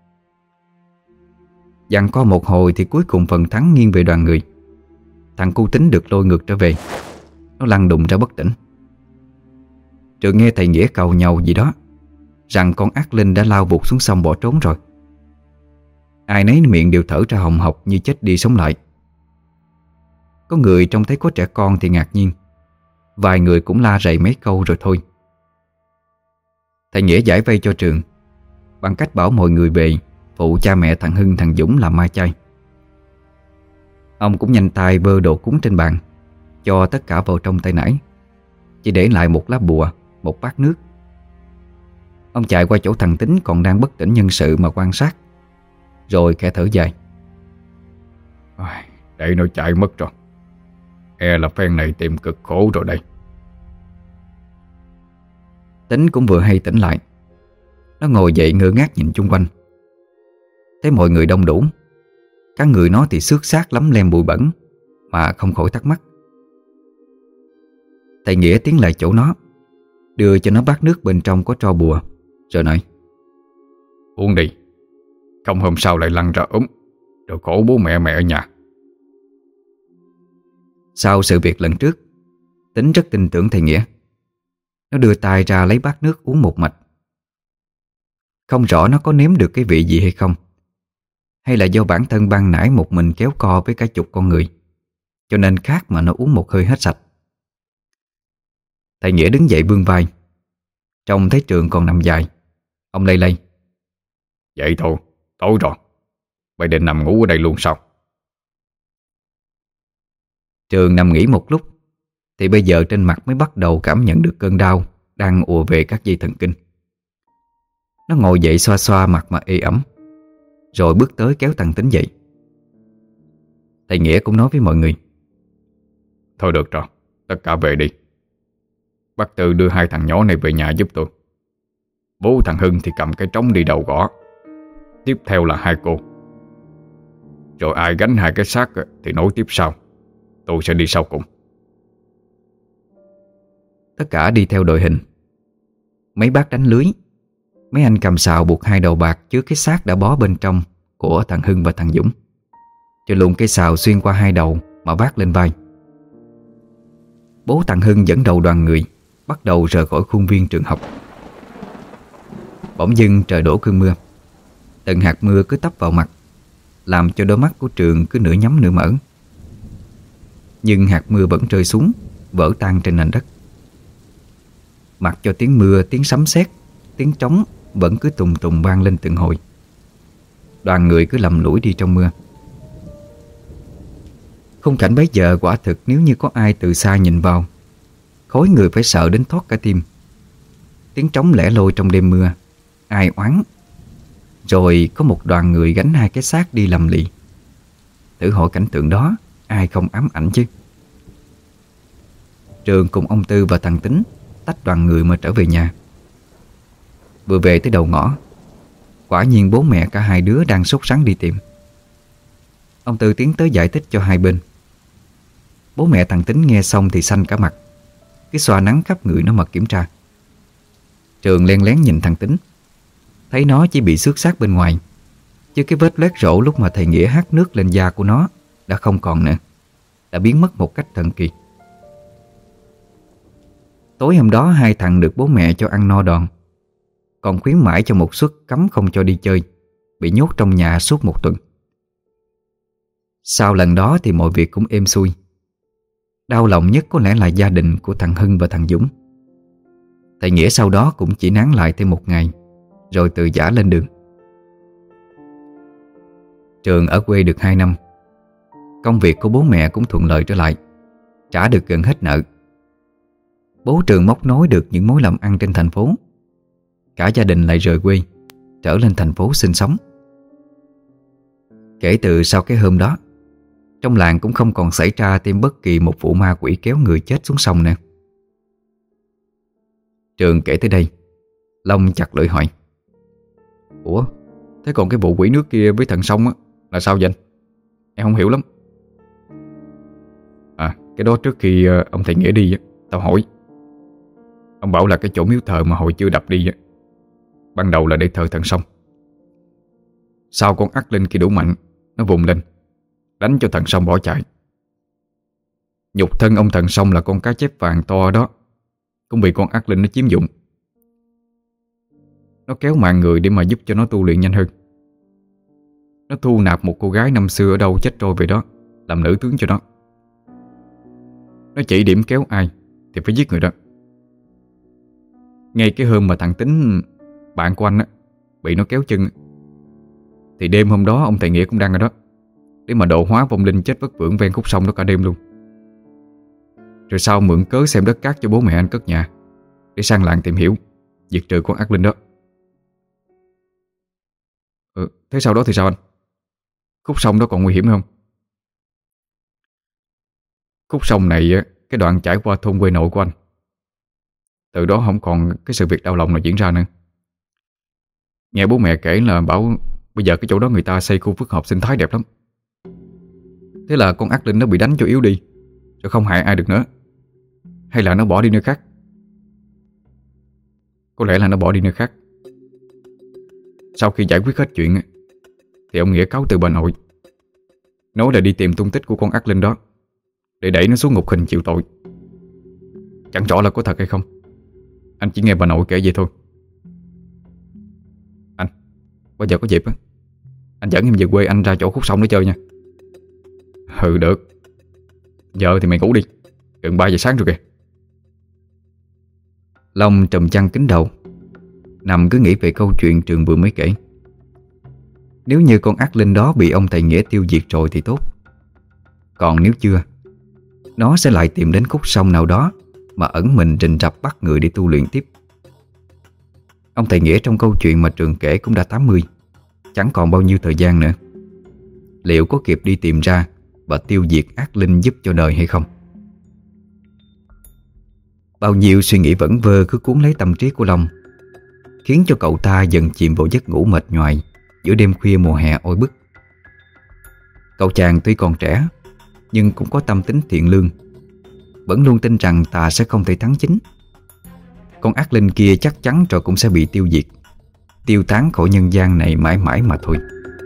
Giằng co một hồi thì cuối cùng phần thắng nghiêng về đoàn người. Thằng cu Tính được lôi ngược trở về. Nó lăn đùng ra bất tỉnh. Trường nghe thầy Nghĩa cầu nhau gì đó, rằng con ác linh đã lao vụt xuống sông bỏ trốn rồi. Ai nấy miệng đều thở ra hồng hộc như chết đi sống lại. Có người trông thấy có trẻ con thì ngạc nhiên, vài người cũng la rầy mấy câu rồi thôi. Thầy Nghĩa giải vây cho Trường bằng cách bảo mọi người về phụ cha mẹ thằng Hưng thằng Dũng làm ma chay. Ông cũng nhanh tay vơ đồ cúng trên bàn, cho tất cả vào trong tay nải, chỉ để lại một lá bùa, một bát nước. Ông chạy qua chỗ thằng Tính còn đang bất tỉnh nhân sự mà quan sát, rồi khẽ thở dài. Để nó chạy mất rồi, e là phen này tìm cực khổ rồi đây. Tính cũng vừa hay tỉnh lại. Nó ngồi dậy ngơ ngác nhìn chung quanh. Thấy mọi người đông đủ, các người nó thì xước xác lắm lem bụi bẩn, mà không khỏi thắc mắc. Thầy Nghĩa tiến lại chỗ nó, đưa cho nó bát nước bên trong có tro bùa, rồi nói: Uống đi, không hôm sau lại lăn ra ốm, rồi khổ bố mẹ mẹ ở nhà. Sau sự việc lần trước, Tính rất tin tưởng thầy Nghĩa. Nó đưa tay ra lấy bát nước uống một mạch. Không rõ nó có nếm được cái vị gì hay không, hay là do bản thân ban nãy một mình kéo co với cả chục con người, cho nên khát mà nó uống một hơi hết sạch. Thầy Nghĩa đứng dậy vươn vai. Trông thấy Trường còn nằm dài, ông lay lay: Vậy thôi, tối rồi, mày định nằm ngủ ở đây luôn sao? Trường nằm nghỉ một lúc, thì bây giờ trên mặt mới bắt đầu cảm nhận được cơn đau đang ùa về các dây thần kinh. Nó ngồi dậy xoa xoa mặt mà ê ẩm, rồi bước tới kéo thằng Tính dậy. Thầy Nghĩa cũng nói với mọi người: Thôi được rồi, tất cả về đi. Bác Tư đưa hai thằng nhỏ này về nhà giúp tôi. Bố thằng Hưng thì cầm cái trống đi đầu gõ. Tiếp theo là hai cô. Rồi ai gánh hai cái xác thì nối tiếp sau. Tôi sẽ đi sau cùng. Tất cả đi theo đội hình. Mấy bác đánh lưới, mấy anh cầm sào buộc hai đầu bạc chứa cái xác đã bó bên trong của thằng Hưng và thằng Dũng, cho luồn cây sào xuyên qua hai đầu mà vác lên vai. Bố thằng Hưng dẫn đầu đoàn người bắt đầu rời khỏi khuôn viên trường học. Bỗng dưng trời đổ cơn mưa. Từng hạt mưa cứ tấp vào mặt, làm cho đôi mắt của Trường cứ nửa nhắm nửa mở. Nhưng hạt mưa vẫn rơi xuống, vỡ tan trên nền đất. Mặc cho tiếng mưa, tiếng sấm sét, tiếng trống vẫn cứ tùng tùng vang lên từng hồi. Đoàn người cứ lầm lũi đi trong mưa. Khung cảnh bấy giờ quả thực nếu như có ai từ xa nhìn vào, khối người phải sợ đến thoát cả tim. Tiếng trống lẻ loi trong đêm mưa, ai oán. Rồi có một đoàn người gánh hai cái xác đi lầm lì. Thử hỏi cảnh tượng đó ai không ám ảnh chứ. Trường cùng ông Tư và thằng Tính tách đoàn người mà trở về nhà. Vừa về tới đầu ngõ, quả nhiên bố mẹ cả hai đứa đang sốt sắng đi tìm. Ông Tư tiến tới giải thích cho hai bên. Bố mẹ thằng Tính nghe xong thì xanh cả mặt, cái xoa nắng khắp người nó mà kiểm tra. Trường len lén nhìn thằng Tính, thấy nó chỉ bị xước xác bên ngoài, chứ cái vết loét rỗ lúc mà thầy Nghĩa hắt nước lên da của nó đã không còn nữa, đã biến mất một cách thần kỳ. Tối hôm đó hai thằng được bố mẹ cho ăn no đòn, còn khuyến mãi cho một suất cấm không cho đi chơi, bị nhốt trong nhà suốt một tuần. Sau lần đó thì mọi việc cũng êm xuôi. Đau lòng nhất có lẽ là gia đình của thằng Hưng và thằng Dũng. Thầy Nghĩa sau đó cũng chỉ nán lại thêm một ngày, rồi từ giã lên đường. Trường ở quê được hai năm. Công việc của bố mẹ cũng thuận lợi trở lại, trả được gần hết nợ. Bố Trường móc nối được những mối làm ăn trên thành phố. Cả gia đình lại rời quê, trở lên thành phố sinh sống. Kể từ sau cái hôm đó, trong làng cũng không còn xảy ra thêm bất kỳ một vụ ma quỷ kéo người chết xuống sông nữa. Trường kể tới đây, Long chặt lưỡi hỏi: Ủa, thế còn cái vụ quỷ nước kia với thần sông á là sao vậy anh? Em không hiểu lắm. À, cái đó trước khi ông thầy Nghĩa đi á, tao hỏi. Ông bảo là cái chỗ miếu thờ mà hồi chưa đập đi á, ban đầu là để thờ thần sông. Sau con ác linh kia đủ mạnh, nó vùng lên đánh cho thần sông bỏ chạy. Nhục thân ông thần sông là con cá chép vàng to đó cũng bị con ác linh nó chiếm dụng. Nó kéo mạng người để mà giúp cho nó tu luyện nhanh hơn. Nó thu nạp một cô gái năm xưa ở đâu chết trôi về đó làm nữ tướng cho nó. Nó chỉ điểm kéo ai thì phải giết người đó. Ngay cái hôm mà thằng Tính, bạn của anh á, bị nó kéo chân, thì đêm hôm đó ông thầy Nghĩa cũng đang ở đó để mà độ hóa vong linh chết vất vưởng ven khúc sông đó cả đêm luôn. Rồi sau mượn cớ xem đất cát cho bố mẹ anh cất nhà để sang làng tìm hiểu, diệt trừ con ác linh đó. Ừ, thế sau đó thì sao anh? Khúc sông đó còn nguy hiểm không? Khúc sông này cái đoạn trải qua thôn quê nội của anh. Từ đó không còn cái sự việc đau lòng nào diễn ra nữa. Nghe bố mẹ kể là bảo bây giờ cái chỗ đó người ta xây khu phức hợp sinh thái đẹp lắm. Thế là con ác linh nó bị đánh cho yếu đi, rồi không hại ai được nữa. Hay là nó bỏ đi nơi khác? Có lẽ là nó bỏ đi nơi khác. Sau khi giải quyết hết chuyện thì ông Nghĩa cáo từ bà nội, nói là đi tìm tung tích của con ác linh đó để đẩy nó xuống ngục hình chịu tội. Chẳng rõ là có thật hay không, anh chỉ nghe bà nội kể vậy thôi. Anh, bao giờ có dịp á, anh dẫn em về quê anh ra chỗ khúc sông để chơi nha. Ừ được. Giờ thì mày ngủ đi, gần ba giờ sáng rồi kìa. Long trùm chăn kín đầu, nằm cứ nghĩ về câu chuyện Trường vừa mới kể. Nếu như con ác linh đó bị ông thầy Nghĩa tiêu diệt rồi thì tốt. Còn nếu chưa, nó sẽ lại tìm đến khúc sông nào đó mà ẩn mình rình rập bắt người để tu luyện tiếp. Ông thầy Nghĩa trong câu chuyện mà Trường kể cũng đã tám mươi, chẳng còn bao nhiêu thời gian nữa. Liệu có kịp đi tìm ra và tiêu diệt ác linh giúp cho đời hay không? Bao nhiêu suy nghĩ vẩn vơ cứ cuốn lấy tâm trí của Long, khiến cho cậu ta dần chìm vào giấc ngủ mệt nhoài giữa đêm khuya mùa hè oi bức. Cậu chàng tuy còn trẻ nhưng cũng có tâm tính thiện lương, vẫn luôn tin rằng tà sẽ không thể thắng chính. Con ác linh kia chắc chắn rồi cũng sẽ bị tiêu diệt, tiêu tán khỏi nhân gian này mãi mãi mà thôi.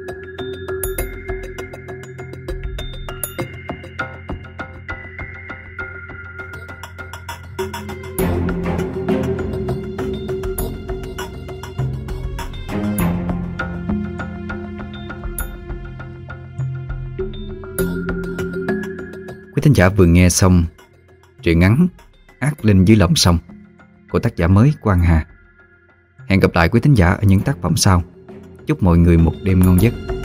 Quý thính giả vừa nghe xong truyện ngắn Ác Linh Dưới Lòng Sông của tác giả mới Quang Hà. Hẹn gặp lại quý thính giả ở những tác phẩm sau. Chúc mọi người một đêm ngon giấc.